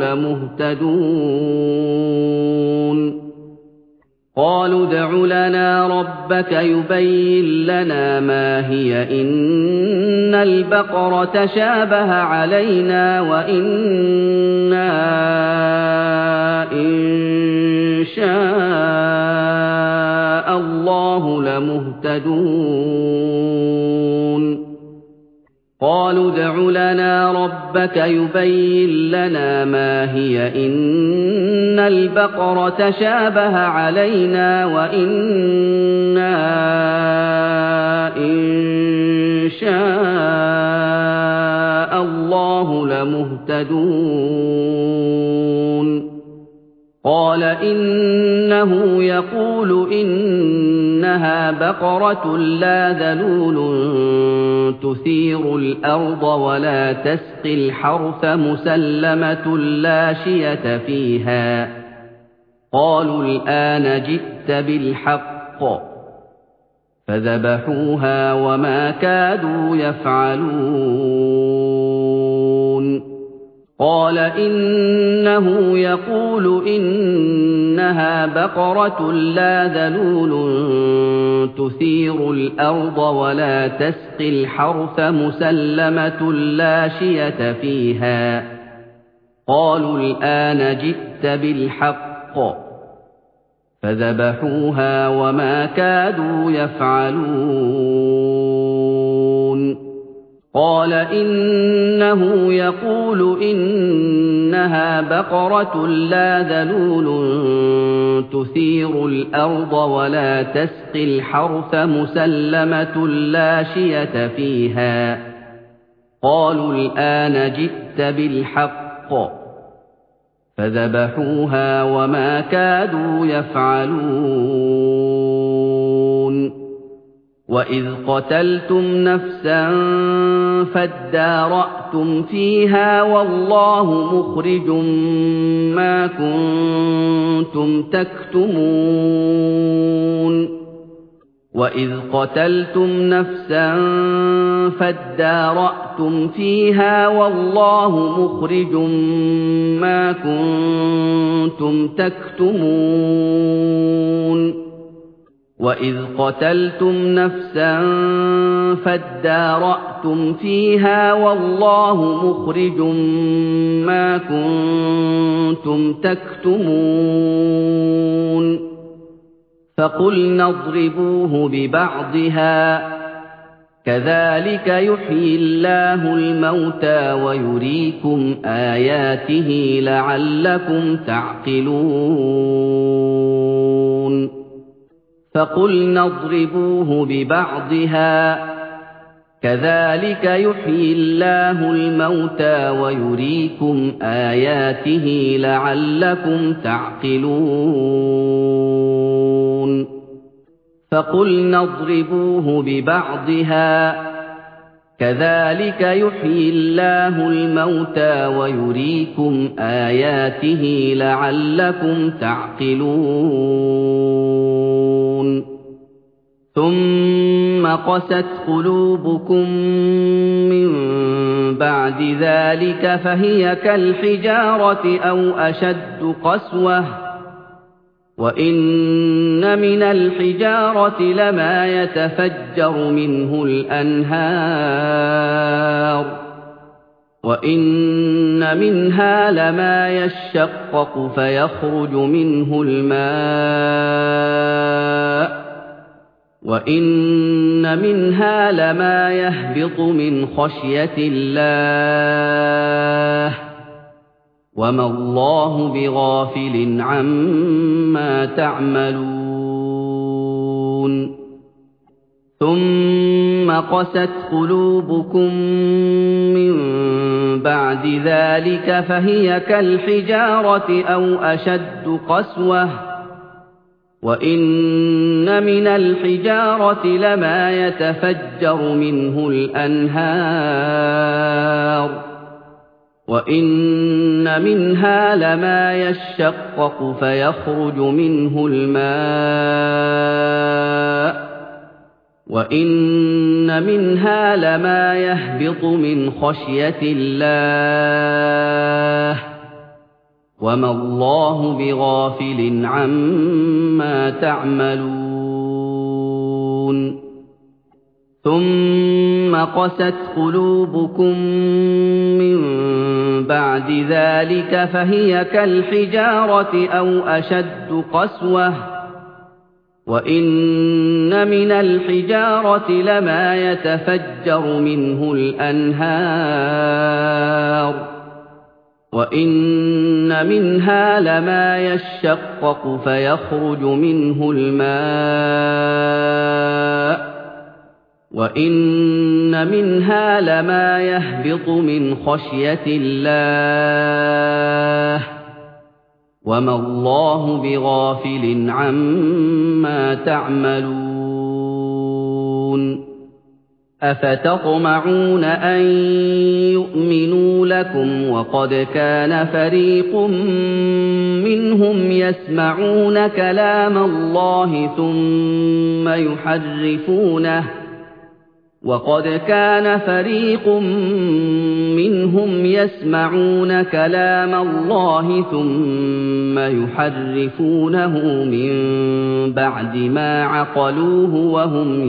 لَمُهْتَدُونَ قَالُوا ادْعُ لَنَا رَبَّكَ يُبَيِّن لَّنَا مَا هِيَ إِنَّ الْبَقَرَ شَابَهَ عَلَيْنَا وَإِنَّا إِن شَاءَ اللَّهُ لَمُهْتَدُونَ قَالُوا ادْعُ لَنَا رَبَّكَ يُبَيِّن لَّنَا مَا هِيَ إِنَّ الْبَقَرَ شَابَهَ عَلَيْنَا وَإِنَّا إِن شَاءَ اللَّهُ لَمُهْتَدُونَ قَالَ إِنَّهُ يَقُولُ إِنَّهَا بَقَرَةٌ لَّا ذَلُولٌ تُثِيرُ الْأَرْضَ وَلَا تَسْقِي الْحَرْثَ مُسَلَّمَةٌ لَّا شِيَةَ فِيهَا قَالُوا الْآنَ جِئْتَ بِالْحَقِّ فَذَبَحُوهَا وَمَا كَادُوا يَفْعَلُونَ قَالَ إِنَّهُ يَقُولُ إِنَّهَا بَقَرَةٌ لَّا ذَلُولٌ تُثِيرُ الْأَرْضَ وَلَا تَسْقِي الْحَرْثَ مُسَلَّمَةٌ لَّا شِيَةَ فِيهَا قَالُوا الْآنَ جِئْتَ بِالْحَقِّ فَذَبَحُوهَا وَمَا كَادُوا يَفْعَلُونَ قَالَ إِنَّهُ يَقُولُ إِنَّهَا بَقَرَةٌ لَّا ذَلُولٌ تُثِيرُ الْأَرْضَ وَلَا تَسْقِي الْحَرْثَ مُسَلَّمَةٌ لَّا شِيَةَ فِيهَا قَالُوا الْآنَ جِئْتَ بِالْحَقِّ فَذَبَحُوهَا وَمَا كَادُوا يَفْعَلُونَ وَإِذْ قَتَلْتُمْ نَفْسًا فَادَّارَأْتُمْ فِيهَا وَاللَّهُ مُخْرِجٌ مَّا كُنتُمْ تَكْتُمُونَ وَإِذْ قَتَلْتُمْ نَفْسًا فَادَّارَأْتُمْ فِيهَا وَاللَّهُ مُخْرِجٌ مَّا كُنتُمْ تَكْتُمُونَ وَإِذْ قَتَلْتُمْ نَفْسًا فَادَّارَأْتُمْ فِيهَا وَاللَّهُ مُخْرِجٌ مَّا كُنتُمْ تَكْتُمُونَ فَقُلْنَا اضْرِبُوهُ بِبَعْضِهَا كَذَلِكَ يُحْيِي اللَّهُ الْمَوْتَىٰ وَيُرِيكُمْ آيَاتِهِ لَعَلَّكُمْ تَعْقِلُونَ فَقُلْنَا اضْرِبُوهُ بِبَعْضِهَا كَذَلِكَ يُحْيِي اللَّهُ الْمَوْتَىٰ وَيُرِيكُمْ آيَاتِهِ لَعَلَّكُمْ تعقلون فَقُلْنَا اضْرِبُوهُ بِبَعْضِهَا كذلك يحيي الله الموتى ويريكم آياته لعلكم تعقلون ثم قست قلوبكم من بعد ذلك فهي كالحجارة أو أشد قسوة وإن من الحجارة لما يتفجر منه الأنهار وإن منها لما يشقق فيخرج منه الماء وإن منها لما يهبط من خشية الله وما الله بغافل عما تعملون ثم قست قلوبكم من بعد ذلك فهي كالحجارة أو أشد قسوة وإن من الحجارة لما يتفجر منه الأنهار وإن منها لما يشقق فيخرج منه الماء وإن منها لما يهبط من خشية الله وما الله بغافل عما تعملون ثم قست قلوبكم من بعد ذلك فهي كالحجارة أو أشد قسوة وإن من الحجارة لما يتفجر منه الأنهار وإن منها لما يشقق فيخرج منه الماء وإن منها لما يهبط من خشية الله وما الله بغافل عما تعملون أفتطمعون أن يؤمنوا لكم وقد كان فريق منهم يسمعون كلام الله ثم يحرفونه وقد كان فريق منهم يسمعون كلام الله ثم يحرفونه من بعد ما عقلوه وهم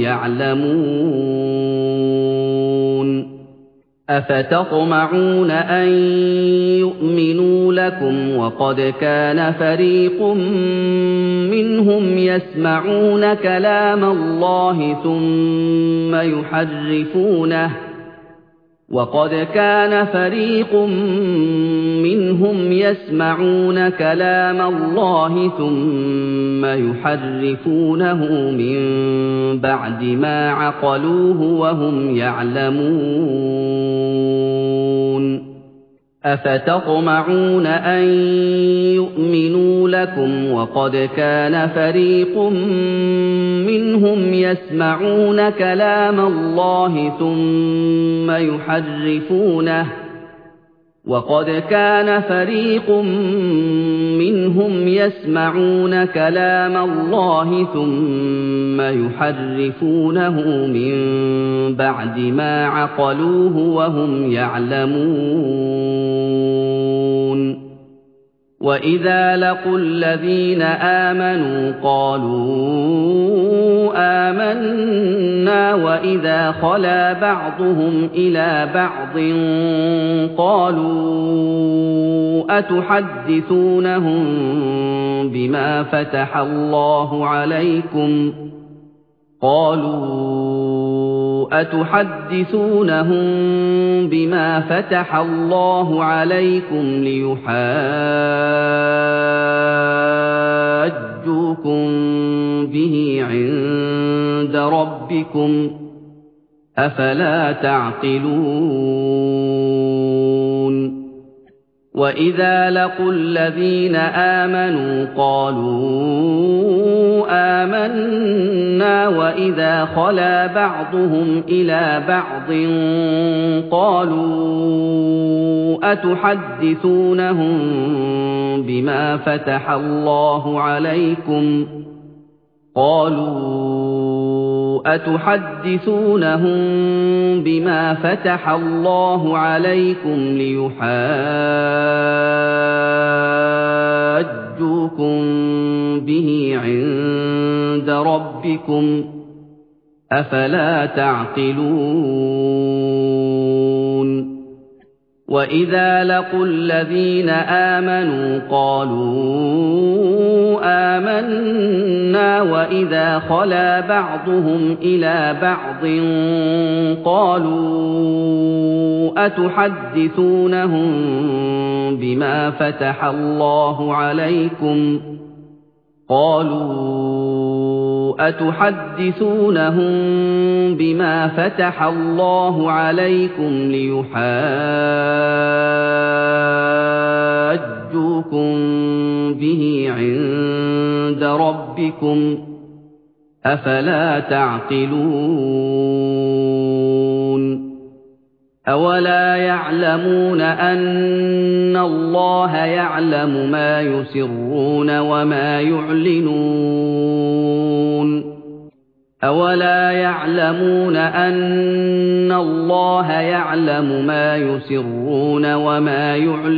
يعلمون أفتطمعون أن يؤمنوا لكم وقد كان فريق منهم يسمعون كلام الله ثم يحرفونه وقد كان فريق منهم يسمعون كلام الله ثم يحرفونه من بعد ما عقلوه وهم يعلمون أفتطمعون أن يؤمنوا لكم وقد كان فريق منهم يسمعون كلام الله ثم يحرفونه وقد كان فريق منهم يسمعون كلام الله ثم يحرفونه من بعد ما عقلوه وهم يعلمون وإذا لقوا الذين آمنوا قالوا آمنا وإذا خلا بعضهم إلى بعض قالوا أتحدثونهم بما فتح الله عليكم قالوا أتحدثونهم بما فتح الله عليكم ليحاجوكم به عند ربكم أفلا تعقلون وَإِذَا لَقُوا الَّذِينَ آمَنُوا قَالُوا آمَنَّا وَإِذَا خَلَا بَعْضُهُمْ إِلَىٰ بَعْضٍ قَالُوا أَتُحَدِّثُونَهُم بِمَا فَتَحَ اللَّهُ عَلَيْكُمْ قَالُوا أَتُحَدِّثُونَهُم بِمَا فَتَحَ اللَّهُ عَلَيْكُمْ لِيُحَاجُّوكُم بِهِ عِندَ رَبِّكُمْ ۚ أَفَلَا تَعْقِلُونَ وَإِذَا لَقُوا الَّذِينَ آمَنُوا قَالُوا آمَنَّا وَإِذَا خَلَا بَعْضُهُمْ إِلَىٰ بَعْضٍ قَالُوا أَتُحَدِّثُونَهُم بِمَا فَتَحَ اللَّهُ عَلَيْكُمْ قَالُوا أَتُحَدِّثُونَهُم بِمَا فَتَحَ اللَّهُ عَلَيْكُمْ لِيُحَاجُّوكُم بِهِ عِندَ رَبِّكُمْ ۚ أَفَلَا تَعْقِلُونَ أَوَلَا يَعْلَمُونَ أَنَّ اللَّهَ يَعْلَمُ مَا يُسِرُّونَ وَمَا يُعْلِنُونَ أَوَلَا يَعْلَمُونَ أَنَّ اللَّهَ يَعْلَمُ مَا يُسِرُّونَ وَمَا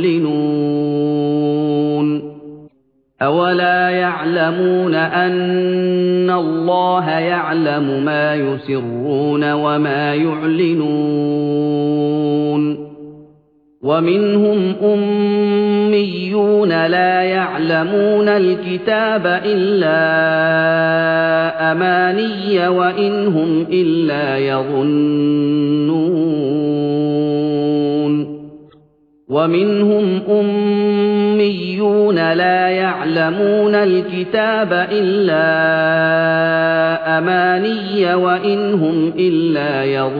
يُعْلِنُونَ أَوَلَا يَعْلَمُونَ أَنَّ اللَّهَ يَعْلَمُ مَا يُسِرُّونَ وَمَا يُعْلِنُونَ وَمِنْهُمْ أُمِّيُّونَ لَا يَعْلَمُونَ الْكِتَابَ إِلَّا أَمَانِيَّ وَإِنْ هُمْ إِلَّا يَظُنُّونَ وَمِنْهُمْ أُمِّيُّونَ لَا يَعْلَمُونَ الْكِتَابَ إِلَّا أَمَانِيَّ وَإِنْ هُمْ إِلَّا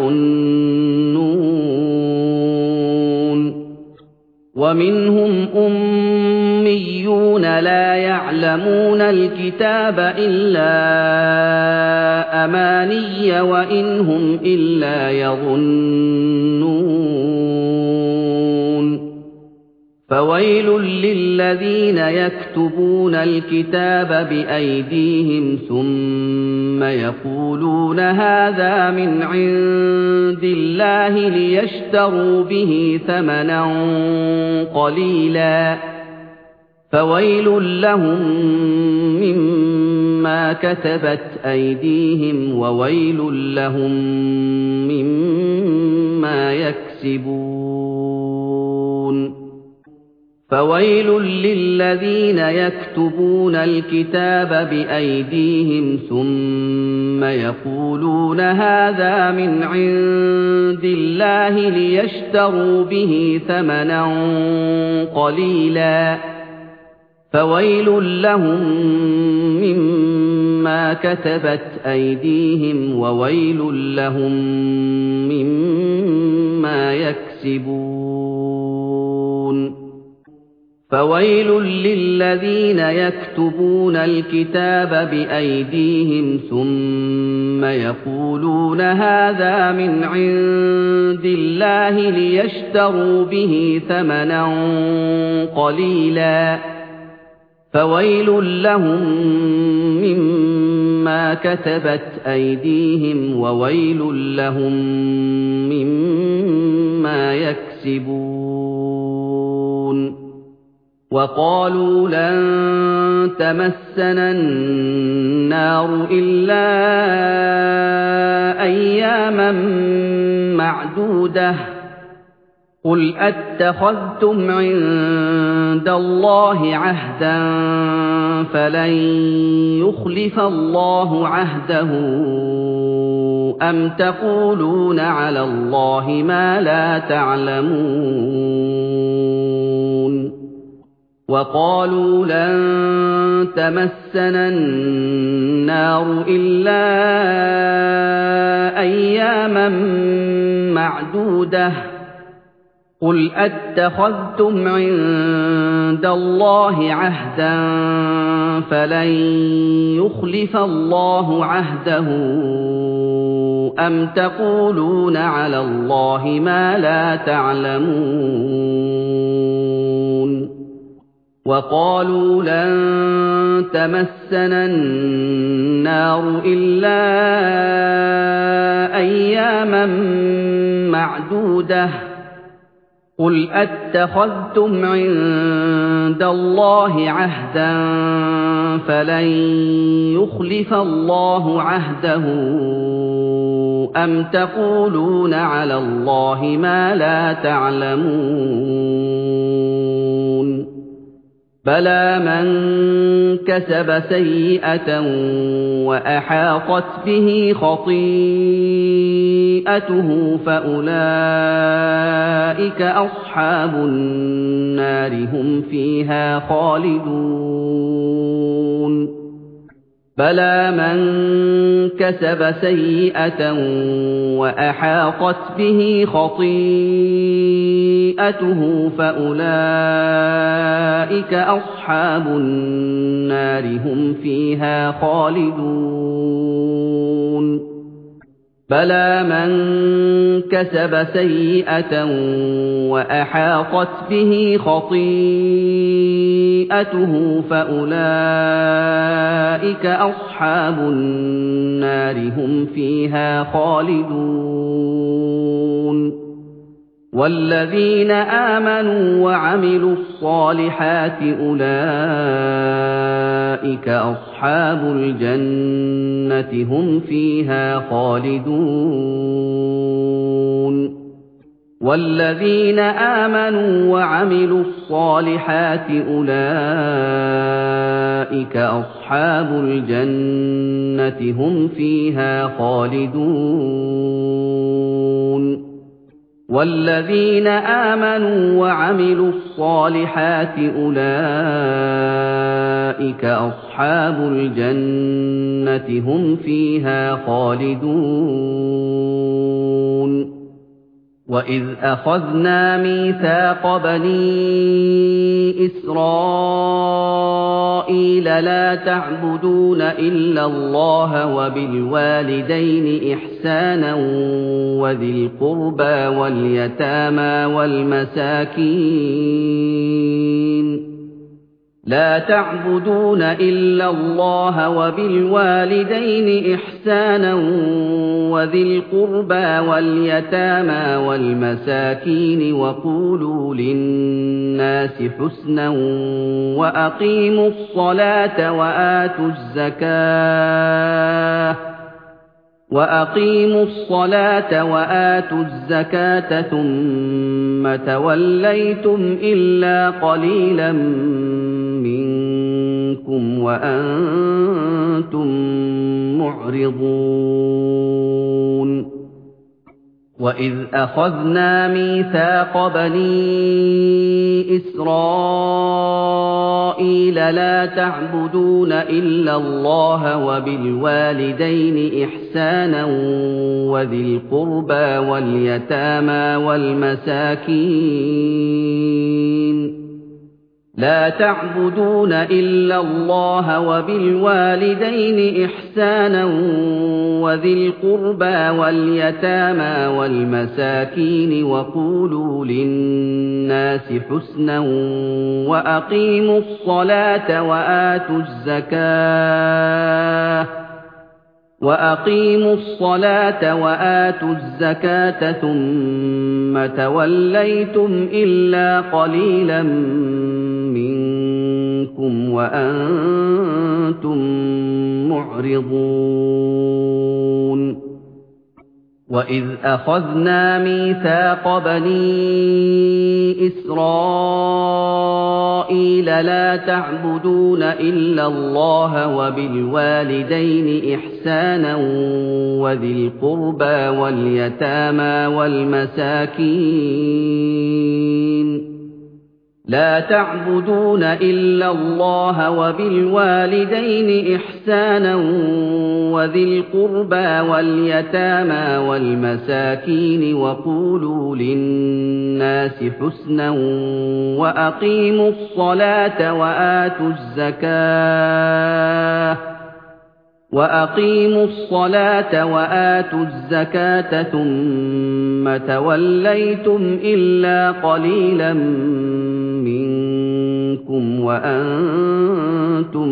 يَظُنُّونَ وَمِنْهُمْ أُمِّيُّونَ لَا يَعْلَمُونَ الْكِتَابَ إِلَّا أَمَانِيَّ وَإِنْ هُمْ إِلَّا يَظُنُّونَ فَوَيْلٌ لِّلَّذِينَ يَكْتُبُونَ الْكِتَابَ بِأَيْدِيهِمْ ثُمَّ يَقُولُونَ هَٰذَا مِنْ عِندِ اللَّهِ لِيَشْتَرُوا بِهِ ثَمَنًا قَلِيلًا ۖ فَوَيْلٌ لَّهُم مِّمَّا كَتَبَتْ أَيْدِيهِمْ وَوَيْلٌ لَّهُم مِّمَّا يَكْسِبُونَ فَوَيْلٌ لِّلَّذِينَ يَكْتُبُونَ الْكِتَابَ بِأَيْدِيهِمْ ثُمَّ يَقُولُونَ هَٰذَا مِنْ عِندِ اللَّهِ لِيَشْتَرُوا بِهِ ثَمَنًا قَلِيلًا ۖ فَوَيْلٌ لَّهُم مِّمَّا كَتَبَتْ أَيْدِيهِمْ وَوَيْلٌ لَّهُم مِّمَّا يَكْسِبُونَ فَوَيْلٌ لِّلَّذِينَ يَكْتُبُونَ الْكِتَابَ بِأَيْدِيهِمْ ثُمَّ يَقُولُونَ هَٰذَا مِنْ عِندِ اللَّهِ لِيَشْتَرُوا بِهِ ثَمَنًا قَلِيلًا ۖ فَوَيْلٌ لَّهُم مِّمَّا كَتَبَتْ أَيْدِيهِمْ وَوَيْلٌ لَّهُم مِّمَّا يَكْسِبُونَ وَقَالُوا لَن تَمَسَّنَا النَّارُ إِلَّا أَيَّامًا مَّعْدُودَةً ۚ قُلْ أَتَّخَذْتُمْ عِندَ اللَّهِ عَهْدًا فَلَن يُخْلِفَ اللَّهُ عَهْدَهُ أَمْ تَقُولُونَ عَلَى اللَّهِ مَا لَا تَعْلَمُونَ وَقَالُوا لَن تَمَسَّنَا النَّارُ إِلَّا أَيَّامًا مَّعْدُودَةً ۚ قُلْ أَتَّخَذْتُمْ عِندَ اللَّهِ عَهْدًا فَلَن يُخْلِفَ اللَّهُ عَهْدَهُ أَمْ تَقُولُونَ عَلَى اللَّهِ مَا لَا تَعْلَمُونَ وَقَالُوا لَن تَمَسَّنَا النَّارُ إِلَّا أَيَّامًا مَّعْدُودَةً قُلْ أَتَّخَذْتُمْ عِندَ اللَّهِ عَهْدًا فَلَن يُخْلِفَ اللَّهُ عَهْدَهُ أَمْ تَقُولُونَ عَلَى اللَّهِ مَا لَا تَعْلَمُونَ بَلَىٰ مَن كَسَبَ سَيِّئَةً وَأَحَاطَتْ بِهِ خَطِيئَتُهُ فَأُولَٰئِكَ أَصْحَابُ النَّارِ هُمْ فِيهَا خَالِدُونَ بَلَىٰ مَن كَسَبَ سَيِّئَةً وَأَحَاطَتْ بِهِ خَطِيئَتُهُ فَأُولَٰئِكَ أَصْحَابُ النَّارِ هُمْ فِيهَا خَالِدُونَ بَلَىٰ مَن كَسَبَ سَيِّئَةً وَأَحَاطَتْ بِهِ خَطِيئَتُهُ فَأُولَٰئِكَ أَصْحَابُ النَّارِ هُمْ فِيهَا خَالِدُونَ وَالَّذِينَ آمَنُوا وَعَمِلُوا الصَّالِحَاتِ أُولَٰئِكَ أَصْحَابُ الْجَنَّةِ هُمْ فِيهَا خَالِدُونَ وَالَّذِينَ آمَنُوا وَعَمِلُوا الصَّالِحَاتِ أُولَٰئِكَ أَصْحَابُ الْجَنَّةِ هُمْ فِيهَا خَالِدُونَ وَالَّذِينَ آمَنُوا وَعَمِلُوا الصَّالِحَاتِ أُولَٰئِكَ أَصْحَابُ الْجَنَّةِ هُمْ فِيهَا خَالِدُونَ وَإِذْ أَخَذْنَا مِيثَاقَ بَنِي إِسْرَائِيلَ لَا تَعْبُدُونَ إِلَّا اللَّهَ وَبِالْوَالِدَيْنِ إِحْسَانًا وَذِي الْقُرْبَىٰ وَالْيَتَامَىٰ وَالْمَسَاكِينِ لا تعبدون إلا الله وبالوالدين إحسانا وذي القربى واليتامى والمساكين وقولوا للناس حسنا وأقيموا الصلاة وآتوا الزكاة وأقيموا الصلاة وآتوا الزكاة ثم توليتم إلا قليلا منكم وأنتم معرضون وإذ أخذنا ميثاق بني إسرائيل لا تعبدون إلا الله وبالوالدين إحسانا وذي القربى واليتامى والمساكين لا تعبدون إلا الله وبالوالدين إحسانا وذي القربى واليتامى والمساكين وقولوا للناس حسنا وأقيموا الصلاة وآتوا الزكاة وأقيموا الصلاة وآتوا الزكاة ثم توليتم إلا قليلا منكم وأنتم معرضون وإذ أخذنا ميثاق بني إسرائيل لا تعبدون إلا الله وبالوالدين إحسانا وذي القربى واليتامى والمساكين لا تعبدون إلا الله وبالوالدين إحسانا وذي القربى واليتامى والمساكين وقولوا للناس حسنا وأقيموا الصلاة وآتوا الزكاة وأقيموا الصلاة وآتوا الزكاة ثم توليتم إلا قليلا منكم وأنتم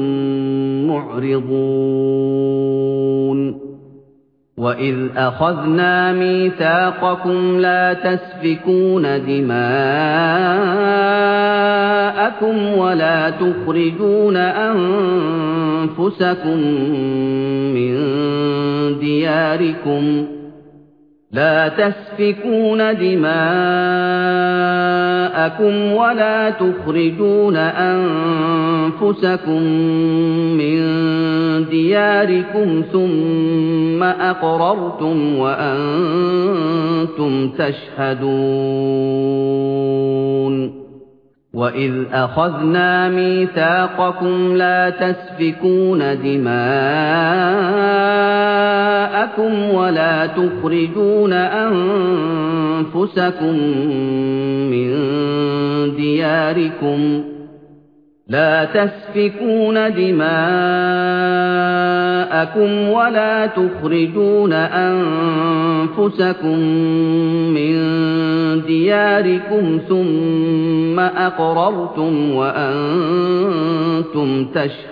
معرضون وإذ أخذنا ميثاقكم لا تسفكون دماءكم ولا تخرجون أنفسكم من دياركم لا تسفكون دماءكم ولا تخرجون أنفسكم من دياركم ثم أقررتم وأنتم تشهدون وإذ أخذنا ميثاقكم لا تسفكون دماءكم ولا تخرجون أنفسكم من دياركم لا تسفكون دماءكم ولا تخرجون أنفسكم من دياركم ثم أقررتم وأنتم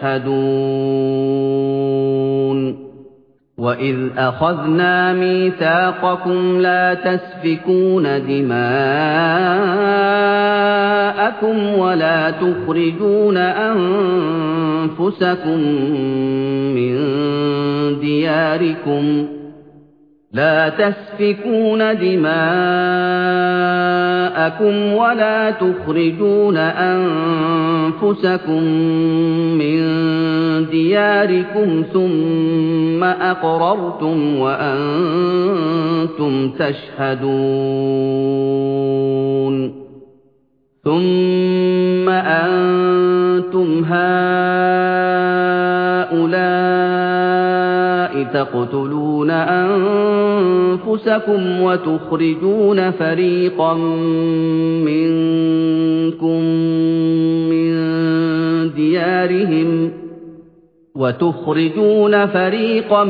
تشهدون وإذ أخذنا ميثاقكم لا تسفكون دماءكم ولا تخرجون أنفسكم من دياركم لا تسفكون دماءكم ولا تخرجون أنفسكم من دياركم ثم أقررتم وأنتم تشهدون ثم أنتم هؤلاء تقتلون أنفسكم وتخرجون فريقا منكم من ديارهم وتخرجون فريقا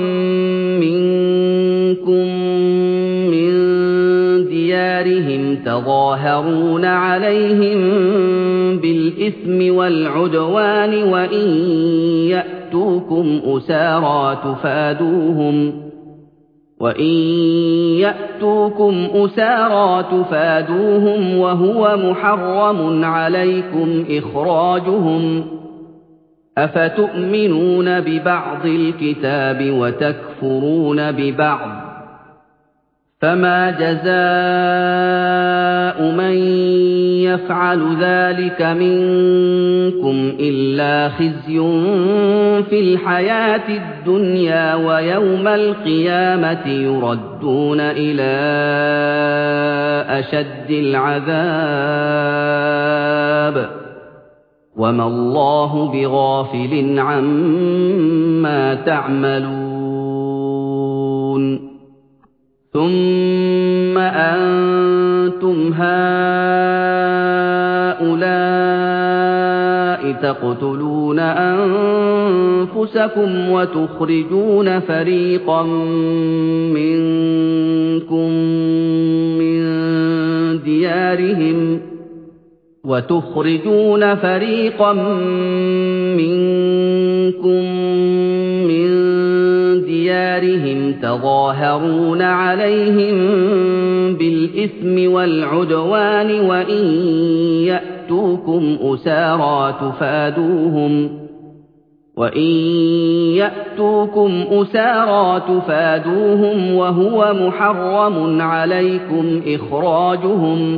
منكم من ديارهم تظاهرون عليهم بالإثم والعدوان وإن يأتوكم أسارى تفادوهم وإن يأتوكم أسارى تفادوهم وهو محرم عليكم إخراجهم أفتؤمنون ببعض الكتاب وتكفرون ببعض فما جزاء من يفعل ذلك منكم إلا خزي في الحياة الدنيا ويوم القيامة يردون إلى أشد العذاب وما الله بغافل عما تعملون ثم أنتم هؤلاء تقتلون أنفسكم وتخرجون فريقا منكم من ديارهم وتخرجون فريقا منكم من ديارهم تظاهرون عليهم بالإثم والعدوان وإن يأتوكم أسارى تفادوهم وإن يأتوكم أسارى تفادوهم وهو محرم عليكم إخراجهم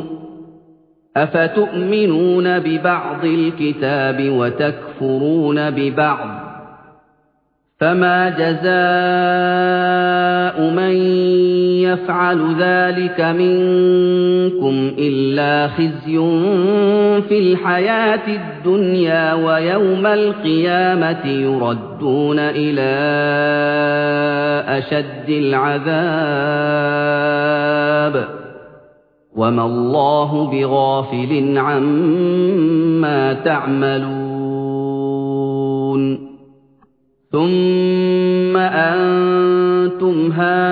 أفتؤمنون ببعض الكتاب وتكفرون ببعض فما جزاء من يفعل ذلك منكم إلا خزي في الحياة الدنيا ويوم القيامة يردون إلى أشد العذاب وما الله بغافل عما تعملون ثم أنتم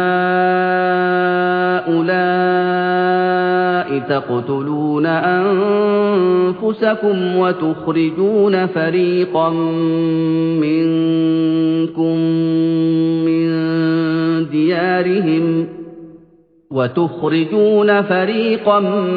هؤلاء تقتلون أنفسكم وتخرجون فريقا منكم من ديارهم وتخرجون فريقا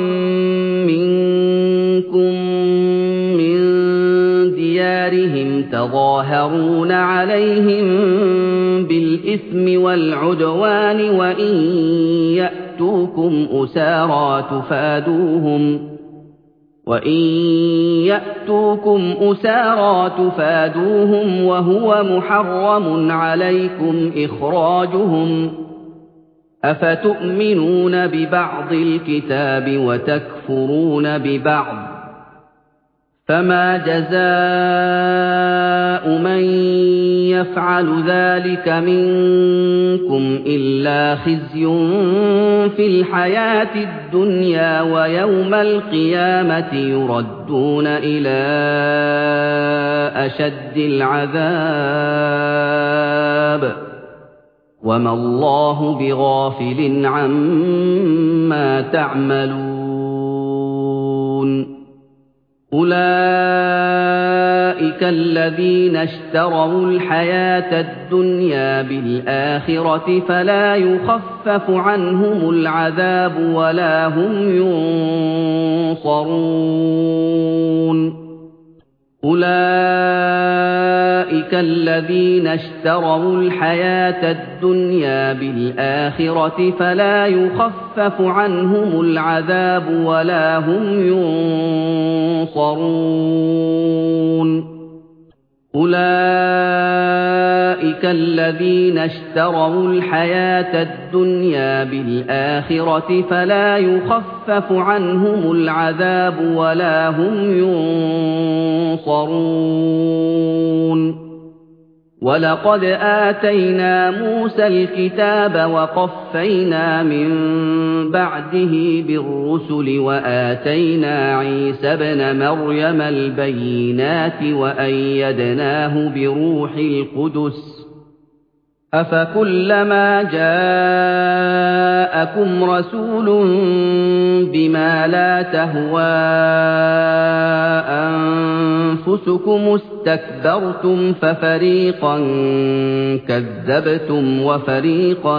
منكم من ديارهم تظاهرون عليهم بالإثم والعدوان وإن يأتوكم أسارى تفادوهم وإن يأتوكم أسارى تفادوهم وهو محرم عليكم إخراجهم أفتؤمنون ببعض الكتاب وتكفرون ببعض فما جزاء من يفعل ذلك منكم إلا خزي في الحياة الدنيا ويوم القيامة يردون إلى أشد العذاب وما الله بغافل عما تعملون أولئك الذين اشتروا الحياة الدنيا بالآخرة فلا يخفف عنهم العذاب ولا هم ينصرون أولئك الذين اشتروا الحياة الدنيا بالآخرة فلا يخفف عنهم العذاب ولا هم ينصرون أولئك الذين اشتروا الحياة الدنيا بالآخرة فلا يخفف عنهم العذاب ولا هم ينصرون ولقد آتينا موسى الكتاب وقفينا من بعده بالرسل وآتينا عيسى ابن مريم البينات وأيدناه بروح القدس أفكلما جاءكم رسول بما لا تهوى أنفسكم استكبرتم ففريقا كذبتم وفريقا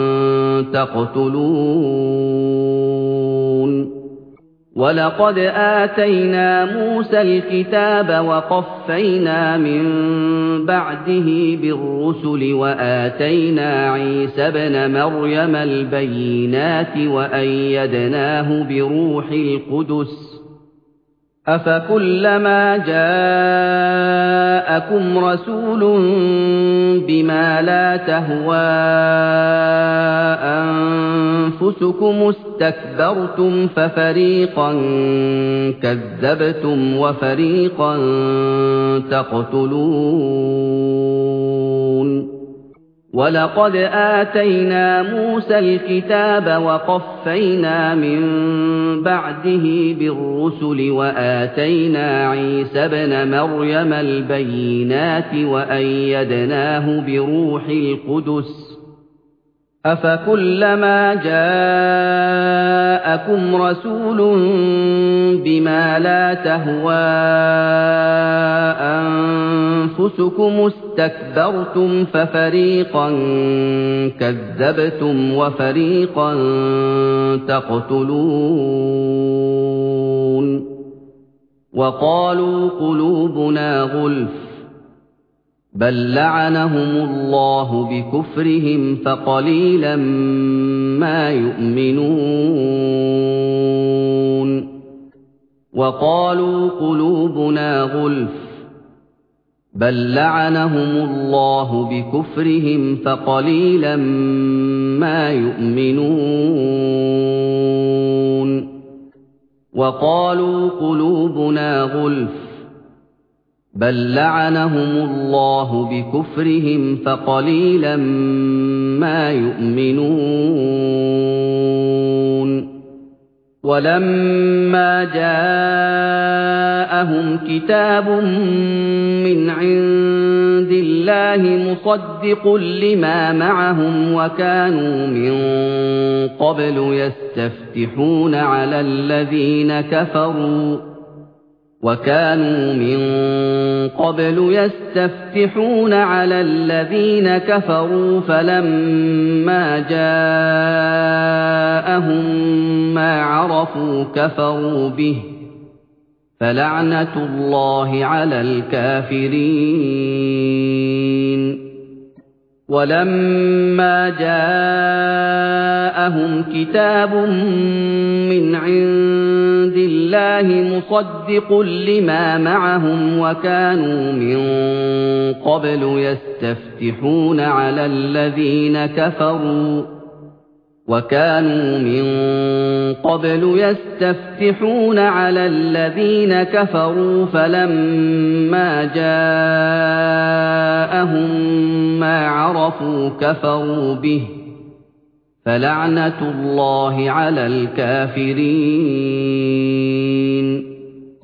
تقتلون ولقد آتينا موسى الكتاب وقفينا من بعده بالرسل وآتينا عيسى ابن مريم البينات وأيدناه بروح القدس أفكلما جاءكم رسول بما لا تهوى أنفسكم استكبرتم ففريقا كذبتم وفريقا تقتلون ولقد آتينا موسى الكتاب وقفينا من بعده بالرسل وآتينا عيسى ابن مريم البينات وأيدناه بروح القدس أفكلما جاءكم رسول بما لا تهوى أنفسكم استكبرتم ففريقا كذبتم وفريقا تقتلون وقالوا قلوبنا غلف بل لعنهم الله بكفرهم فقليلا ما يؤمنون وقالوا قلوبنا غلف بل لعنهم الله بكفرهم فقليلا ما يؤمنون وقالوا قلوبنا غلف بل لعنهم الله بكفرهم فقليلا ما يؤمنون ولما جاءهم كتاب من عند الله مصدق لما معهم وكانوا من قبل يستفتحون على الذين كفروا وكانوا من قبل يستفتحون على الذين كفروا فلما جاءهم ما عرفوا كفروا به فلعنة الله على الكافرين ولما جاءهم كتاب من عند الله مصدق لما معهم وكانوا من قبل يستفتحون على الذين كفروا وكانوا من قبل يستفتحون على الذين كفروا فلما جاءهم ما عرفوا كفروا به فلعنة الله على الكافرين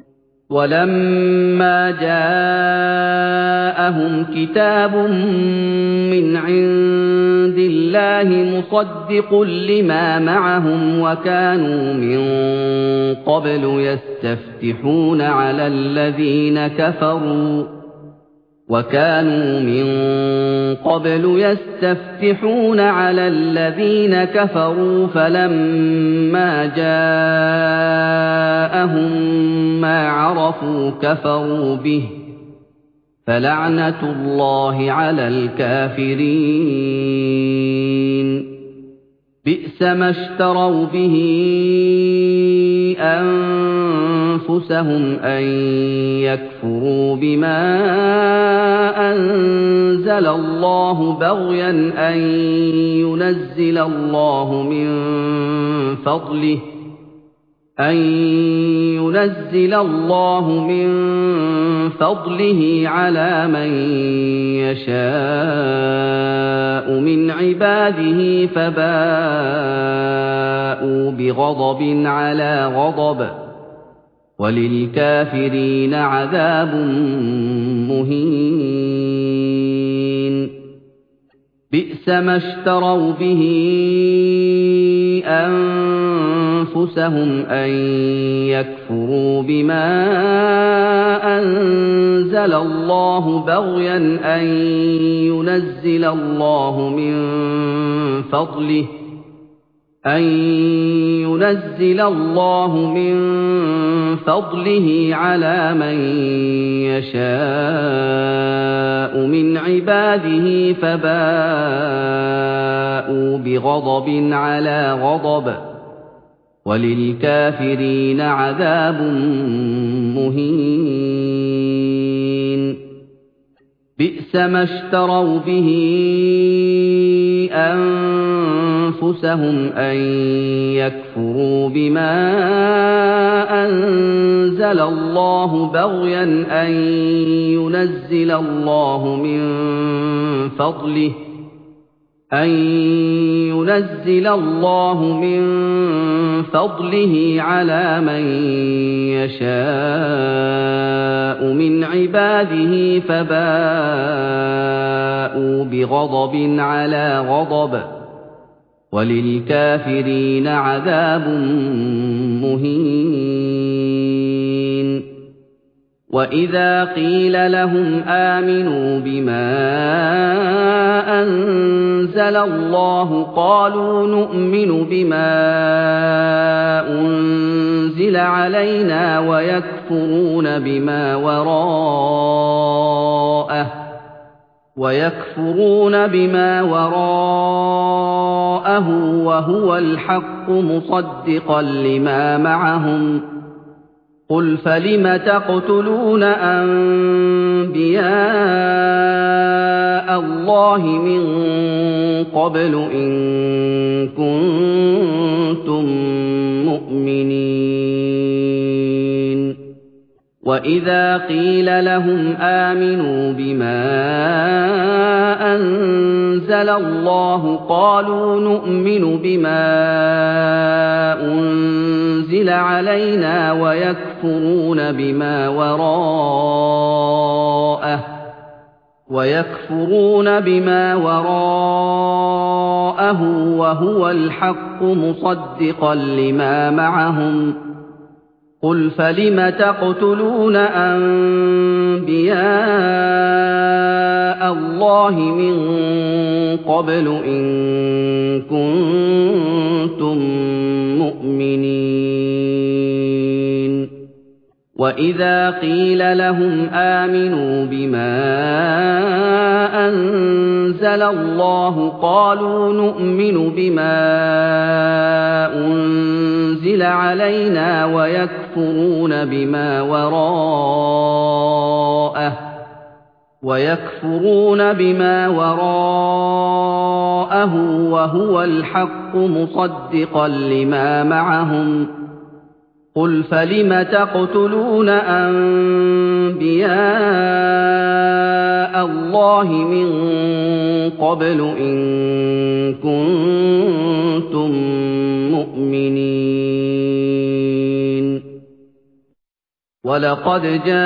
ولما جاءهم كتاب من عند الله مصدق لما معهم وكانوا من قبل يستفتحون على الذين كفروا وكانوا من قبل يستفتحون على الذين كفروا فلما جاءهم ما عرفوا كفروا به فلعنة الله على الكافرين بئس ما اشتروا به أنفسهم أن يكفروا بما أنزل الله بغيا أن ينزل الله من فضله أن ينزل الله من فضله على من يشاء من عباده فباءوا بغضب على غضب وللكافرين عذاب مهين بئس ما اشتروا به أنفسهم أن يكفروا بما أنزل الله بغيا أن ينزل الله من فضله أن ينزل الله من فضله على من يشاء من عباده فباءوا بغضب على غضب وللكافرين عذاب مهين بئس ما اشتروا به أنفسهم أن يكفروا بما أنزل الله بغيا أن ينزل الله من فضله أن ينزل الله من فضله على من يشاء من عباده فباءوا بغضب على غضب وللكافرين عذاب مهين وإذا قيل لهم آمنوا بما أنزل الله قالوا نؤمن بما أنزل علينا ويكفرون بما وراءه ويكفرون بما وراءه وهو الحق مصدقا لما معهم قل فلم تقتلون أنبياء الله من قَبْلُ إِن كُنتُم مُّؤْمِنِينَ وَإِذَا قِيلَ لَهُمْ آمِنُوا بِمَا أَنزَلَ اللَّهُ قَالُوا نُؤْمِنُ بِمَا أُنزِلَ عَلَيْنَا وَيَكْفُرُونَ بِمَا وَرَاءَهُ وَيَكْفُرُونَ بِمَا وَرَاءَهُ وَهُوَ الْحَقُّ مُصَدِّقًا لِّمَا مَعَهُمْ قُلْ فَلِمَ تَقْتُلُونَ أَنبِيَاءَ اللَّهِ مِن قَبْلُ إِن كُنتُم مُّؤْمِنِينَ وَإِذَا قِيلَ لَهُمْ آمِنُوا بِمَا أَنزَلَ اللَّهُ قَالُوا نُؤْمِنُ بِمَا أُنزِلَ عَلَيْنَا وَيَكْفُرُونَ بِمَا وَرَاءَهُ وَيَكْفُرُونَ بِمَا وَرَاءَهُ وَهُوَ الْحَقُّ مُصَدِّقًا لِّمَا مَعَهُمْ قُلْ فَلِمَ تَقْتُلُونَ أَنبِيَاءَ اللَّهِ مِن قَبْلُ إِن كُنتُم مُّؤْمِنِينَ وَلَقَدْ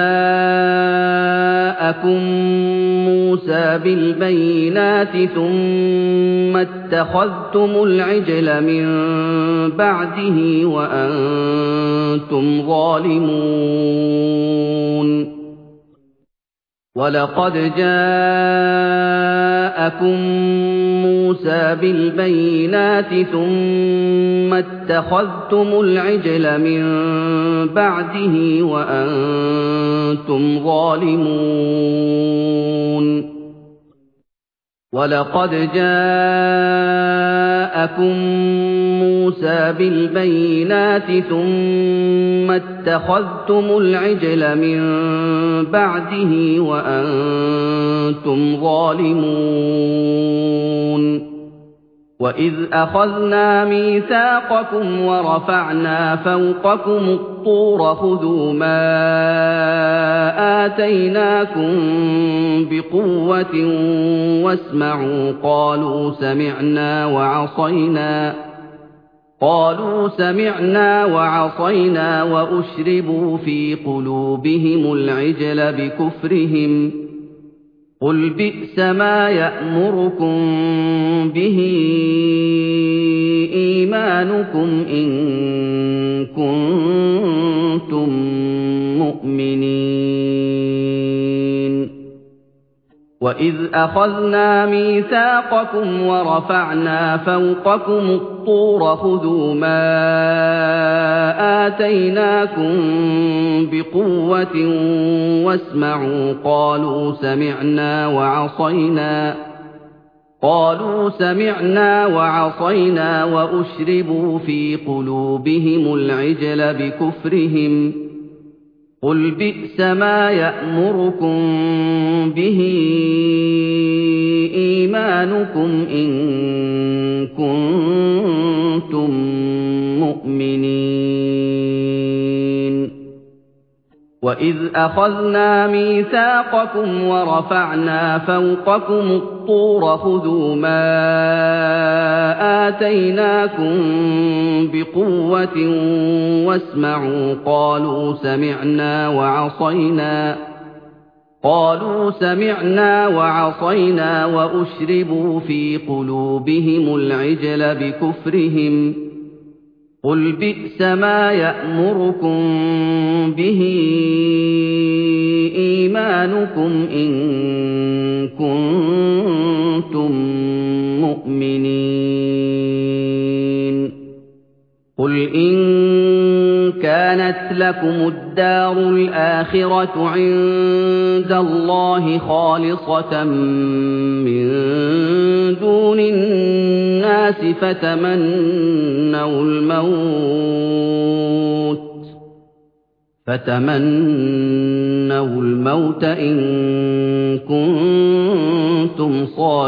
جَاءَكُم مُّوسَىٰ بِالْبَيِّنَاتِ ثُمَّ اتَّخَذْتُمُ الْعِجْلَ مِن بَعْدِهِ وَأَنتُمْ ظَالِمُونَ وَلَقَدْ جَاءَكُم مُّوسَىٰ بِالْبَيِّنَاتِ ثُمَّ اتَّخَذْتُمُ الْعِجْلَ مِن بَعْدِهِ وَأَنتُمْ ظَالِمُونَ وَلَقَدْ جَاءَكُم مُّوسَىٰ بِالْبَيِّنَاتِ ثُمَّ اتَّخَذْتُمُ الْعِجْلَ مِن بَعْدِهِ وَأَنتُمْ ظَالِمُونَ وَإِذْ أَخَذْنَا مِيثَاقَكُمْ وَرَفَعْنَا فَوْقَكُمُ الطُّورَ خُذُوا مَا آتَيْنَاكُم بِقُوَّةٍ وَاسْمَعُوا قَالُوا سَمِعْنَا وَعَصَيْنَا قَالُوا سَمِعْنَا وَعَصَيْنَا وَأُشْرِبُوا فِي قُلُوبِهِمُ الْعِجْلَ بِكُفْرِهِمْ قُلْ بِئْسَ مَا يَأْمُرُكُم بِهِ إِيمَانُكُمْ إِن كُنتُم مُّؤْمِنِينَ وَإِذْ أَخَذْنَا مِيثَاقَكُمْ وَرَفَعْنَا فَوْقَكُمُ الطُّورَ خُذُوا مَا آتَيْنَاكُم بِقُوَّةٍ وَاسْمَعُوا قَالُوا سَمِعْنَا وَعَصَيْنَا قَالُوا سَمِعْنَا وَعَصَيْنَا وَأُشْرِبُوا فِي قُلُوبِهِمُ الْعِجْلَ بِكُفْرِهِمْ قُلْ بِئْسَ مَا يَأْمُرُكُم بِهِ إِيمَانُكُمْ إِن كُنتُم مُّؤْمِنِينَ وَإِذْ أَخَذْنَا مِيثَاقَكُمْ وَرَفَعْنَا فَوْقَكُمُ الطُّورَ خُذُوا مَا آتَيْنَاكُم بِقُوَّةٍ وَاسْمَعُوا قَالُوا سَمِعْنَا وَعَصَيْنَا قَالُوا سَمِعْنَا وَعَصَيْنَا وَأُشْرِبُوا فِي قُلُوبِهِمُ الْعِجْلَ بِكُفْرِهِمْ قُلْ بِئْسَ مَا يَأْمُرُكُم بِهِ إِيمَانُكُمْ إِن كُنتُم مُّؤْمِنِينَ قُلْ إِن كَانَتْ لَكُمُ الدَّارُ الْآخِرَةُ عِندَ اللَّهِ خَالِصَةً مِّن دُونِ النَّاسِ فَتَمَنَّوُا الْمَوْتَ فَتَمَنَّوُا الْمَوْتَ إِن كُنتُمْ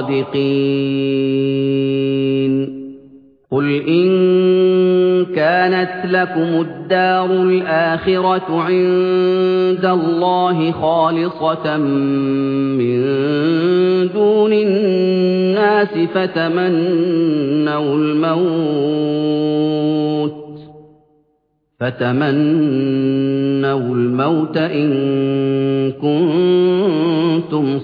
صَادِقِينَ قُلْ إِن كَانَتْ لَكُمُ الدَّارُ الْآخِرَةُ عِندَ اللَّهِ خَالِصَةً مِّن دُونِ النَّاسِ فَتَمَنَّوُا الْمَوْتَ فَتَمَنَّوُا الْمَوْتَ إِن كُنتُمْ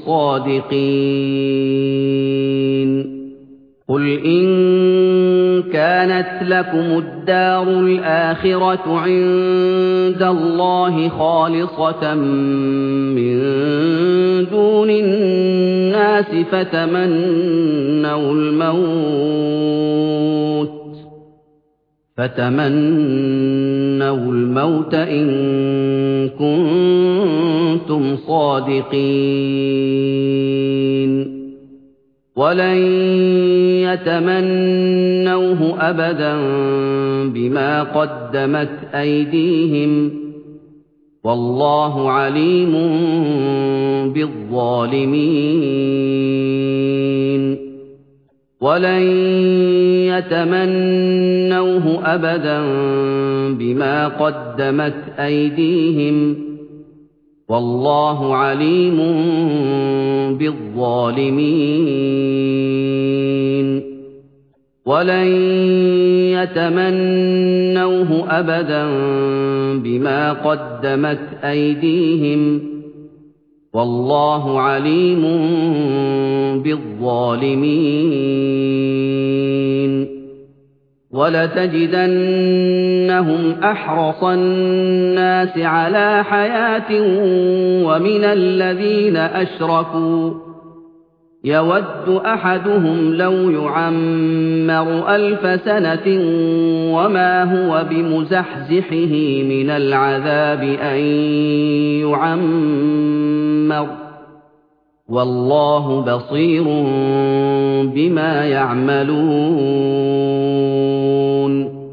صَادِقِينَ قُلْ إِن كَانَتْ لَكُمُ الدَّارُ الْآخِرَةُ عِندَ اللَّهِ خَالِصَةً مِّن دُونِ النَّاسِ فَتَمَنَّوُا الْمَوْتَ فَتَمَنَّوُا الْمَوْتَ إِن كُنتُمْ صَادِقِينَ وَلَن يَتَمَنَّوْهُ أَبَدًا بِمَا قَدَّمَتْ أَيْدِيهِمْ وَاللَّهُ عَلِيمٌ بِالظَّالِمِينَ وَلَن يَتَمَنَّوْهُ أَبَدًا بِمَا قَدَّمَتْ أَيْدِيهِمْ وَاللَّهُ عَلِيمٌ بِالظَّالِمِينَ وَلَن يَتَمَنَّوْهُ أَبَدًا بِمَا قَدَّمَتْ أَيْدِيهِمْ وَاللَّهُ عَلِيمٌ بِالظَّالِمِينَ وَلَتَجِدَنَّهُمْ أَحْرَصَ النَّاسِ عَلَىٰ حَيَاةٍ وَمِنَ الَّذِينَ أَشْرَكُوا يَوَدُّ أَحَدُهُمْ لَوْ يُعَمَّرُ أَلْفَ سَنَةٍ وَمَا هُوَ بِمُزَحْزِحِهِ مِنَ الْعَذَابِ أَن يُعَمَّرَ وَاللَّهُ بَصِيرٌ بِمَا يَعْمَلُونَ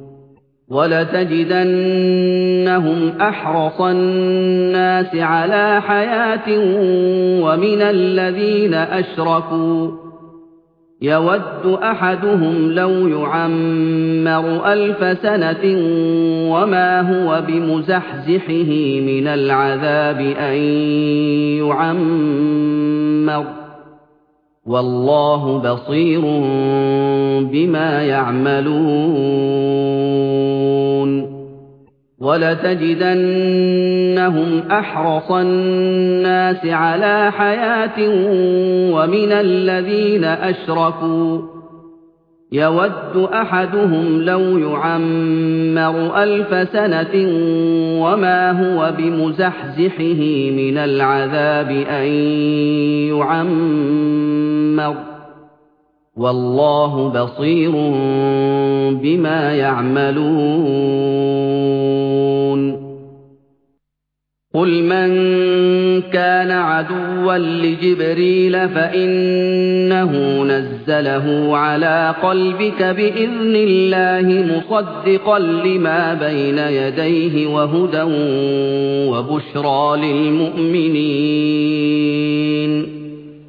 وَلَتَجِدَنَّهُمْ أَحْرَصَ النَّاسِ عَلَىٰ حَيَاةٍ وَمِنَ الَّذِينَ أَشْرَكُوا يَوَدُّ أَحَدُهُمْ لَوْ يُعَمَّرُ أَلْفَ سَنَةٍ وَمَا هُوَ بِمُزَحْزِحِهِ مِنَ الْعَذَابِ أَن يُعَمَّرَ وَاللَّهُ بَصِيرٌ بِمَا يَعْمَلُونَ وَلَتَجِدَنَّهُمْ أَحْرَصَ النَّاسِ عَلَىٰ حَيَاةٍ وَمِنَ الَّذِينَ أَشْرَكُوا يَوَدُّ أَحَدُهُمْ لَوْ يُعَمَّرُ أَلْفَ سَنَةٍ وَمَا هُوَ بِمُزَحْزِحِهِ مِنَ الْعَذَابِ أَن يُعَمَّرَ وَاللَّهُ بَصِيرٌ بِمَا يَعْمَلُونَ قُلْ مَن كَانَ عَدُوًّا لِّجِبْرِيلَ فَإِنَّهُ نَزَّلَهُ عَلَىٰ قَلْبِكَ بِإِذْنِ اللَّهِ مُصَدِّقًا لِّمَا بَيْنَ يَدَيْهِ وَهُدًى وَبُشْرَىٰ لِلْمُؤْمِنِينَ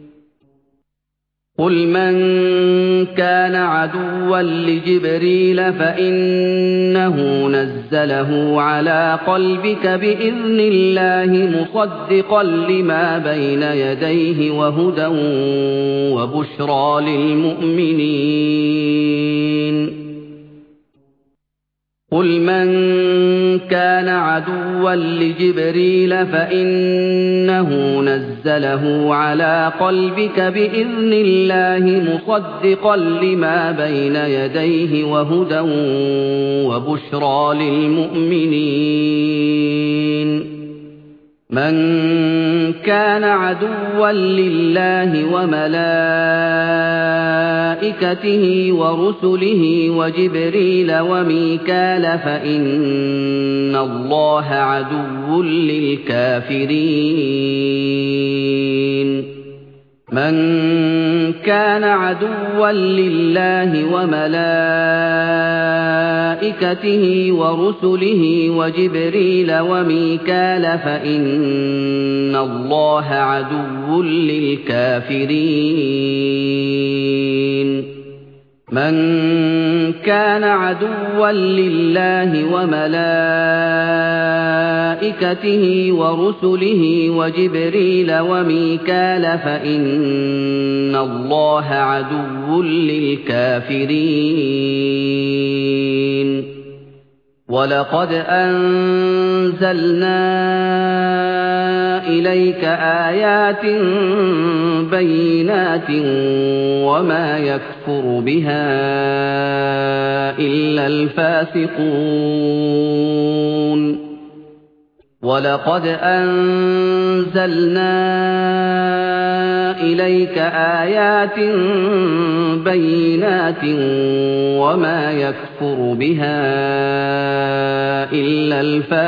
قُلْ مَن كَانَ عَدُوًّا لِّجِبْرِيلَ فَإِنَّهُ نَزَّلَهُ عَلَىٰ قَلْبِكَ بِإِذْنِ اللَّهِ مُصَدِّقًا لِّمَا بَيْنَ يَدَيْهِ وَهُدًى وَبُشْرَىٰ لِلْمُؤْمِنِينَ قُلْ مَن كَانَ عَدُوًّا لِّجِبْرِيلَ فَإِنَّهُ نَزَّلَهُ عَلَىٰ قَلْبِكَ بِإِذْنِ اللَّهِ مُصَدِّقًا لِّمَا بَيْنَ يَدَيْهِ وَهُدًى وَبُشْرَىٰ لِلْمُؤْمِنِينَ مَن كَانَ عَدُوًّا لِّلَّهِ وَمَلَائِكَتِهِ وَرُسُلِهِ وَجِبْرِيلَ وَمِيكَالَ فَإِنَّ اللَّهَ عَدُوٌّ لِّلْكَافِرِينَ مَن كَانَ عَدُوًّا لِّلَّهِ وَمَلَائِكَتِهِ وملائكته ورسله وجبريل وميكال فإن الله عدو للكافرين من كان عدوا لله وملائكته ورسله وجبريل وميكال فإن الله عدو للكافرين ولقد أنزلنا إليك آيات بينات وما يكفر بها إلا الفاسقون ولقد أنزلنا إليك آيات بينات وما يكفر بها إلا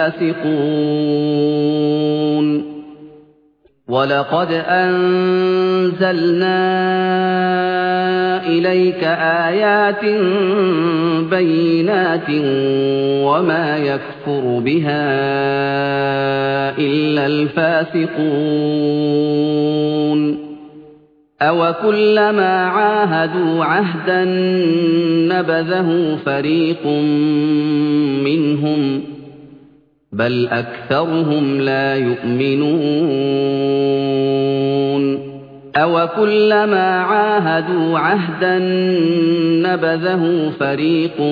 الفاسقون ولقد أنزلنا إليك آيات بينات وما يكفر بها إلا الفاسقون أوكلما عاهدوا عهدا نبذه فريق منهم بل أكثرهم لا يؤمنون أوكلما عاهدوا عهدا نبذه فريق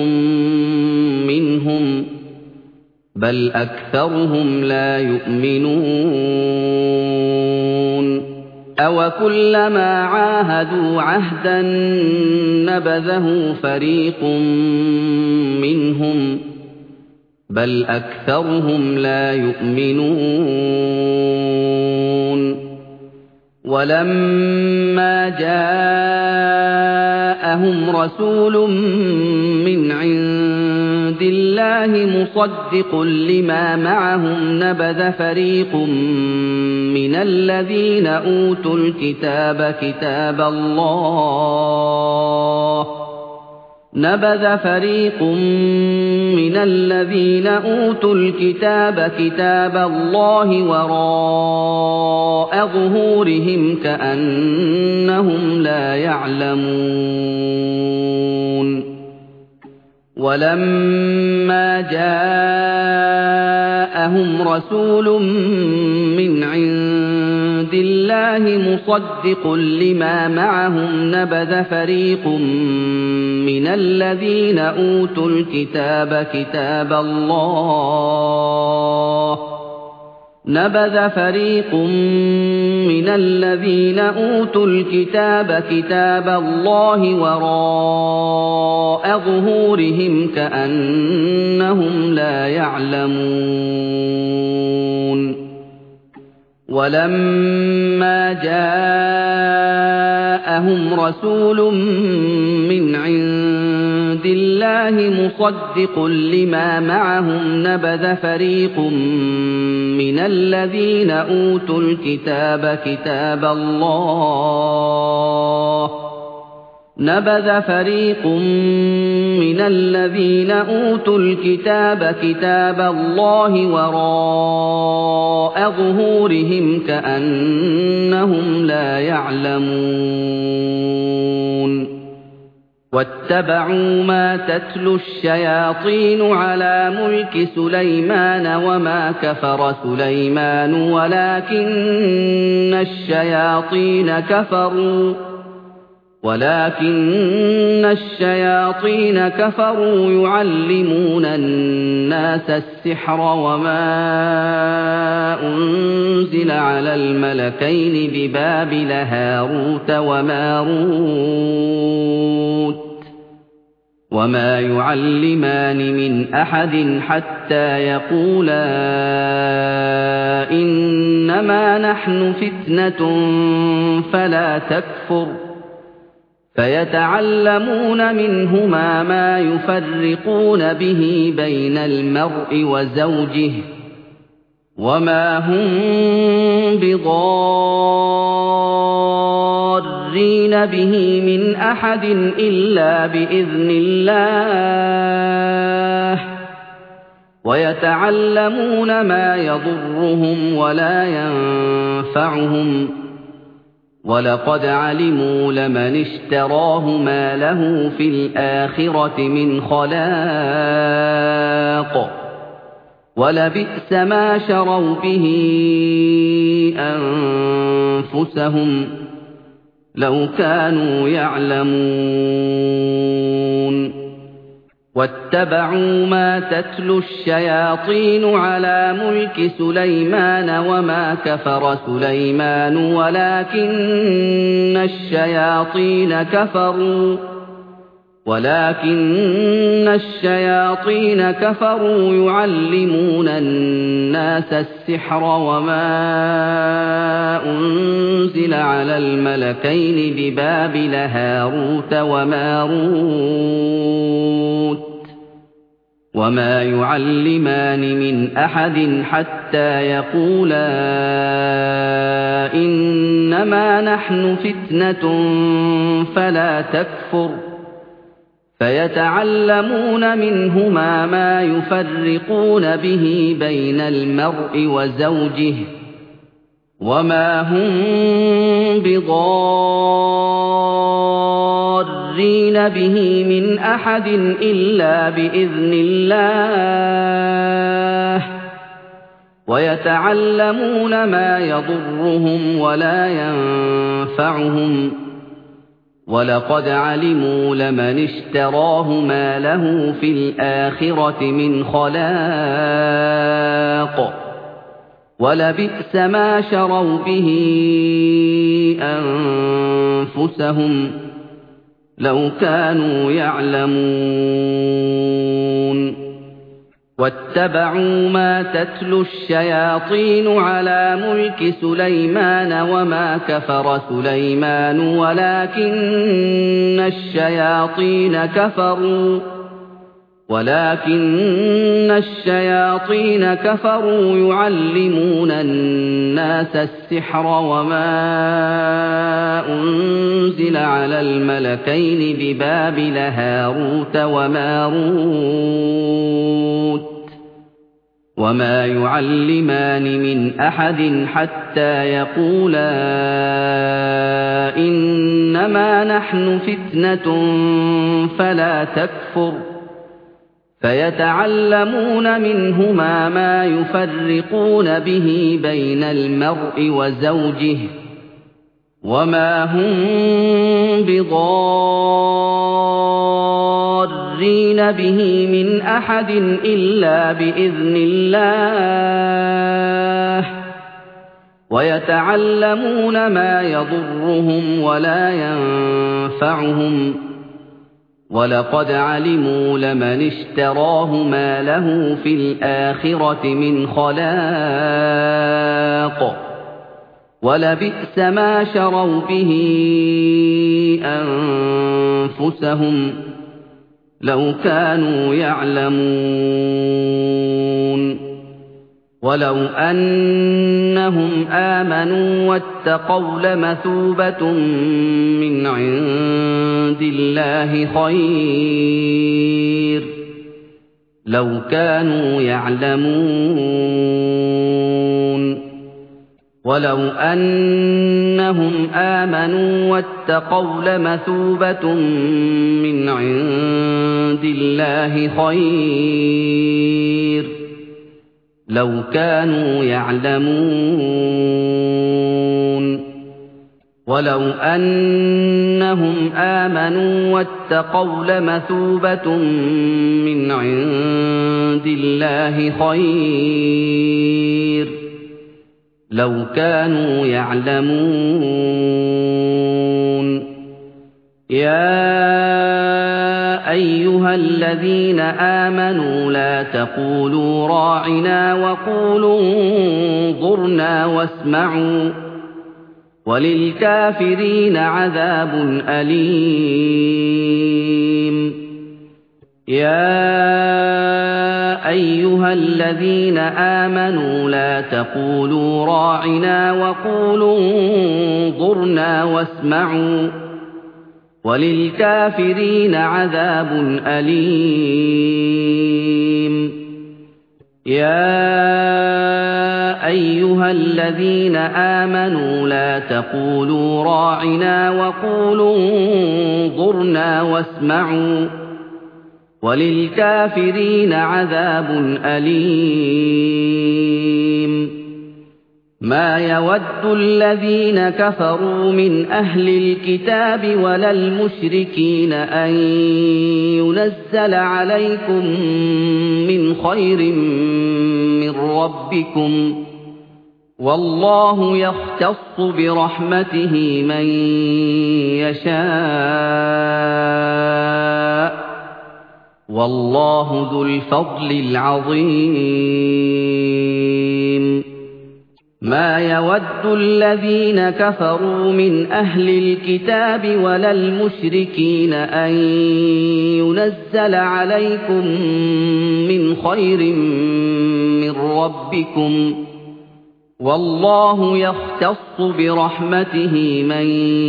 منهم بل أكثرهم لا يؤمنون أوكلما عاهدوا عهدا نبذه فريق منهم بل أكثرهم لا يؤمنون ولما جاءهم رسول من عند الله مصدق لما معهم نبذ فريق من الذين أوتوا الكتاب كتاب الله نبذ فريق من الذين أوتوا الكتاب كتاب الله وراء ظهورهم كأنهم لا يعلمون ولما جاءهم رسول من عند الله مصدق لما معهم نبذ فريق من الذين أوتوا الكتاب كتاب الله نبذ فريق من الذين أوتوا الكتاب كتاب الله وراء ظهورهم كأنهم لا يعلمون ولما جاءهم رسول من عند الله مصدق لما معهم نبذ فريق من الذين أوتوا الكتاب كتاب الله نبذ فريق من الذين أوتوا الكتاب كتاب الله وراء ظهورهم كأنهم لا يعلمون واتبعوا ما تتلو الشياطين على ملك سليمان وما كفر سليمان ولكن الشياطين كفروا ولكن الشياطين كفروا يعلمون الناس السحر وما أنزل على الملكين ببابل هاروت وماروت وما يعلمان من أحد حتى يقولا إنما نحن فتنة فلا تكفر فيتعلمون منهما ما يفرقون به بين المرء وزوجه وما هم بضارين به من أحد إلا بإذن الله ويتعلمون ما يضرهم ولا ينفعهم ولقد علموا لمن اشتراه ما له في الآخرة من خلاق ولبئس ما شروا به أنفسهم لو كانوا يعلمون واتبعوا ما تتلو الشياطين على ملك سليمان وما كفر سليمان ولكن الشياطين كفروا ولكن الشياطين كفروا يعلمون الناس السحر وما أنزل على الملكين ببابل هاروت وماروت وما يعلمان من أحد حتى يقولا إنما نحن فتنة فلا تكفر فيتعلمون منهما ما يفرقون به بين المرء وزوجه وما هم بضارين به من أحد إلا بإذن الله ويتعلمون ما يضرهم ولا ينفعهم ولقد علموا لمن اشتراه ما له في الآخرة من خلاق ولبئس ما شروا به أنفسهم لو كانوا يعلمون واتبعوا ما تتلو الشياطين على ملك سليمان وما كفر سليمان ولكن الشياطين كفروا ولكن الشياطين كفروا يعلمون الناس السحر وما أنزل على الملكين ببابل هاروت وماروت وما يعلمان من أحد حتى يقولا إنما نحن فتنة فلا تكفر فيتعلمون منهما ما يفرقون به بين المرء وزوجه وما هم بضارين به من أحد إلا بإذن الله ويتعلمون ما يضرهم ولا ينفعهم ولقد علموا لمن اشتراه ما له في الآخرة من خلاق ولبئس ما شروا به أنفسهم لو كانوا يعلمون ولو أنهم آمنوا واتقوا لمثوبة من عند الله خير لو كانوا يعلمون ولو أنهم آمنوا واتقوا لمثوبة من عند الله خير لو كانوا يعلمون ولو أنهم آمنوا واتقوا لمثوبة من عند الله خير لو كانوا يعلمون يا أيها الذين آمنوا لا تقولوا راعنا وقولوا انظرنا واسمعوا وللكافرين عذاب أليم يا أيها الذين آمنوا لا تقولوا راعنا وقولوا انظرنا واسمعوا وَلِلْكَافِرِينَ عَذَابٌ أَلِيمٌ يَا أَيُّهَا الَّذِينَ آمَنُوا لَا تَقُولُوا رَاعِنَا وَقُولُوا انظُرْنَا وَاسْمَعُوا وَلِلْكَافِرِينَ عَذَابٌ أَلِيمٌ مَا يَوَدُّ الَّذِينَ كَفَرُوا مِنْ أَهْلِ الْكِتَابِ وَلَا الْمُشْرِكِينَ أَن يُنَزَّلَ عَلَيْكُم مِّنْ خَيْرٍ مِّن رَّبِّكُمْ ۗ وَاللَّهُ يَخْتَصُّ بِرَحْمَتِهِ مَن يَشَاءُ ۗ وَاللَّهُ ذُو الْفَضْلِ الْعَظِيمِ مَا يَوَدُّ الَّذِينَ كَفَرُوا مِنْ أَهْلِ الْكِتَابِ وَلَا الْمُشْرِكِينَ أَن يُنَزَّلَ عَلَيْكُم مِّنْ خَيْرٍ مِّن رَّبِّكُمْ ۗ وَاللَّهُ يَخْتَصُّ بِرَحْمَتِهِ مَن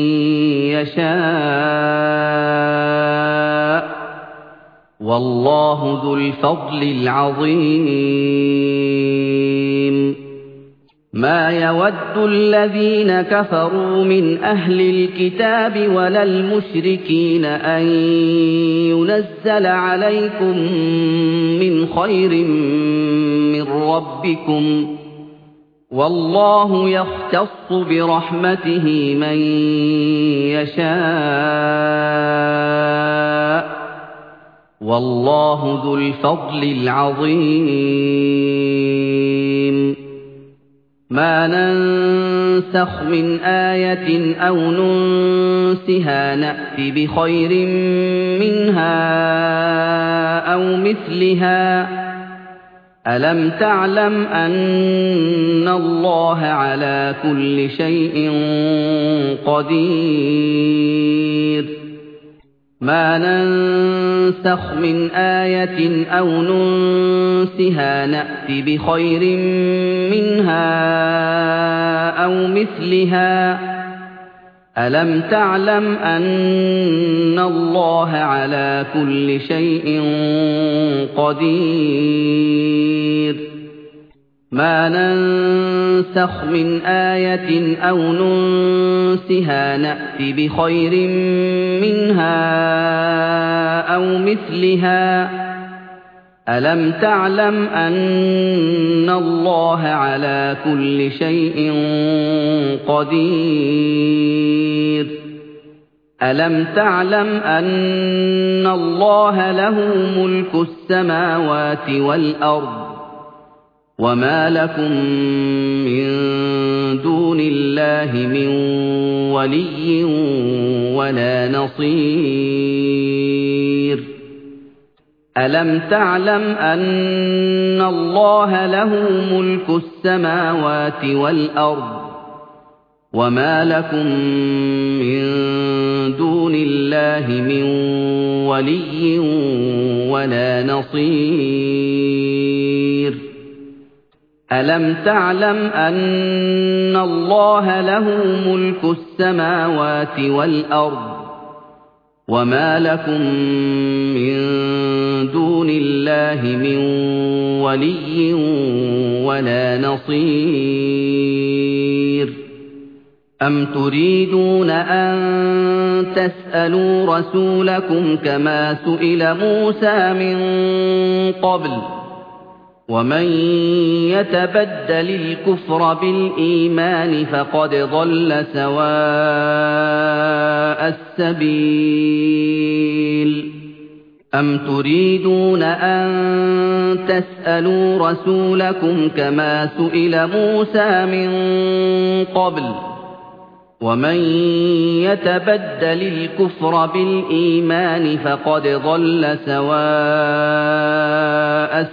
يَشَاءُ ۗ وَاللَّهُ ذُو الْفَضْلِ الْعَظِيمِ مَا يَوَدُّ الَّذِينَ كَفَرُوا مِنْ أَهْلِ الْكِتَابِ وَلَا الْمُشْرِكِينَ أَن يُنَزَّلَ عَلَيْكُم مِّنْ خَيْرٍ مِّن رَّبِّكُمْ ۗ وَاللَّهُ يَخْتَصُّ بِرَحْمَتِهِ مَن يَشَاءُ ۗ وَاللَّهُ ذُو الْفَضْلِ الْعَظِيمِ مَا نَنسَخْ مِنْ آيَةٍ أَوْ نُنسِهَا نَأْتِ بِخَيْرٍ مِّنْهَا أَوْ مِثْلِهَا ۗ أَلَمْ تَعْلَمْ أَنَّ اللَّهَ عَلَىٰ كُلِّ شَيْءٍ قَدِيرٌ مَا نَنسَخْ مِنْ آيَةٍ أَوْ نُنسِهَا نَأْتِ بِخَيْرٍ مِّنْهَا أَوْ مِثْلِهَا ۗ أَلَمْ تَعْلَمْ أَنَّ اللَّهَ عَلَىٰ كُلِّ شَيْءٍ قَدِيرٌ مَا نَنسَخْ مِنْ آيَةٍ أَوْ نُنسِهَا نَأْتِ بِخَيْرٍ مِّنْهَا أَوْ مِثْلِهَا ۗ أَلَمْ تَعْلَمْ أَنَّ اللَّهَ عَلَىٰ كُلِّ شَيْءٍ قَدِيرٌ أَلَمْ تَعْلَمْ أَنَّ اللَّهَ لَهُ مُلْكُ السَّمَاوَاتِ وَالْأَرْضِ وَمَا لَكُم مِّن دُونِ اللَّهِ مِن وَلِيٍّ وَلَا نَصِيرٍ أَلَمْ تَعْلَمْ أَنَّ اللَّهَ لَهُ مُلْكُ السَّمَاوَاتِ وَالْأَرْضِ وَمَا لَكُم مِّن دُونِ اللَّهِ مِن وَلِيٍّ وَلَا نَصِيرٍ أَلَمْ تَعْلَمْ أَنَّ اللَّهَ لَهُ مُلْكُ السَّمَاوَاتِ وَالْأَرْضِ وَمَا لَكُم مِّن دُونِ اللَّهِ مِن وَلِيٍّ وَلَا نَصِيرٍ أَمْ تُرِيدُونَ أَن تَسْأَلُوا رَسُولَكُمْ كَمَا سُئِلَ مُوسَىٰ مِن قَبْلُ ۗ وَمَن يَتَبَدَّلِ الْكُفْرَ بِالْإِيمَانِ فَقَدْ ضَلَّ سَوَاءَ السَّبِيلِ أَمْ تُرِيدُونَ أَن تَسْأَلُوا رَسُولَكُمْ كَمَا سُئِلَ مُوسَىٰ مِن قَبْلُ ۗ وَمَن يَتَبَدَّلِ الْكُفْرَ بِالْإِيمَانِ فَقَدْ ضَلَّ سَوَاءَ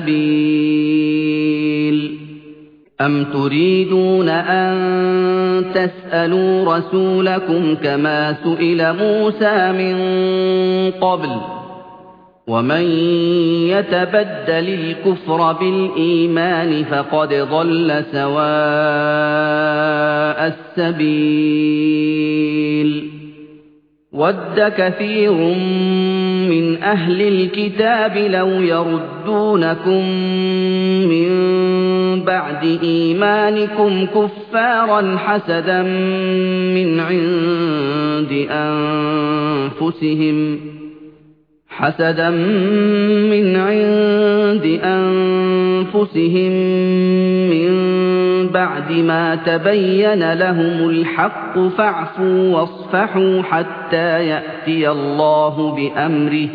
السَّبِيلِ أَمْ تُرِيدُونَ أَن تَسْأَلُوا رَسُولَكُمْ كَمَا سُئِلَ مُوسَىٰ مِن قَبْلُ ۗ وَمَن يَتَبَدَّلِ الْكُفْرَ بِالْإِيمَانِ فَقَدْ ضَلَّ سَوَاءَ السَّبِيلِ وَدَّ كَثِيرٌ مِّنْ أَهْلِ الْكِتَابِ لَوْ يَرُدُّونَكُم مِّن بَعْدِ إِيمَانِكُمْ كُفَّارًا حَسَدًا مِّنْ عِندِ أَنفُسِهِمْ حَسَدًا مِّنْ عِندِ أَنفُسِهِم مِّن بَعْدِ مَا تَبَيَّنَ لَهُمُ الْحَقُّ فَاعْفُوا وَاصْفَحُوا حَتَّىٰ يَأْتِيَ اللَّهُ بِأَمْرِهِ ۗ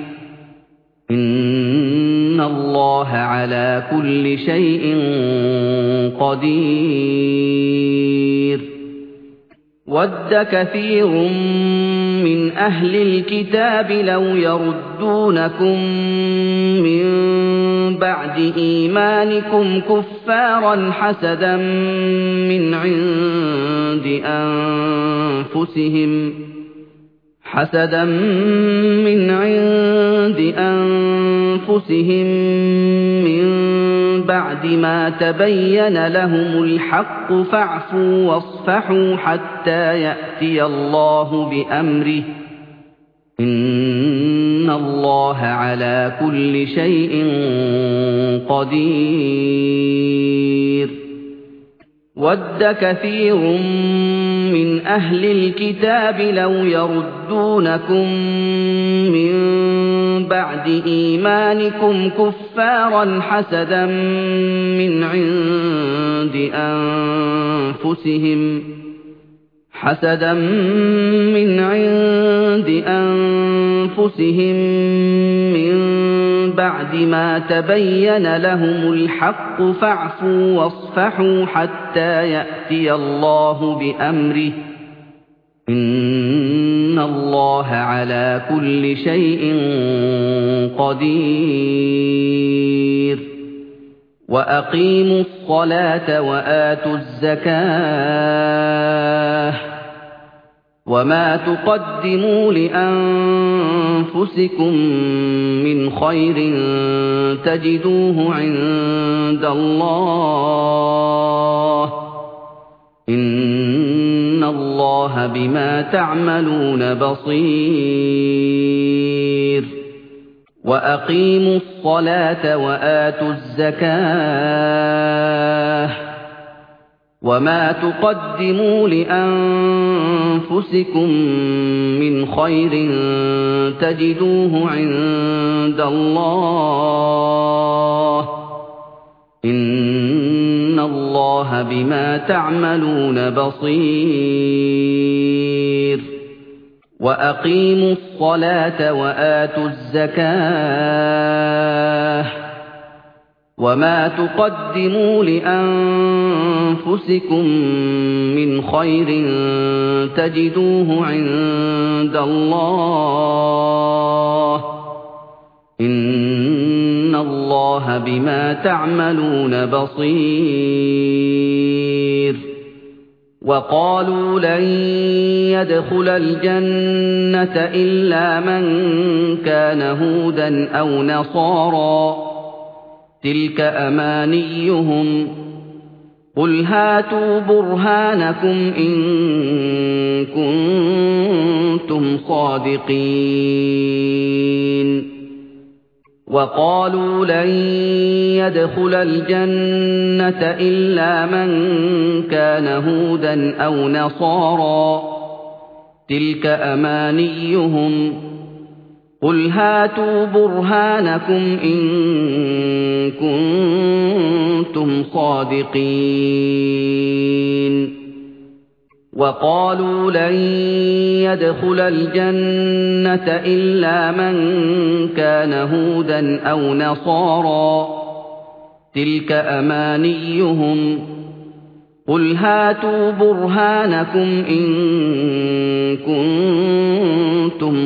إِنَّ اللَّهَ عَلَىٰ كُلِّ شَيْءٍ قَدِيرٌ وَدَّ كَثِيرٌ مِّنْ أَهْلِ الْكِتَابِ لَوْ يَرُدُّونَكُم مِّن بَعْدِ إِيمَانِكُمْ كُفَّارًا حَسَدًا مِّنْ عِندِ أَنفُسِهِمْ حَسَدًا مِّنْ عِندِ أَنفُسِهِم مِّن بَعْدِ مَا تَبَيَّنَ لَهُمُ الْحَقُّ فَاعْفُوا وَاصْفَحُوا حَتَّىٰ يَأْتِيَ اللَّهُ بِأَمْرِهِ ۗ إِنَّ اللَّهَ عَلَىٰ كُلِّ شَيْءٍ قَدِيرٌ وَدَّ كَثِيرٌ مِّنْ أَهْلِ الْكِتَابِ لَوْ يَرُدُّونَكُم مِّن بَعْدِ إِيمَانِكُمْ كُفَّارًا حَسَدًا مِّنْ عِندِ أَنفُسِهِمْ حَسَدًا مِّنْ عِندِ أَنفُسِهِم مِّن بَعْدِ مَا تَبَيَّنَ لَهُمُ الْحَقُّ فَاعْفُوا وَاصْفَحُوا حَتَّىٰ يَأْتِيَ اللَّهُ بِأَمْرِهِ ۗ إِنَّ اللَّهَ عَلَىٰ كُلِّ شَيْءٍ قَدِيرٌ وَأَقِيمُوا الصَّلَاةَ وَآتُوا الزَّكَاةَ وَمَا تُقَدِّمُوا لِأَنفُسِكُم مِّنْ خَيْرٍ تَجِدُوهُ عِندَ اللَّهِ ۗ إِنَّ اللَّهَ بِمَا تَعْمَلُونَ بَصِيرٌ وَأَقِيمُوا الصَّلَاةَ وَآتُوا الزَّكَاةَ وَمَا تُقَدِّمُوا لِأَنفُسِكُم مِّنْ خَيْرٍ تَجِدُوهُ عِندَ اللَّهِ ۗ إِنَّ اللَّهَ بِمَا تَعْمَلُونَ بَصِيرٌ وَأَقِيمُوا الصَّلَاةَ وَآتُوا الزَّكَاةَ وَمَا تُقَدِّمُوا لِأَنفُسِكُم مِّنْ خَيْرٍ تَجِدُوهُ عِندَ اللَّهِ ۗ إِنَّ اللَّهَ بِمَا تَعْمَلُونَ بَصِيرٌ وَقَالُوا لَن يَدْخُلَ الْجَنَّةَ إِلَّا مَن كَانَ هُودًا أَوْ نَصَارَىٰ ۗ تِلْكَ أَمَانِيُّهُمْ ۗ قُلْ هَاتُوا بُرْهَانَكُمْ إِن كُنتُمْ صَادِقِينَ وَقَالُوا لَن يَدْخُلَ الْجَنَّةَ إِلَّا مَن كَانَ هُودًا أَوْ نَصَارَىٰ ۗ تِلْكَ أَمَانِيُّهُمْ ۗ قُلْ هَاتُوا بُرْهَانَكُمْ إِن كُنتُمْ صَادِقِينَ وَقَالُوا لَن يَدْخُلَ الْجَنَّةَ إِلَّا مَن كَانَ هُودًا أَوْ نَصَارَىٰ ۗ تِلْكَ أَمَانِيُّهُمْ ۗ قُلْ هَاتُوا بُرْهَانَكُمْ إِن كُنتُمْ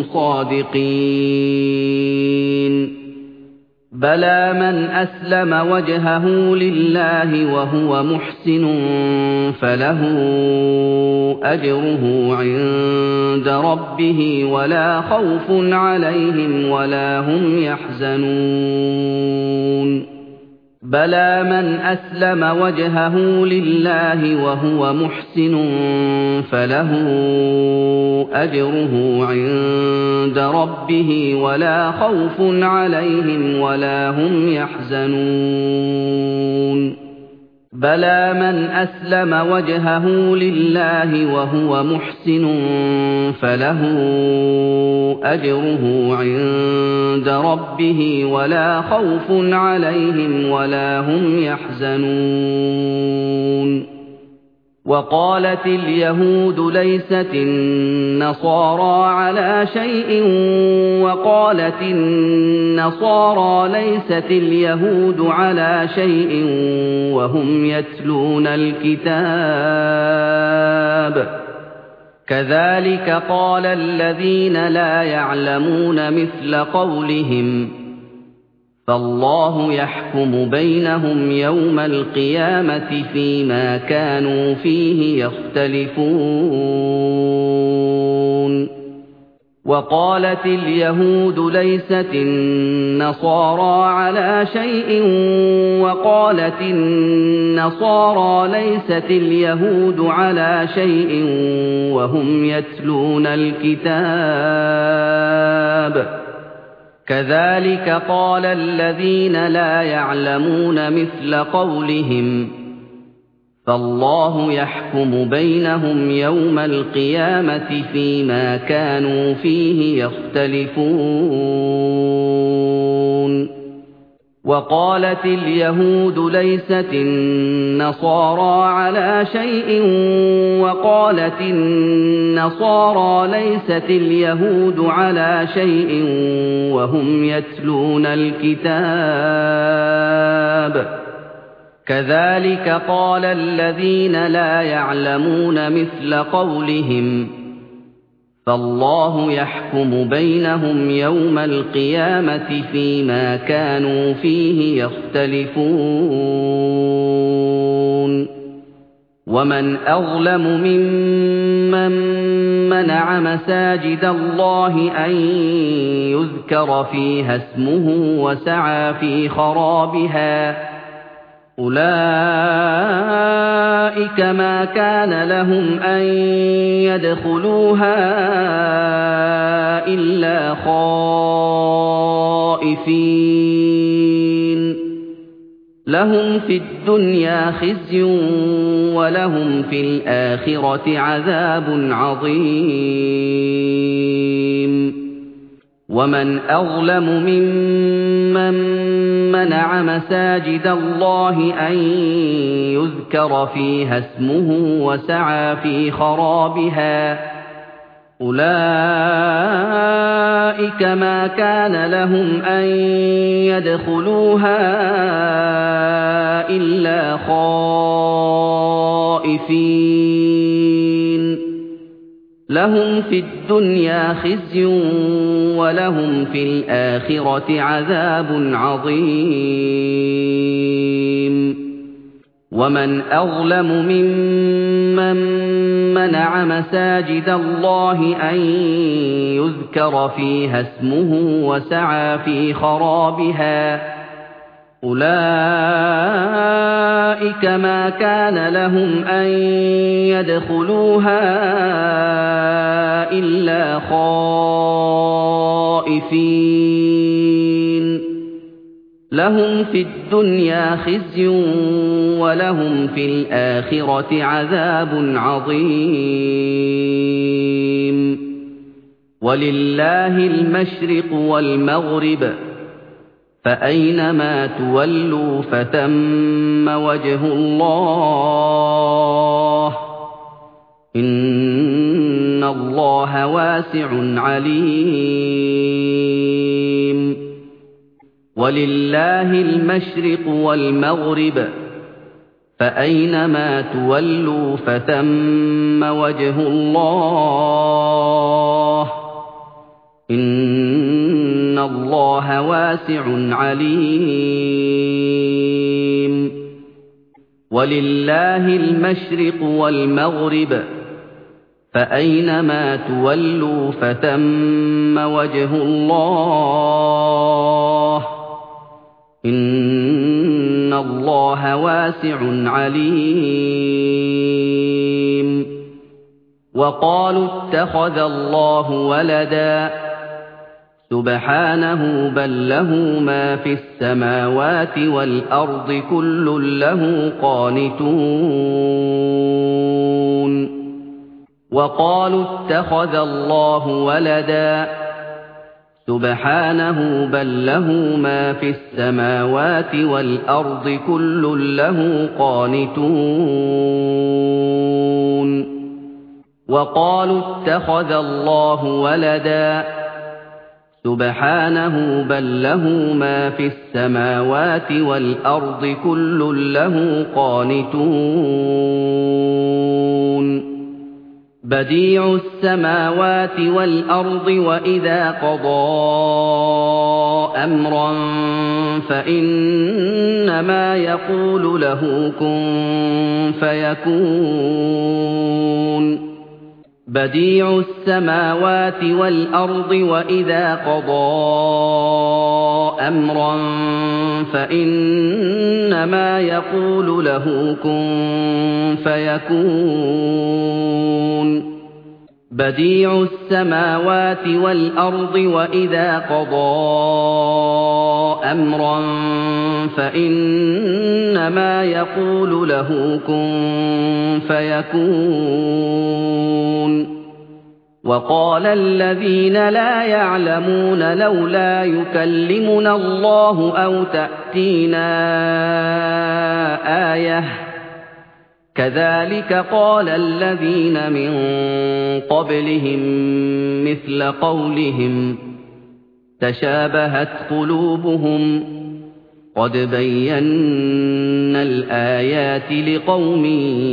صَادِقِينَ بَلَىٰ مَنْ أَسْلَمَ وَجْهَهُ لِلَّهِ وَهُوَ مُحْسِنٌ فَلَهُ أَجْرُهُ عِندَ رَبِّهِ وَلَا خَوْفٌ عَلَيْهِمْ وَلَا هُمْ يَحْزَنُونَ بَلَىٰ مَنْ أَسْلَمَ وَجْهَهُ لِلَّهِ وَهُوَ مُحْسِنٌ فَلَهُ أَجْرُهُ عِندَ رَبِّهِ وَلَا خَوْفٌ عَلَيْهِمْ وَلَا هُمْ يَحْزَنُونَ بَلَىٰ مَنْ أَسْلَمَ وَجْهَهُ لِلَّهِ وَهُوَ مُحْسِنٌ فَلَهُ أَجْرُهُ عِندَ رَبِّهِ وَلَا خَوْفٌ عَلَيْهِمْ وَلَا هُمْ يَحْزَنُونَ وَقَالَتِ الْيَهُودُ لَيْسَتِ النَّصَارَىٰ عَلَىٰ شَيْءٍ وَقَالَتِ النَّصَارَىٰ لَيْسَتِ الْيَهُودُ عَلَىٰ شَيْءٍ وَهُمْ يَتْلُونَ الْكِتَابَ كَذَٰلِكَ قَالَ الَّذِينَ لَا يَعْلَمُونَ مِثْلَ قَوْلِهِمْ فَاللَّهُ يَحْكُمُ بَيْنَهُمْ يَوْمَ الْقِيَامَةِ فِيمَا كَانُوا فِيهِ يَخْتَلِفُونَ وَقَالَتِ الْيَهُودُ لَيْسَتِ النَّصَارَىٰ عَلَىٰ شَيْءٍ وَقَالَتِ النَّصَارَىٰ لَيْسَتِ الْيَهُودُ عَلَىٰ شَيْءٍ وَهُمْ يَتْلُونَ الْكِتَابَ كَذَٰلِكَ قَالَ الَّذِينَ لَا يَعْلَمُونَ مِثْلَ قَوْلِهِمْ فَاللَّهُ يَحْكُمُ بَيْنَهُمْ يَوْمَ الْقِيَامَةِ فِيمَا كَانُوا فِيهِ يَخْتَلِفُونَ وَقَالَتِ الْيَهُودُ لَيْسَتِ النَّصَارَىٰ عَلَىٰ شَيْءٍ وَقَالَتِ النَّصَارَىٰ لَيْسَتِ الْيَهُودُ عَلَىٰ شَيْءٍ وَهُمْ يَتْلُونَ الْكِتَابَ كَذَٰلِكَ قَالَ الَّذِينَ لَا يَعْلَمُونَ مِثْلَ قَوْلِهِمْ فَاللَّهُ يَحْكُمُ بَيْنَهُمْ يَوْمَ الْقِيَامَةِ فِيمَا كَانُوا فِيهِ يَخْتَلِفُونَ وَمَنْ أَظْلَمُ مِمَّن مَّنَعَ مَسَاجِدَ اللَّهِ أَن يُذْكَرَ فِيهَا اسْمُهُ وَسَعَىٰ فِي خَرَابِهَا أُولَٰئِكَ مَا كَانَ لَهُمْ أَن يَدْخُلُوهَا إِلَّا خَائِفِينَ لَهُمْ فِي الدُّنْيَا خِزْيٌ وَلَهُمْ فِي الْآخِرَةِ عَذَابٌ عَظِيمٌ وَمَنْ أَظْلَمُ مِمَّن مَّنَعَ مَسَاجِدَ اللَّهِ أَن يُذْكَرَ فِيهَا اسْمُهُ وَسَعَىٰ فِي خَرَابِهَا أُولَٰئِكَ مَا كَانَ لَهُمْ أَن يَدْخُلُوهَا إِلَّا خَائِفِينَ لَهُمْ فِي الدُّنْيَا خِزْيٌ وَلَهُمْ فِي الْآخِرَةِ عَذَابٌ عَظِيمٌ وَمَنْ أَظْلَمُ مِمَّن مَّنَعَ مَسَاجِدَ اللَّهِ أَن يُذْكَرَ فِيهَا اسْمُهُ وَسَعَىٰ فِي خَرَابِهَا أُولَٰئِكَ مَا كَانَ لَهُمْ أَن يَدْخُلُوهَا إِلَّا خَائِفِينَ لَهُمْ فِي الدُّنْيَا خِزْيٌ وَلَهُمْ فِي الْآخِرَةِ عَذَابٌ عَظِيمٌ وَلِلَّهِ الْمَشْرِقُ وَالْمَغْرِبُ فَأَيْنَمَا تُوَلُّوا فَثَمَّ وَجْهُ اللَّهِ ۚ إِنَّ اللَّهَ وَاسِعٌ عَلِيمٌ وَلِلَّهِ الْمَشْرِقُ وَالْمَغْرِبُ فَأَيْنَمَا تُوَلُّوا فَثَمَّ وَجْهُ اللَّهِ ۚ إِنَّ اللَّهَ وَاسِعٌ عَلِيمٌ وَلِلَّهِ الْمَشْرِقُ وَالْمَغْرِبُ فَأَيْنَمَا تُوَلُّوا فَثَمَّ وَجْهُ اللَّهِ ۚ إِنَّ اللَّهَ وَاسِعٌ عَلِيمٌ وَقَالُوا اتَّخَذَ اللَّهُ وَلَدًا سُبْحَانَهُ بَل لَّهُ مَا فِي السَّمَاوَاتِ وَالْأَرْضِ كُلٌّ لَّهُ قَانِتُونَ وَقَالُوا اتَّخَذَ اللَّهُ وَلَدًا سُبْحَانَهُ بَل لَّهُ مَا فِي السَّمَاوَاتِ وَالْأَرْضِ كُلٌّ لَّهُ قَانِتُونَ وَقَالُوا اتَّخَذَ اللَّهُ وَلَدًا سُبْحَانَهُ بَل لَّهُ مَا فِي السَّمَاوَاتِ وَالْأَرْضِ كُلٌّ لَّهُ قَانِتُونَ بَدِيعُ السَّمَاوَاتِ وَالْأَرْضِ وَإِذَا قَضَىٰ أَمْرًا فَإِنَّمَا يَقُولُ لَهُ كُن فَيَكُونُ بَدِيعُ السَّمَاوَاتِ وَالْأَرْضِ وَإِذَا قَضَىٰ أَمْرًا فَإِنَّمَا يَقُولُ لَهُ كُن فَيَكُونُ بَدِيعُ السَّمَاوَاتِ وَالْأَرْضِ وَإِذَا قَضَىٰ أَمْرًا فَإِنَّمَا يَقُولُ لَهُ كُن فَيَكُونُ وَقَالَ الَّذِينَ لَا يَعْلَمُونَ لَوْلَا يُكَلِّمُنَا اللَّهُ أَوْ تَأْتِينَا آيَةٌ ۗ كَذَٰلِكَ قَالَ الَّذِينَ مِن قَبْلِهِم مِّثْلَ قَوْلِهِمْ تَشَابَهَتْ قُلُوبُهُمْ ۗ قَدْ بَيَّنَّا الْآيَاتِ لِقَوْمٍ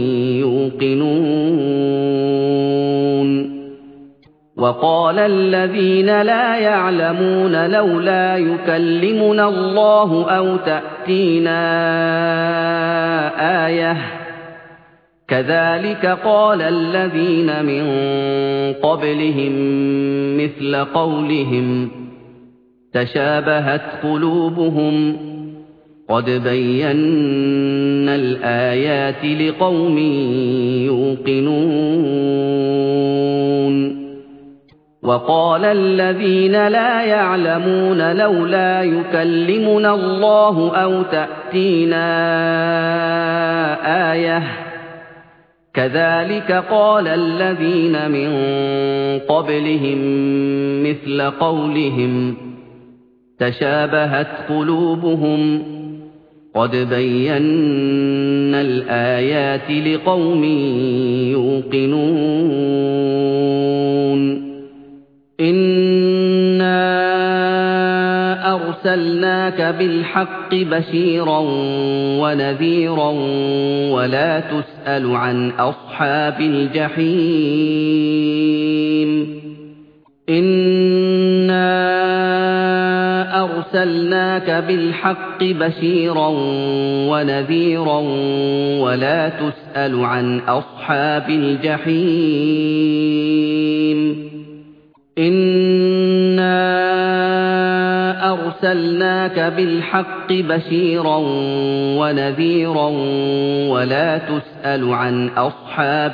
يُوقِنُونَ وَقَالَ الَّذِينَ لَا يَعْلَمُونَ لَوْلَا يُكَلِّمُنَا اللَّهُ أَوْ تَأْتِينَا آيَةٌ ۗ كَذَٰلِكَ قَالَ الَّذِينَ مِن قَبْلِهِم مِّثْلَ قَوْلِهِمْ تَشَابَهَتْ قُلُوبُهُمْ ۗ قَدْ بَيَّنَّا الْآيَاتِ لِقَوْمٍ يُوقِنُونَ وَقَالَ الَّذِينَ لَا يَعْلَمُونَ لَوْلَا يُكَلِّمُنَا اللَّهُ أَوْ تَأْتِينَا آيَةٌ ۗ كَذَٰلِكَ قَالَ الَّذِينَ مِن قَبْلِهِم مِّثْلَ قَوْلِهِمْ تَشَابَهَتْ قُلُوبُهُمْ ۗ قَدْ بَيَّنَّا الْآيَاتِ لِقَوْمٍ يُوقِنُونَ إِنَّا أَرْسَلْنَاكَ بِالْحَقِّ بَشِيرًا وَنَذِيرًا وَلَا تُسْأَلُ عَنْ أَصْحَابِ الْجَحِيمِ إِنَّا أَرْسَلْنَاكَ بِالْحَقِّ بَشِيرًا وَنَذِيرًا وَلَا تُسْأَلُ عَنْ أَصْحَابِ الْجَحِيمِ إِنَّا أَرْسَلْنَاكَ بِالْحَقِّ بَشِيرًا وَنَذِيرًا وَلَا تُسْأَلُ عَنْ أَصْحَابِ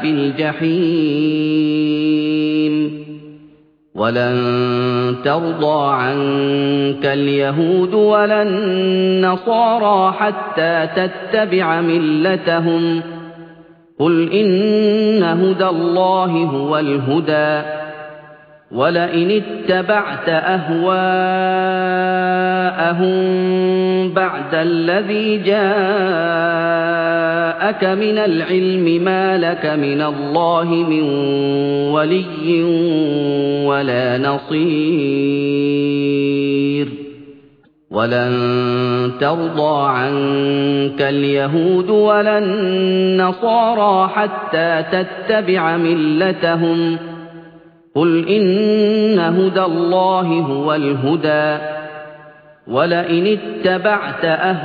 الْجَحِيمِ وَلَن تَرْضَىٰ عَنكَ الْيَهُودُ وَلَا النَّصَارَىٰ حَتَّىٰ تَتَّبِعَ مِلَّتَهُمْ ۗ قُلْ إِنَّ هُدَى اللَّهِ هُوَ الْهُدَىٰ ۗ وَلَئِنِ اتَّبَعْتَ أَهْوَاءَهُم بَعْدَ الَّذِي جَاءَكَ مِنَ الْعِلْمِ مَا لَكَ مِنَ اللَّهِ مِن وَلِيٍّ وَلَا نَصِيرٍ وَلَن تَرْضَىٰ عَنكَ الْيَهُودُ وَلَا النَّصَارَىٰ حَتَّىٰ تَتَّبِعَ مِلَّتَهُمْ ۗ قُلْ إِنَّ هُدَى اللَّهِ هُوَ الْهُدَىٰ ۗ وَلَئِنِ اتَّبَعْتَ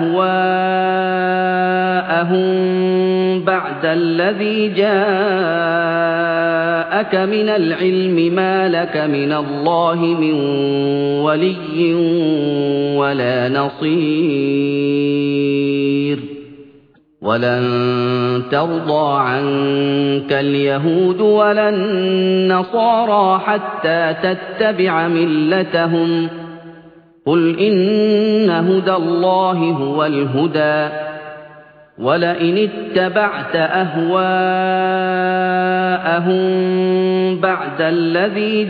أَهْوَاءَهُم بَعْدَ الَّذِي جَاءَكَ مِنَ الْعِلْمِ مَا لَكَ مِنَ اللَّهِ مِن وَلِيٍّ وَلَا نَصِيرٍ وَلَن تَرْضَىٰ عَنكَ الْيَهُودُ وَلَا النَّصَارَىٰ حَتَّىٰ تَتَّبِعَ مِلَّتَهُمْ ۗ قُلْ إِنَّ هُدَى اللَّهِ هُوَ الْهُدَىٰ ۗ وَلَئِنِ اتَّبَعْتَ أَهْوَاءَهُم بَعْدَ الَّذِي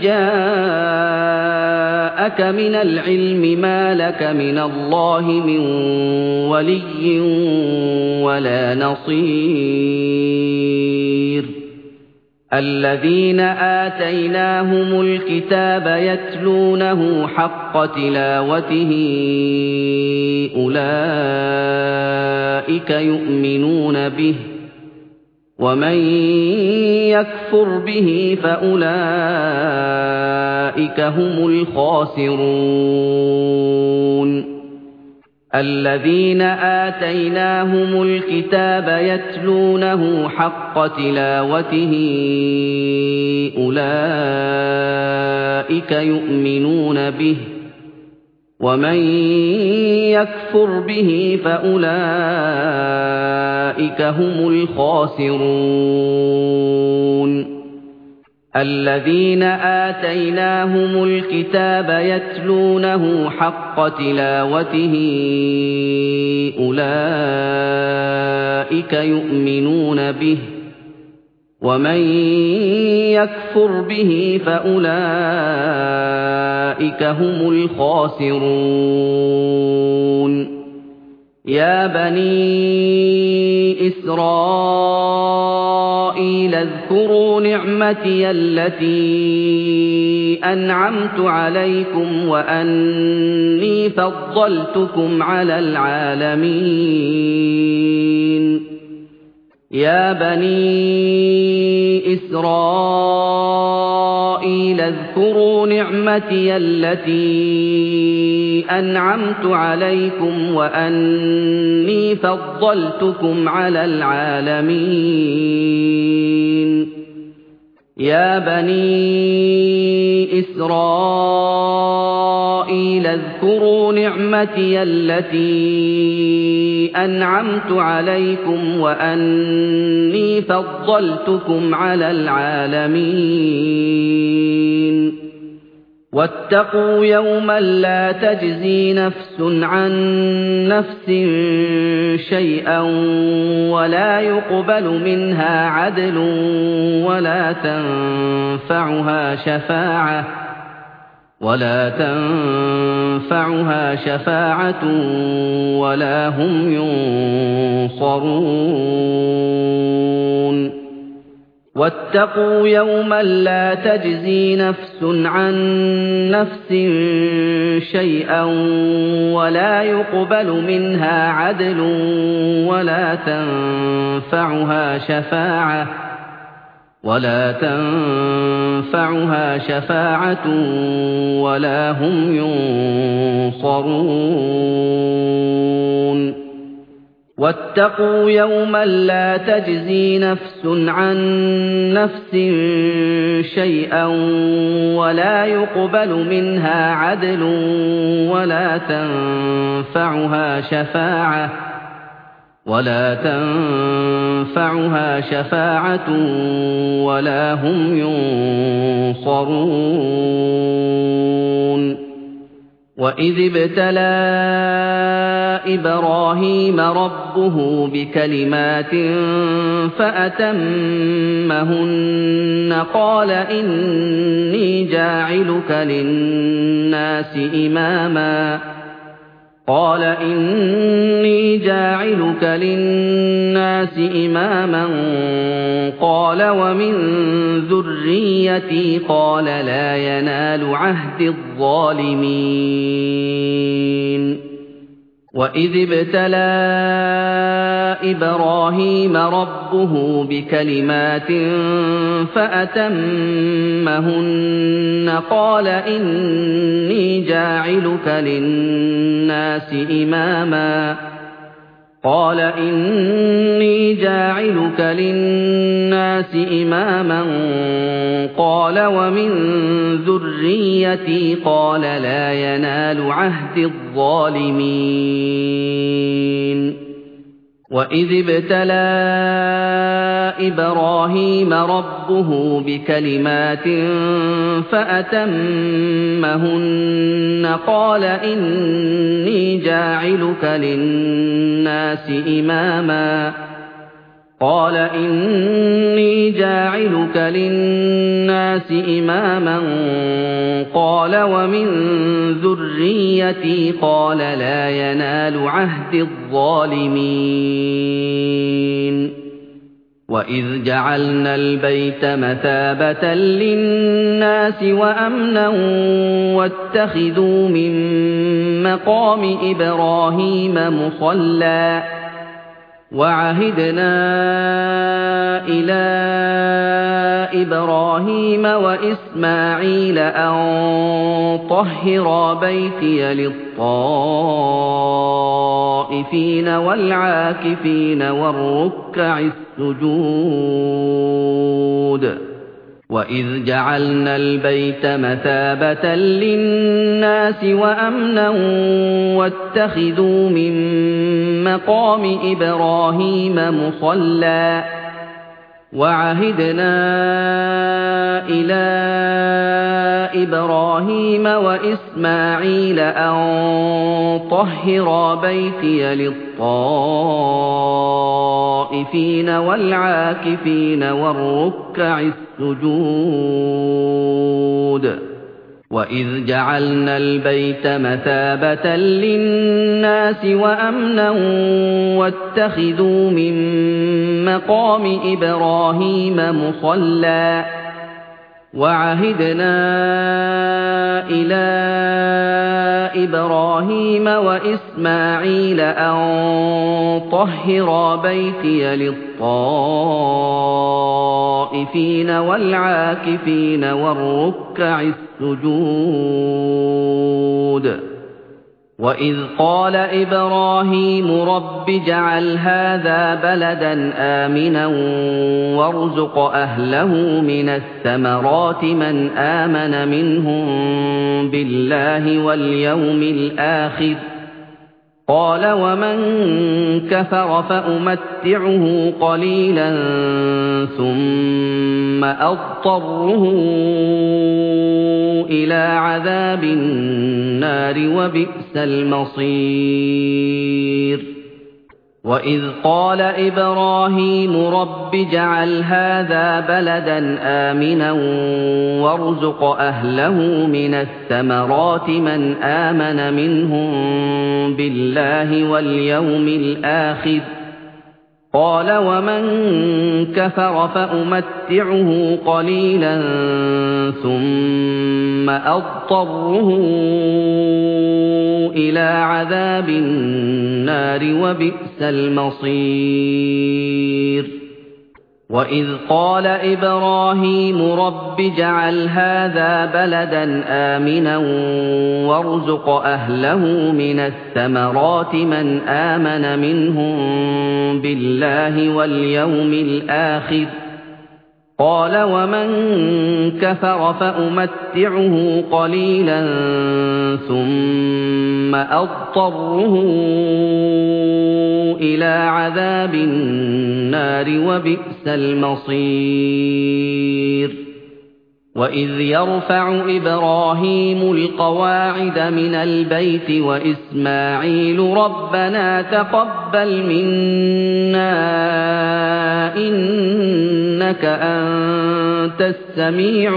جَاءَكَ مِنَ الْعِلْمِ مَا لَكَ مِنَ اللَّهِ مِن وَلِيٍّ وَلَا نَصِيرٍ الَّذِينَ آتَيْنَاهُمُ الْكِتَابَ يَتْلُونَهُ حَقَّ تِلَاوَتِهِ أُولَٰئِكَ يُؤْمِنُونَ بِهِ ۗ وَمَن يَكْفُرْ بِهِ فَأُولَٰئِكَ هُمُ الْخَاسِرُونَ الَّذِينَ آتَيْنَاهُمُ الْكِتَابَ يَتْلُونَهُ حَقَّ تِلَاوَتِهِ أُولَٰئِكَ يُؤْمِنُونَ بِهِ ۗ وَمَن يَكْفُرْ بِهِ فَأُولَٰئِكَ هُمُ الْخَاسِرُونَ الَّذِينَ آتَيْنَاهُمُ الْكِتَابَ يَتْلُونَهُ حَقَّ تِلَاوَتِهِ أُولَٰئِكَ يُؤْمِنُونَ بِهِ ۗ وَمَن يَكْفُرْ بِهِ فَأُولَٰئِكَ هُمُ الْخَاسِرُونَ يَا بَنِي إِسْرَائِيلَ اذْكُرُوا نِعْمَتِيَ الَّتِي أَنْعَمْتُ عَلَيْكُمْ وَأَنِّي فَضَّلْتُكُمْ عَلَى الْعَالَمِينَ يَا بَنِي إِسْرَائِيلَ اذْكُرُوا نِعْمَتِيَ الَّتِي أَنْعَمْتُ عَلَيْكُمْ وَأَنِّي فَضَّلْتُكُمْ عَلَى الْعَالَمِينَ يَا بَنِي إِسْرَائِيلَ اذْكُرُوا نِعْمَتِيَ الَّتِي أَنْعَمْتُ عَلَيْكُمْ وَأَنِّي فَضَّلْتُكُمْ عَلَى الْعَالَمِينَ وَاتَّقُوا يَوْمًا لَّا تَجْزِي نَفْسٌ عَن نَّفْسٍ شَيْئًا وَلَا يُقْبَلُ مِنْهَا عَدْلٌ وَلَا تَنفَعُهَا شَفَاعَةٌ وَلَا تَنفَعُهَا شَفَاعَةٌ وَلَا هُمْ يُنصَرُونَ وَاتَّقُوا يَوْمًا لَّا تَجْزِي نَفْسٌ عَن نَّفْسٍ شَيْئًا وَلَا يُقْبَلُ مِنْهَا عَدْلٌ وَلَا تَنفَعُهَا شَفَاعَةٌ وَلَا تَنفَعُهَا شَفَاعَةٌ وَلَا هُمْ يُنصَرُونَ وَاتَّقُوا يَوْمًا لَّا تَجْزِي نَفْسٌ عَن نَّفْسٍ شَيْئًا وَلَا يُقْبَلُ مِنْهَا عَدْلٌ وَلَا تَنفَعُهَا شَفَاعَةٌ وَلَا تَنفَعُهَا شَفَاعَةٌ وَلَا هُمْ يُنصَرُونَ وَإِذِ ابْتَلَىٰ إِبْرَاهِيمَ رَبُّهُ بِكَلِمَاتٍ فَأَتَمَّهُنَّ قَالَ إِنِّي جَاعِلُكَ لِلنَّاسِ إِمَامًا قال إني جاعلك للناس إماما قال ومن ذريتي قال لا ينال عهد الظالمين وَإِذِ ابْتَلَىٰ إِبْرَاهِيمَ رَبُّهُ بِكَلِمَاتٍ فَأَتَمَّهُنَّ قَالَ إِنِّي جَاعِلُكَ لِلنَّاسِ إِمَامًا قال إني جاعلك للناس إماما قال ومن ذريتي قال لا ينال عهد الظالمين وإذ ابتلى إبراهيم ربه بكلمات فأتمهن قال إني جاعلك للناس إماما قال إني جاعلك للناس إماما قال ومن ذريتي قال لا ينال عهد الظالمين وإذ جعلنا البيت مثابة للناس وأمنا واتخذوا من مقام إبراهيم مصلى وعهدنا إلى إبراهيم وإسماعيل أن طهرا بيتي للطائفين والعاكفين والركع السجود وإذ جعلنا البيت مثابة للناس وأمنا واتخذوا من مقام إبراهيم مصلى وعهدنا إلى إبراهيم وإسماعيل أن طهرا بيتي للطائفين والعاكفين والركع السجود وإذ جعلنا البيت مثابة للناس وأمنا واتخذوا من مقام إبراهيم مصلى وعهدنا إلى إبراهيم وإسماعيل أن طهرا بيتي للطائفين والعاكفين والركع السجود وإذ قال إبراهيم رب اجعل هذا بلدا آمنا وارزق أهله من الثمرات من آمن منهم بالله واليوم الآخر قال ومن كفر فأمتعه قليلا ثم أضطره إلى عذاب النار وبئس المصير وإذ قال إبراهيم رب اجعل هذا بلدا آمنا وارزق أهله من الثمرات من آمن منهم بالله واليوم الآخر قال ومن كفر فأمتعه قليلا ثم أضطره إلى عذاب النار وبئس المصير وإذ قال إبراهيم رب اجعل هذا بلدا آمنا وارزق أهله من الثمرات من آمن منهم بالله واليوم الآخر قال ومن كفر فأمتعه قليلا ثم أضطره إلى عذاب النار وبئس المصير وإذ يرفع إبراهيم القواعد من البيت وإسماعيل ربنا تقبل منا إنك أنت السميع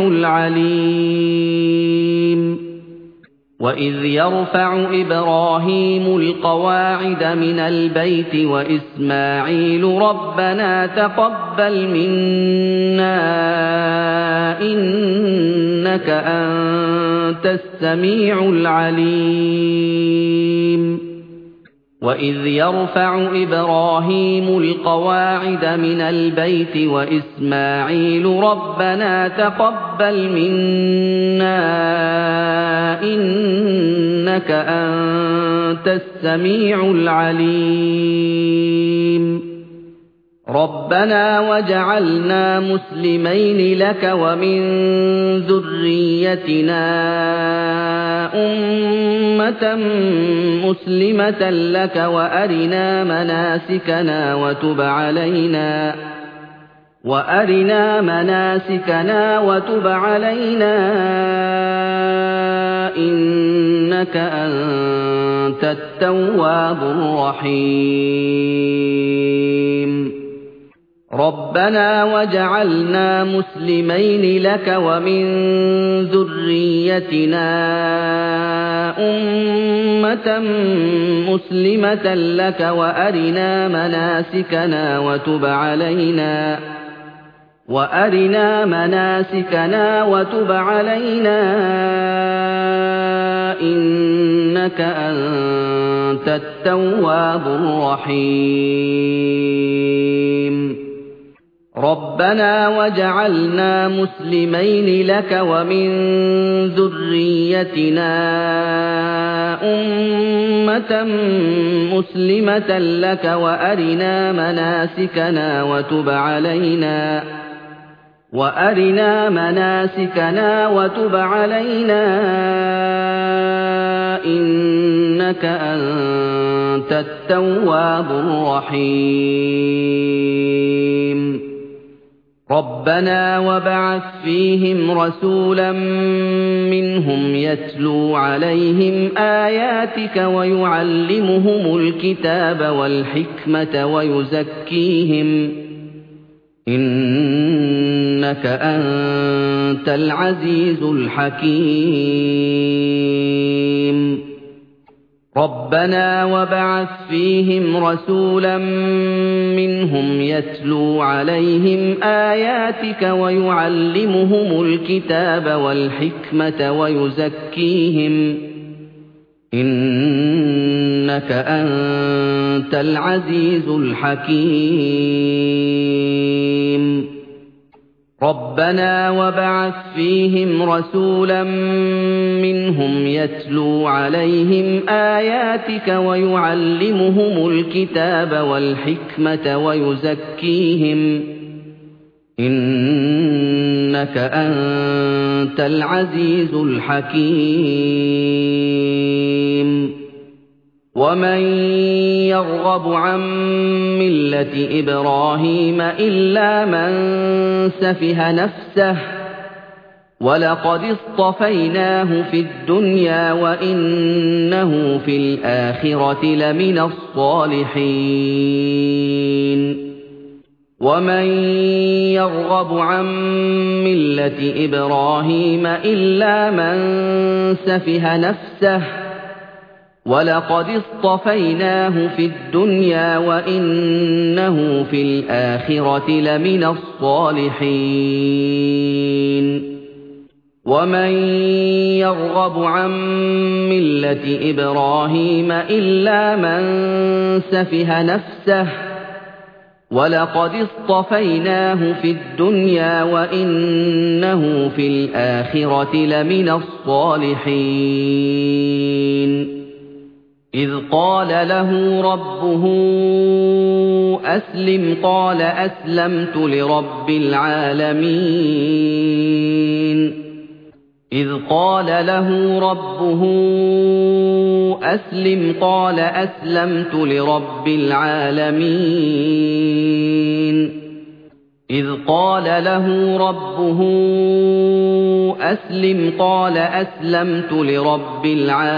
العليم وإذ يرفع إبراهيم القواعد من البيت وإسماعيل ربنا تقبل منا إنك أنت السميع العليم وَإِذْ يَرْفَعُ إِبْرَاهِيمُ الْقَوَاعِدَ مِنَ الْبَيْتِ وَإِسْمَاعِيلُ رَبَّنَا تَقَبَّلْ مِنَّا إِنَّكَ أَنتَ السَّمِيعُ الْعَلِيمُ رَبَّنَا وَاجْعَلْنَا مُسْلِمَيْنِ لَكَ وَمِن ذُرِّيَّتِنَا أُمَّةً مُّسْلِمَةً لَّكَ وَأَرِنَا مَنَاسِكَنَا وَتُبْ عَلَيْنَا وَأَرِنَا مَنَاسِكَنَا وَتُبْ عَلَيْنَا إِنَّكَ أَنتَ التَّوَّابُ الرَّحِيمُ رَبَّنَا وَاجْعَلْنَا مُسْلِمَيْنِ لَكَ وَمِن ذُرِّيَّتِنَا أُمَّةً مُّسْلِمَةً لَّكَ وَأَرِنَا مَنَاسِكَنَا وَتُبْ عَلَيْنَا وَأَرِنَا مَنَاسِكَنَا وَتُبْ عَلَيْنَا إِنَّكَ أَنتَ التَّوَّابُ الرَّحِيمُ رَبَّنَا وَاجْعَلْنَا مُسْلِمَيْنِ لَكَ وَمِن ذُرِّيَّتِنَا أُمَّةً مُّسْلِمَةً لَّكَ وَأَرِنَا مَنَاسِكَنَا وَتُبْ عَلَيْنَا وَأَرِنَا مَنَاسِكَنَا وَتُبْ عَلَيْنَا إِنَّكَ أَنتَ التَّوَّابُ الرَّحِيمُ رَبَّنَا وَابْعَثْ فِيهِمْ رَسُولًا مِّنْهُمْ يَتْلُو عَلَيْهِمْ آيَاتِكَ وَيُعَلِّمُهُمُ الْكِتَابَ وَالْحِكْمَةَ وَيُزَكِّيهِمْ إِنَّكَ أَنتَ الْعَزِيزُ الْحَكِيمُ رَبَّنَا وَابْعَثْ فِيهِمْ رَسُولًا مِّنْهُمْ يَتْلُو عَلَيْهِمْ آيَاتِكَ وَيُعَلِّمُهُمُ الْكِتَابَ وَالْحِكْمَةَ وَيُزَكِّيهِمْ إِنَّكَ أَنتَ الْعَزِيزُ الْحَكِيمُ رَبَّنَا وَابْعَثْ فِيهِمْ رَسُولًا مِّنْهُمْ يَتْلُو عَلَيْهِمْ آيَاتِكَ وَيُعَلِّمُهُمُ الْكِتَابَ وَالْحِكْمَةَ وَيُزَكِّيهِمْ إِنَّكَ أَنتَ الْعَزِيزُ الْحَكِيمُ وَمَن يَرْغَبُ عَن مِّلَّةِ إِبْرَاهِيمَ إِلَّا مَن سَفِهَ نَفْسَهُ وَلَقَدِ اصْطَفَيْنَاهُ فِي الدُّنْيَا وَإِنَّهُ فِي الْآخِرَةِ لَمِنَ الصَّالِحِينَ وَمَن يَرْغَبُ عَن مِّلَّةِ إِبْرَاهِيمَ إِلَّا مَن سَفِهَ نَفْسَهُ وَلَقَدِ اصْطَفَيْنَاهُ فِي الدُّنْيَا وَإِنَّهُ فِي الْآخِرَةِ لَمِنَ الصَّالِحِينَ وَمَن يَرْغَبُ عَن مِّلَّةِ إِبْرَاهِيمَ إِلَّا مَن سَفِهَ نَفْسَهُ وَلَقَدِ اصْطَفَيْنَاهُ فِي الدُّنْيَا وَإِنَّهُ فِي الْآخِرَةِ لَمِنَ الصَّالِحِينَ إِذْ قَالَ لَهُ رَبُّهُ أَسْلِمْ قَالَ أَسْلَمْتُ لِرَبِّ الْعَالَمِينَ إِذْ قَالَ لَهُ رَبُّهُ أَسْلِمْ قَالَ أَسْلَمْتُ لِرَبِّ الْعَالَمِينَ إِذْ قَالَ لَهُ رَبُّهُ أَسْلِمْ قَالَ أَسْلَمْتُ لِرَبِّ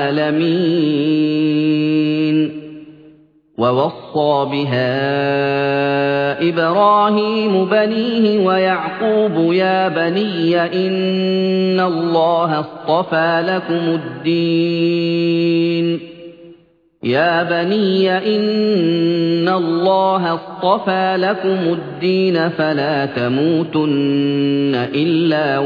الْعَالَمِينَ وَوَصَّى بِهَا إِبْرَاهِيمُ بَنِيهِ وَيَعْقُوبُ يَا بَنِيَّ إِنَّ اللَّهَ اصْطَفَىٰ لَكُمُ الدِّينَ يَا بَنِيَّ إِنَّ اللَّهَ اصْطَفَىٰ لَكُمُ الدِّينَ فَلَا تَمُوتُنَّ إِلَّا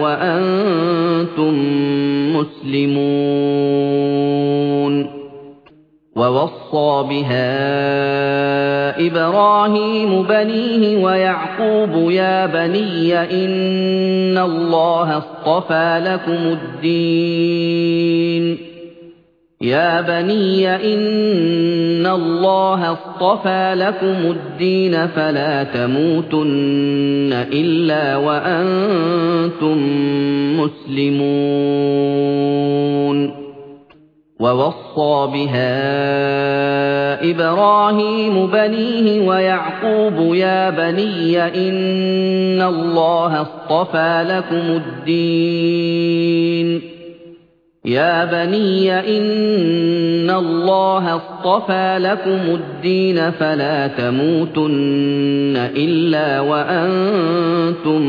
وَأَنتُم مُّسْلِمُونَ وَوَصَّىٰ بِهَا إِبْرَاهِيمُ بَنِيهِ وَيَعْقُوبُ يَا بَنِيَّ إِنَّ اللَّهَ اصْطَفَىٰ لَكُمُ الدِّينَ يَا بَنِيَّ إِنَّ اللَّهَ اصْطَفَىٰ لَكُمُ الدِّينَ فَلَا تَمُوتُنَّ إِلَّا وَأَنتُم مُّسْلِمُونَ وَوَصَّىٰ بِهَا إِبْرَاهِيمُ بَنِيهِ وَيَعْقُوبُ يَا بَنِيَّ إِنَّ اللَّهَ اصْطَفَىٰ لَكُمُ الدِّينَ يَا بَنِيَّ إِنَّ اللَّهَ اصْطَفَىٰ لَكُمُ الدِّينَ فَلَا تَمُوتُنَّ إِلَّا وَأَنتُم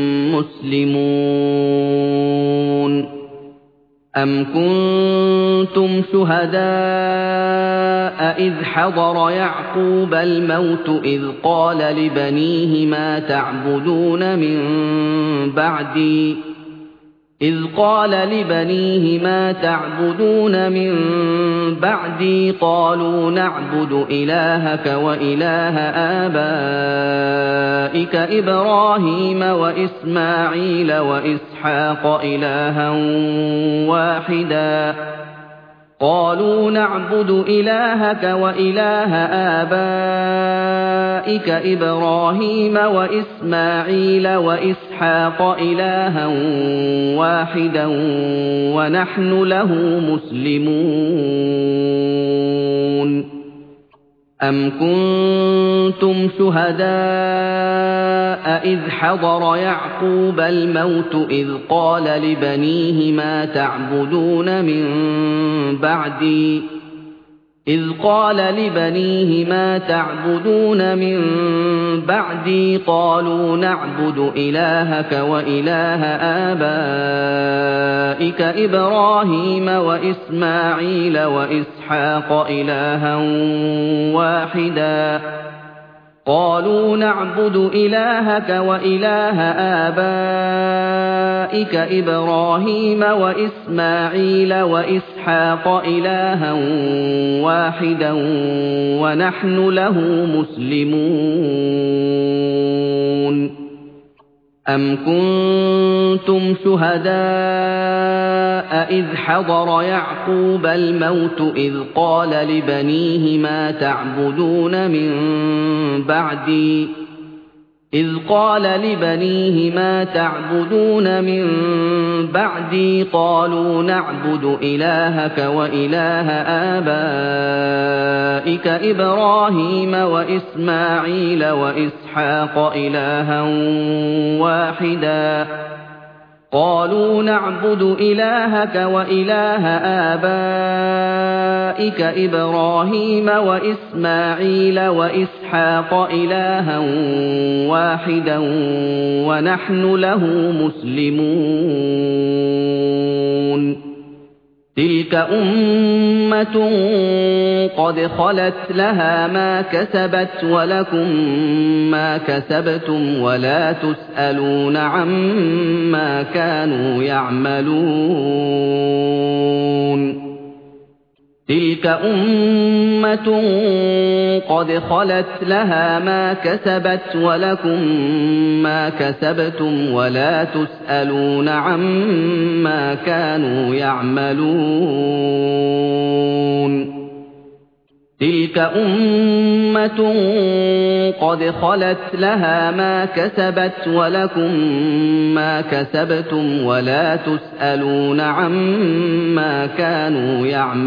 مُّسْلِمُونَ أَمْ كُنتُمْ شُهَدَاءَ إِذْ حَضَرَ يَعْقُوبَ الْمَوْتُ إِذْ قَالَ لِبَنِيهِ مَا تَعْبُدُونَ مِن بَعْدِي إِذْ قَالَ لِبَنِيهِ مَا تَعْبُدُونَ مِن بَعْدِي قَالُوا نَعْبُدُ إِلَٰهَكَ وَإِلَٰهَ آبَائِكَ إِبْرَاهِيمَ وَإِسْمَاعِيلَ وَإِسْحَاقَ إِلَٰهًا وَاحِدًا قَالُوا نَعْبُدُ إِلَٰهَكَ وَإِلَٰهَ آبَائِكَ إِبْرَاهِيمَ وَإِسْمَاعِيلَ وَإِسْحَاقَ إِلَٰهًا وَاحِدًا وَنَحْنُ لَهُ مُسْلِمُونَ أَمْ كُنتُمْ شُهَدَاءَ إِذْ حَضَرَ يَعْقُوبَ الْمَوْتُ إِذْ قَالَ لِبَنِيهِ مَا تَعْبُدُونَ مِن بَعْدِي إِذْ قَالَ لِبَنِيهِ مَا تَعْبُدُونَ مِن بَعْدِي قَالُوا نَعْبُدُ إِلَٰهَكَ وَإِلَٰهَ آبَائِكَ إِبْرَاهِيمَ وَإِسْمَاعِيلَ وَإِسْحَاقَ إِلَٰهًا وَاحِدًا قَالُوا نَعْبُدُ إِلَٰهَكَ وَإِلَٰهَ آبَائِكَ إِبْرَاهِيمَ وَإِسْمَاعِيلَ وَإِسْحَاقَ إِلَٰهًا وَاحِدًا وَنَحْنُ لَهُ مُسْلِمُونَ أَمْ كُنتُمْ شُهَدَاءَ إِذْ حَضَرَ يَعْقُوبَ الْمَوْتُ إِذْ قَالَ لِبَنِيهِ مَا تَعْبُدُونَ مِن بَعْدِي إِذْ قَالَ لِبَنِيهِ مَا تَعْبُدُونَ مِن بَعْدِي قَالُوا نَعْبُدُ إِلَٰهَكَ وَإِلَٰهَ آبَائِكَ إِبْرَاهِيمَ وَإِسْمَاعِيلَ وَإِسْحَاقَ إِلَٰهًا وَاحِدًا قَالُوا نَعْبُدُ إِلَٰهَكَ وَإِلَٰهَ آبَائِكَ إِبْرَاهِيمَ وَإِسْمَاعِيلَ وَإِسْحَاقَ إِلَٰهًا وَاحِدًا وَنَحْنُ لَهُ مُسْلِمُونَ تِلْكَ أُمَّةٌ قَدْ خَلَتْ لَهَا مَا كَسَبَتْ وَلَكُم مَّا كَسَبْتُمْ وَلَا تُسْأَلُونَ عَمَّا كَانُوا يَعْمَلُونَ تِلْكَ أُمَّةٌ قَدْ خَلَتْ لَهَا مَا كَسَبَتْ وَلَكُم مَّا كَسَبْتُمْ وَلَا تُسْأَلُونَ عَمَّا كَانُوا يَعْمَلُونَ تِلْكَ أُمَّةٌ قَدْ خَلَتْ لَهَا مَا كَسَبَتْ وَلَكُم مَّا كَسَبْتُمْ وَلَا تُسْأَلُونَ عَمَّا كَانُوا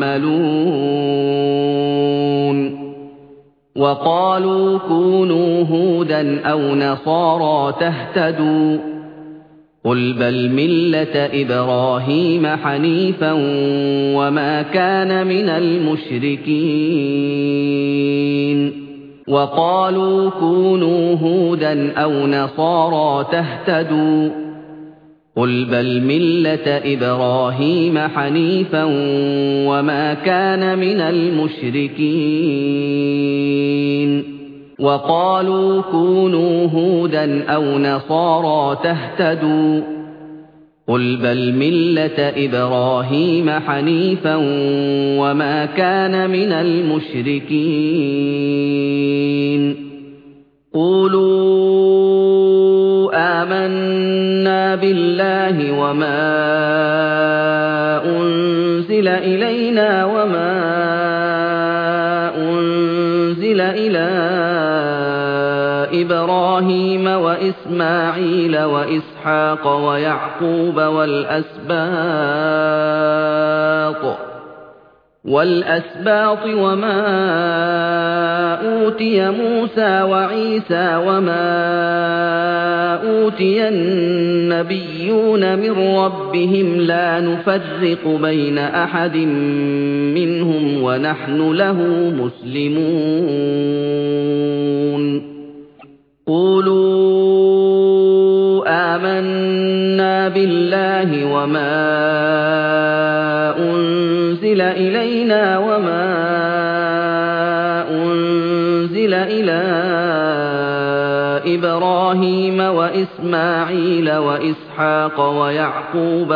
يَعْمَلُونَ وَقَالُوا كُونُوا هُودًا أَوْ نَصَارَىٰ تَهْتَدُوا قُلْ بَلْ مِلَّةَ إِبْرَاهِيمَ حَنِيفًا وَمَا كَانَ مِنَ الْمُشْرِكِينَ وَقَالُوا كُونُوا هُودًا أَوْ نَصَارَىٰ تَهْتَدُوا قُلْ بَلْ مِلَّةَ إِبْرَاهِيمَ حَنِيفًا وَمَا كَانَ مِنَ الْمُشْرِكِينَ وَقَالُوا كُونُوا هُودًا أَوْ نَصَارَىٰ تَهْتَدُوا قُلْ بَلْ مِلَّةَ إِبْرَاهِيمَ حَنِيفًا وَمَا كَانَ مِنَ الْمُشْرِكِينَ قُولُوا آمَنَّا بِاللَّهِ وَمَا أُنزِلَ إِلَيْنَا وَمَا أُنزِلَ إِلَىٰ إِبْرَاهِيمَ وَإِسْمَاعِيلَ وَإِسْحَاقَ وَيَعْقُوبَ وَالْأَسْبَاطِ وَالْأَسْبَاطِ وَمَا أُوتِيَ مُوسَىٰ وَعِيسَىٰ وَمَا أُوتِيَ النَّبِيُّونَ مِن رَّبِّهِمْ لَا نُفَرِّقُ بَيْنَ أَحَدٍ مِّنْهُمْ وَنَحْنُ لَهُ مُسْلِمُونَ قُولُوا آمَنَّا بِاللَّهِ وَمَا أُنزِلَ إِلَيْنَا وَمَا أُنزِلَ إِلَىٰ إِبْرَاهِيمَ وَإِسْمَاعِيلَ وَإِسْحَاقَ وَيَعْقُوبَ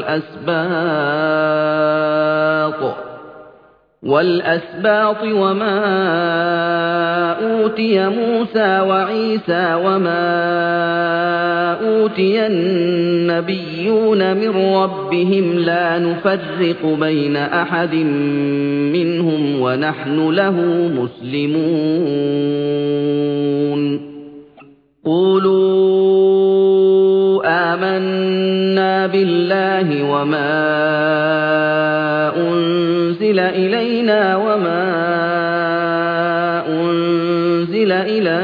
وَالْأَسْبَاطِ وَالْأَسْبَاطِ وَمَا أُوتِيَ مُوسَىٰ وَعِيسَىٰ وَمَا أُوتِيَ النَّبِيُّونَ مِن رَّبِّهِمْ لَا نُفَرِّقُ بَيْنَ أَحَدٍ مِّنْهُمْ وَنَحْنُ لَهُ مُسْلِمُونَ قُولُوا آمَنَّا بِاللَّهِ وَمَا أُنزِلَ إِلَيْنَا وَمَا أُنزِلَ إِلَىٰ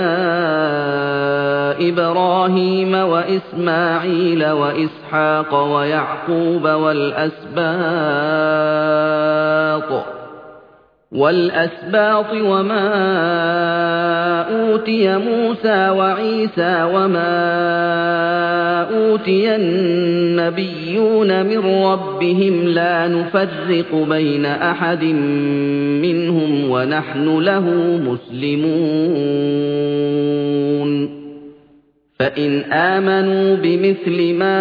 إِبْرَاهِيمَ وَإِسْمَاعِيلَ وَإِسْحَاقَ وَيَعْقُوبَ وَالْأَسْبَاطِ وَالْأَسْبَاطِ وَمَا أُوتِيَ مُوسَىٰ وَعِيسَىٰ وَمَا أُوتِيَ النَّبِيُّونَ مِن رَّبِّهِمْ لَا نُفَرِّقُ بَيْنَ أَحَدٍ مِّنْهُمْ وَنَحْنُ لَهُ مُسْلِمُونَ فَإِنْ آمَنُوا بِمِثْلِ مَا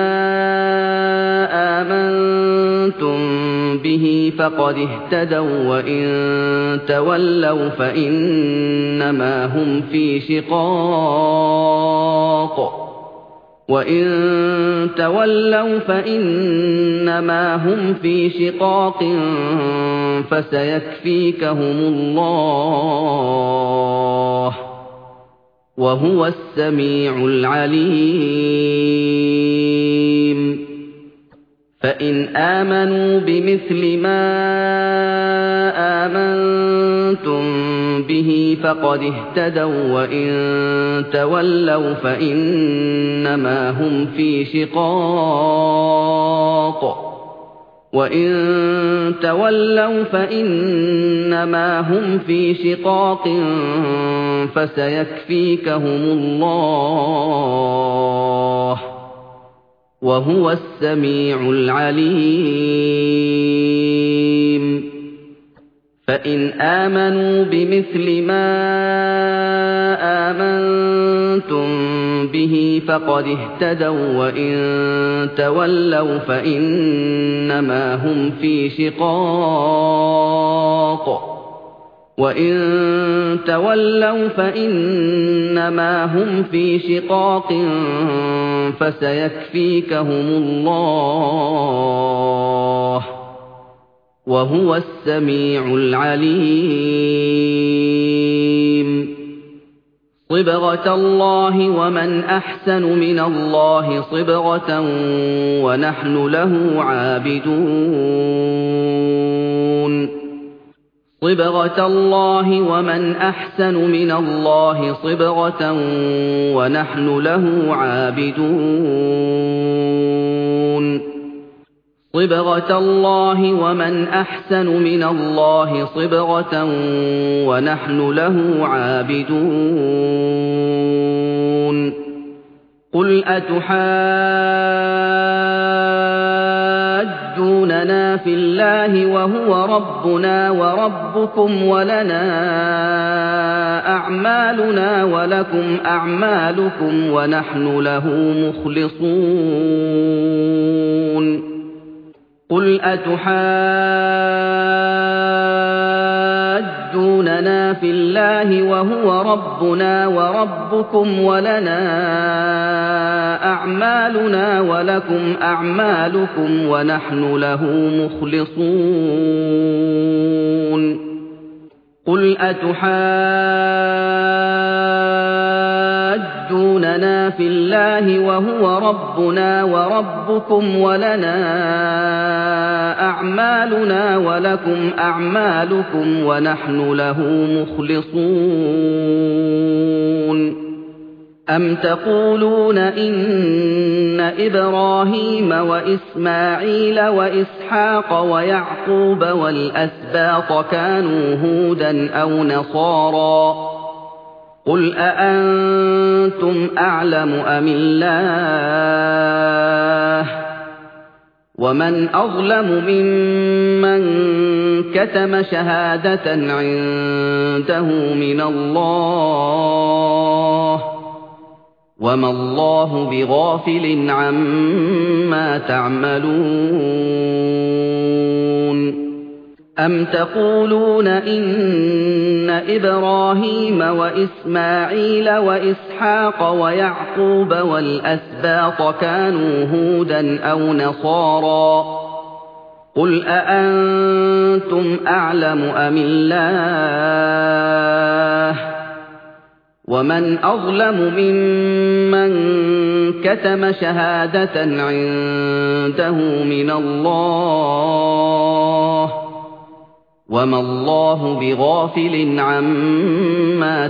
آمَنتُم بِهِ فَقَدِ اهْتَدَوا وَّإِن تَوَلَّوْا فَإِنَّمَا هُمْ فِي شِقَاقٍ وَإِن تَوَلَّوْا فَإِنَّمَا هُمْ فِي شِقَاقٍ فَسَيَكْفِيكَهُمُ اللَّهُ وَهُوَ السَّمِيعُ الْعَلِيمُ فَإِنْ آمَنُوا بِمِثْلِ مَا آمَنتُم بِهِ فَقَدِ اهْتَدَوا وَّإِن تَوَلَّوْا فَإِنَّمَا هُمْ فِي شِقَاقٍ وَإِن تَوَلَّوْا فَإِنَّمَا هُمْ فِي شِقَاقٍ فَسَيَكْفِيكَهُمُ اللَّهُ وَهُوَ السَّمِيعُ الْعَلِيمُ فَإِنْ آمَنُوا بِمِثْلِ مَا آمَنتُم بِهِ فَقَدِ اهْتَدَوا وَّإِن تَوَلَّوْا فَإِنَّمَا هُمْ فِي شِقَاقٍ وَإِن تَوَلَّوْا فَإِنَّمَا هُمْ فِي شِقَاقٍ فَسَيَكْفِيكَهُمُ اللَّهُ وَهُوَ السَّمِيعُ الْعَلِيمُ صِبْغَةَ اللَّهِ وَمَنْ أَحْسَنُ مِنَ اللَّهِ صِبْغَةً وَنَحْنُ لَهُ عَابِدُونَ صِبْغَةَ اللَّهِ وَمَنْ أَحْسَنُ مِنَ اللَّهِ صِبْغَةً وَنَحْنُ لَهُ عَابِدُونَ صِبْغَةَ اللَّهِ وَمَنْ أَحْسَنُ مِنَ اللَّهِ صِبْغَةً وَنَحْنُ لَهُ عَابِدُونَ قُلْ أَتُحَاجُّونَ تُحَاجُّونَنَا فِي اللَّهِ وَهُوَ رَبُّنَا وَرَبُّكُمْ وَلَنَا أَعْمَالُنَا وَلَكُمْ أَعْمَالُكُمْ وَنَحْنُ لَهُ مُخْلِصُونَ قُلْ أَتُحَاجُّونَنَا فِي اللَّهِ وَهُوَ رَبُّنَا وَرَبُّكُمْ وَلَنَا أَعْمَالُنَا وَلَكُمْ أَعْمَالُكُمْ وَنَحْنُ لَهُ مُخْلِصُونَ قُلْ أَتُحَاجُّونَنَا فِي اللَّهِ وَهُوَ رَبُّنَا وَرَبُّكُمْ وَلَنَا أَعْمَالُنَا وَلَكُمْ أَعْمَالُكُمْ وَنَحْنُ لَهُ مُخْلِصُونَ أَمْ تَقُولُونَ إِنَّ إِبْرَاهِيمَ وَإِسْمَاعِيلَ وَإِسْحَاقَ وَيَعْقُوبَ وَالْأَسْبَاطَ كَانُوا هُودًا أَوْ نَصَارَىٰ ۗ قُلْ أَأَنتُمْ أَعْلَمُ أَمِ اللَّهُ ۗ وَمَنْ أَظْلَمُ مِمَّن كَتَمَ شَهَادَةً عِندَهُ مِنَ اللَّهِ ۗ وَمَا اللَّهُ بِغَافِلٍ عَمَّا تَعْمَلُونَ أَمْ تَقُولُونَ إِنَّ إِبْرَاهِيمَ وَإِسْمَاعِيلَ وَإِسْحَاقَ وَيَعْقُوبَ وَالْأَسْبَاطَ كَانُوا هُودًا أَوْ نَصَارَىٰ ۗ قُلْ أَأَنتُمْ أَعْلَمُ أَمِ اللَّهُ ۗ وَمَنْ أَظْلَمُ مِمَّن كَتَمَ شَهَادَةً عِندَهُ مِنَ اللَّهِ ۗ وَمَا اللَّهُ بِغَافِلٍ عَمَّا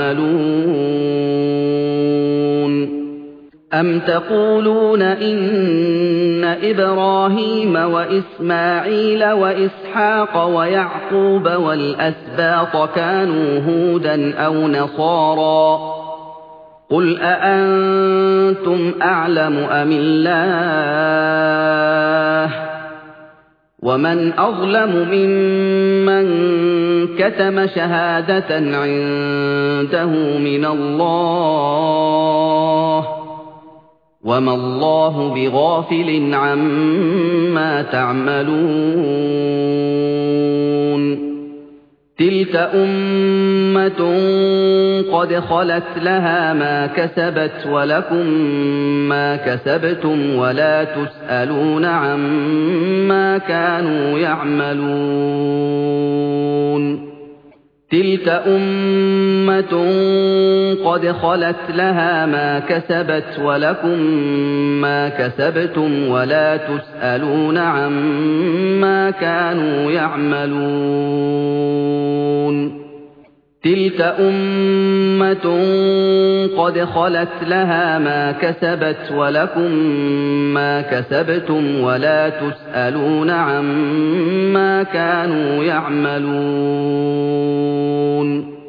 تَعْمَلُونَ أَمْ تَقُولُونَ إِنَّ إِبْرَاهِيمَ وَإِسْمَاعِيلَ وَإِسْحَاقَ وَيَعْقُوبَ وَالْأَسْبَاطَ كَانُوا هُودًا أَوْ نَصَارَىٰ ۗ قُلْ أَأَنتُمْ أَعْلَمُ أَمِ اللَّهُ ۗ وَمَنْ أَظْلَمُ مِمَّن كَتَمَ شَهَادَةً عِندَهُ مِنَ اللَّهِ ۗ وَمَا اللَّهُ بِغَافِلٍ عَمَّا تَعْمَلُونَ تِلْكَ أُمَّةٌ قَدْ خَلَتْ لَهَا مَا كَسَبَتْ وَلَكُم مَّا كَسَبْتُمْ وَلَا تُسْأَلُونَ عَمَّا كَانُوا يَعْمَلُونَ تِلْكَ أُمَّةٌ قَدْ خَلَتْ لَهَا مَا كَسَبَتْ وَلَكُم مَّا كَسَبْتُمْ وَلَا تُسْأَلُونَ عَمَّا كَانُوا يَعْمَلُونَ تِلْكَ أُمَّةٌ قَدْ خَلَتْ لَهَا مَا كَسَبَتْ وَلَكُم مَّا كَسَبْتُمْ وَلَا تُسْأَلُونَ عَمَّا كَانُوا يَعْمَلُونَ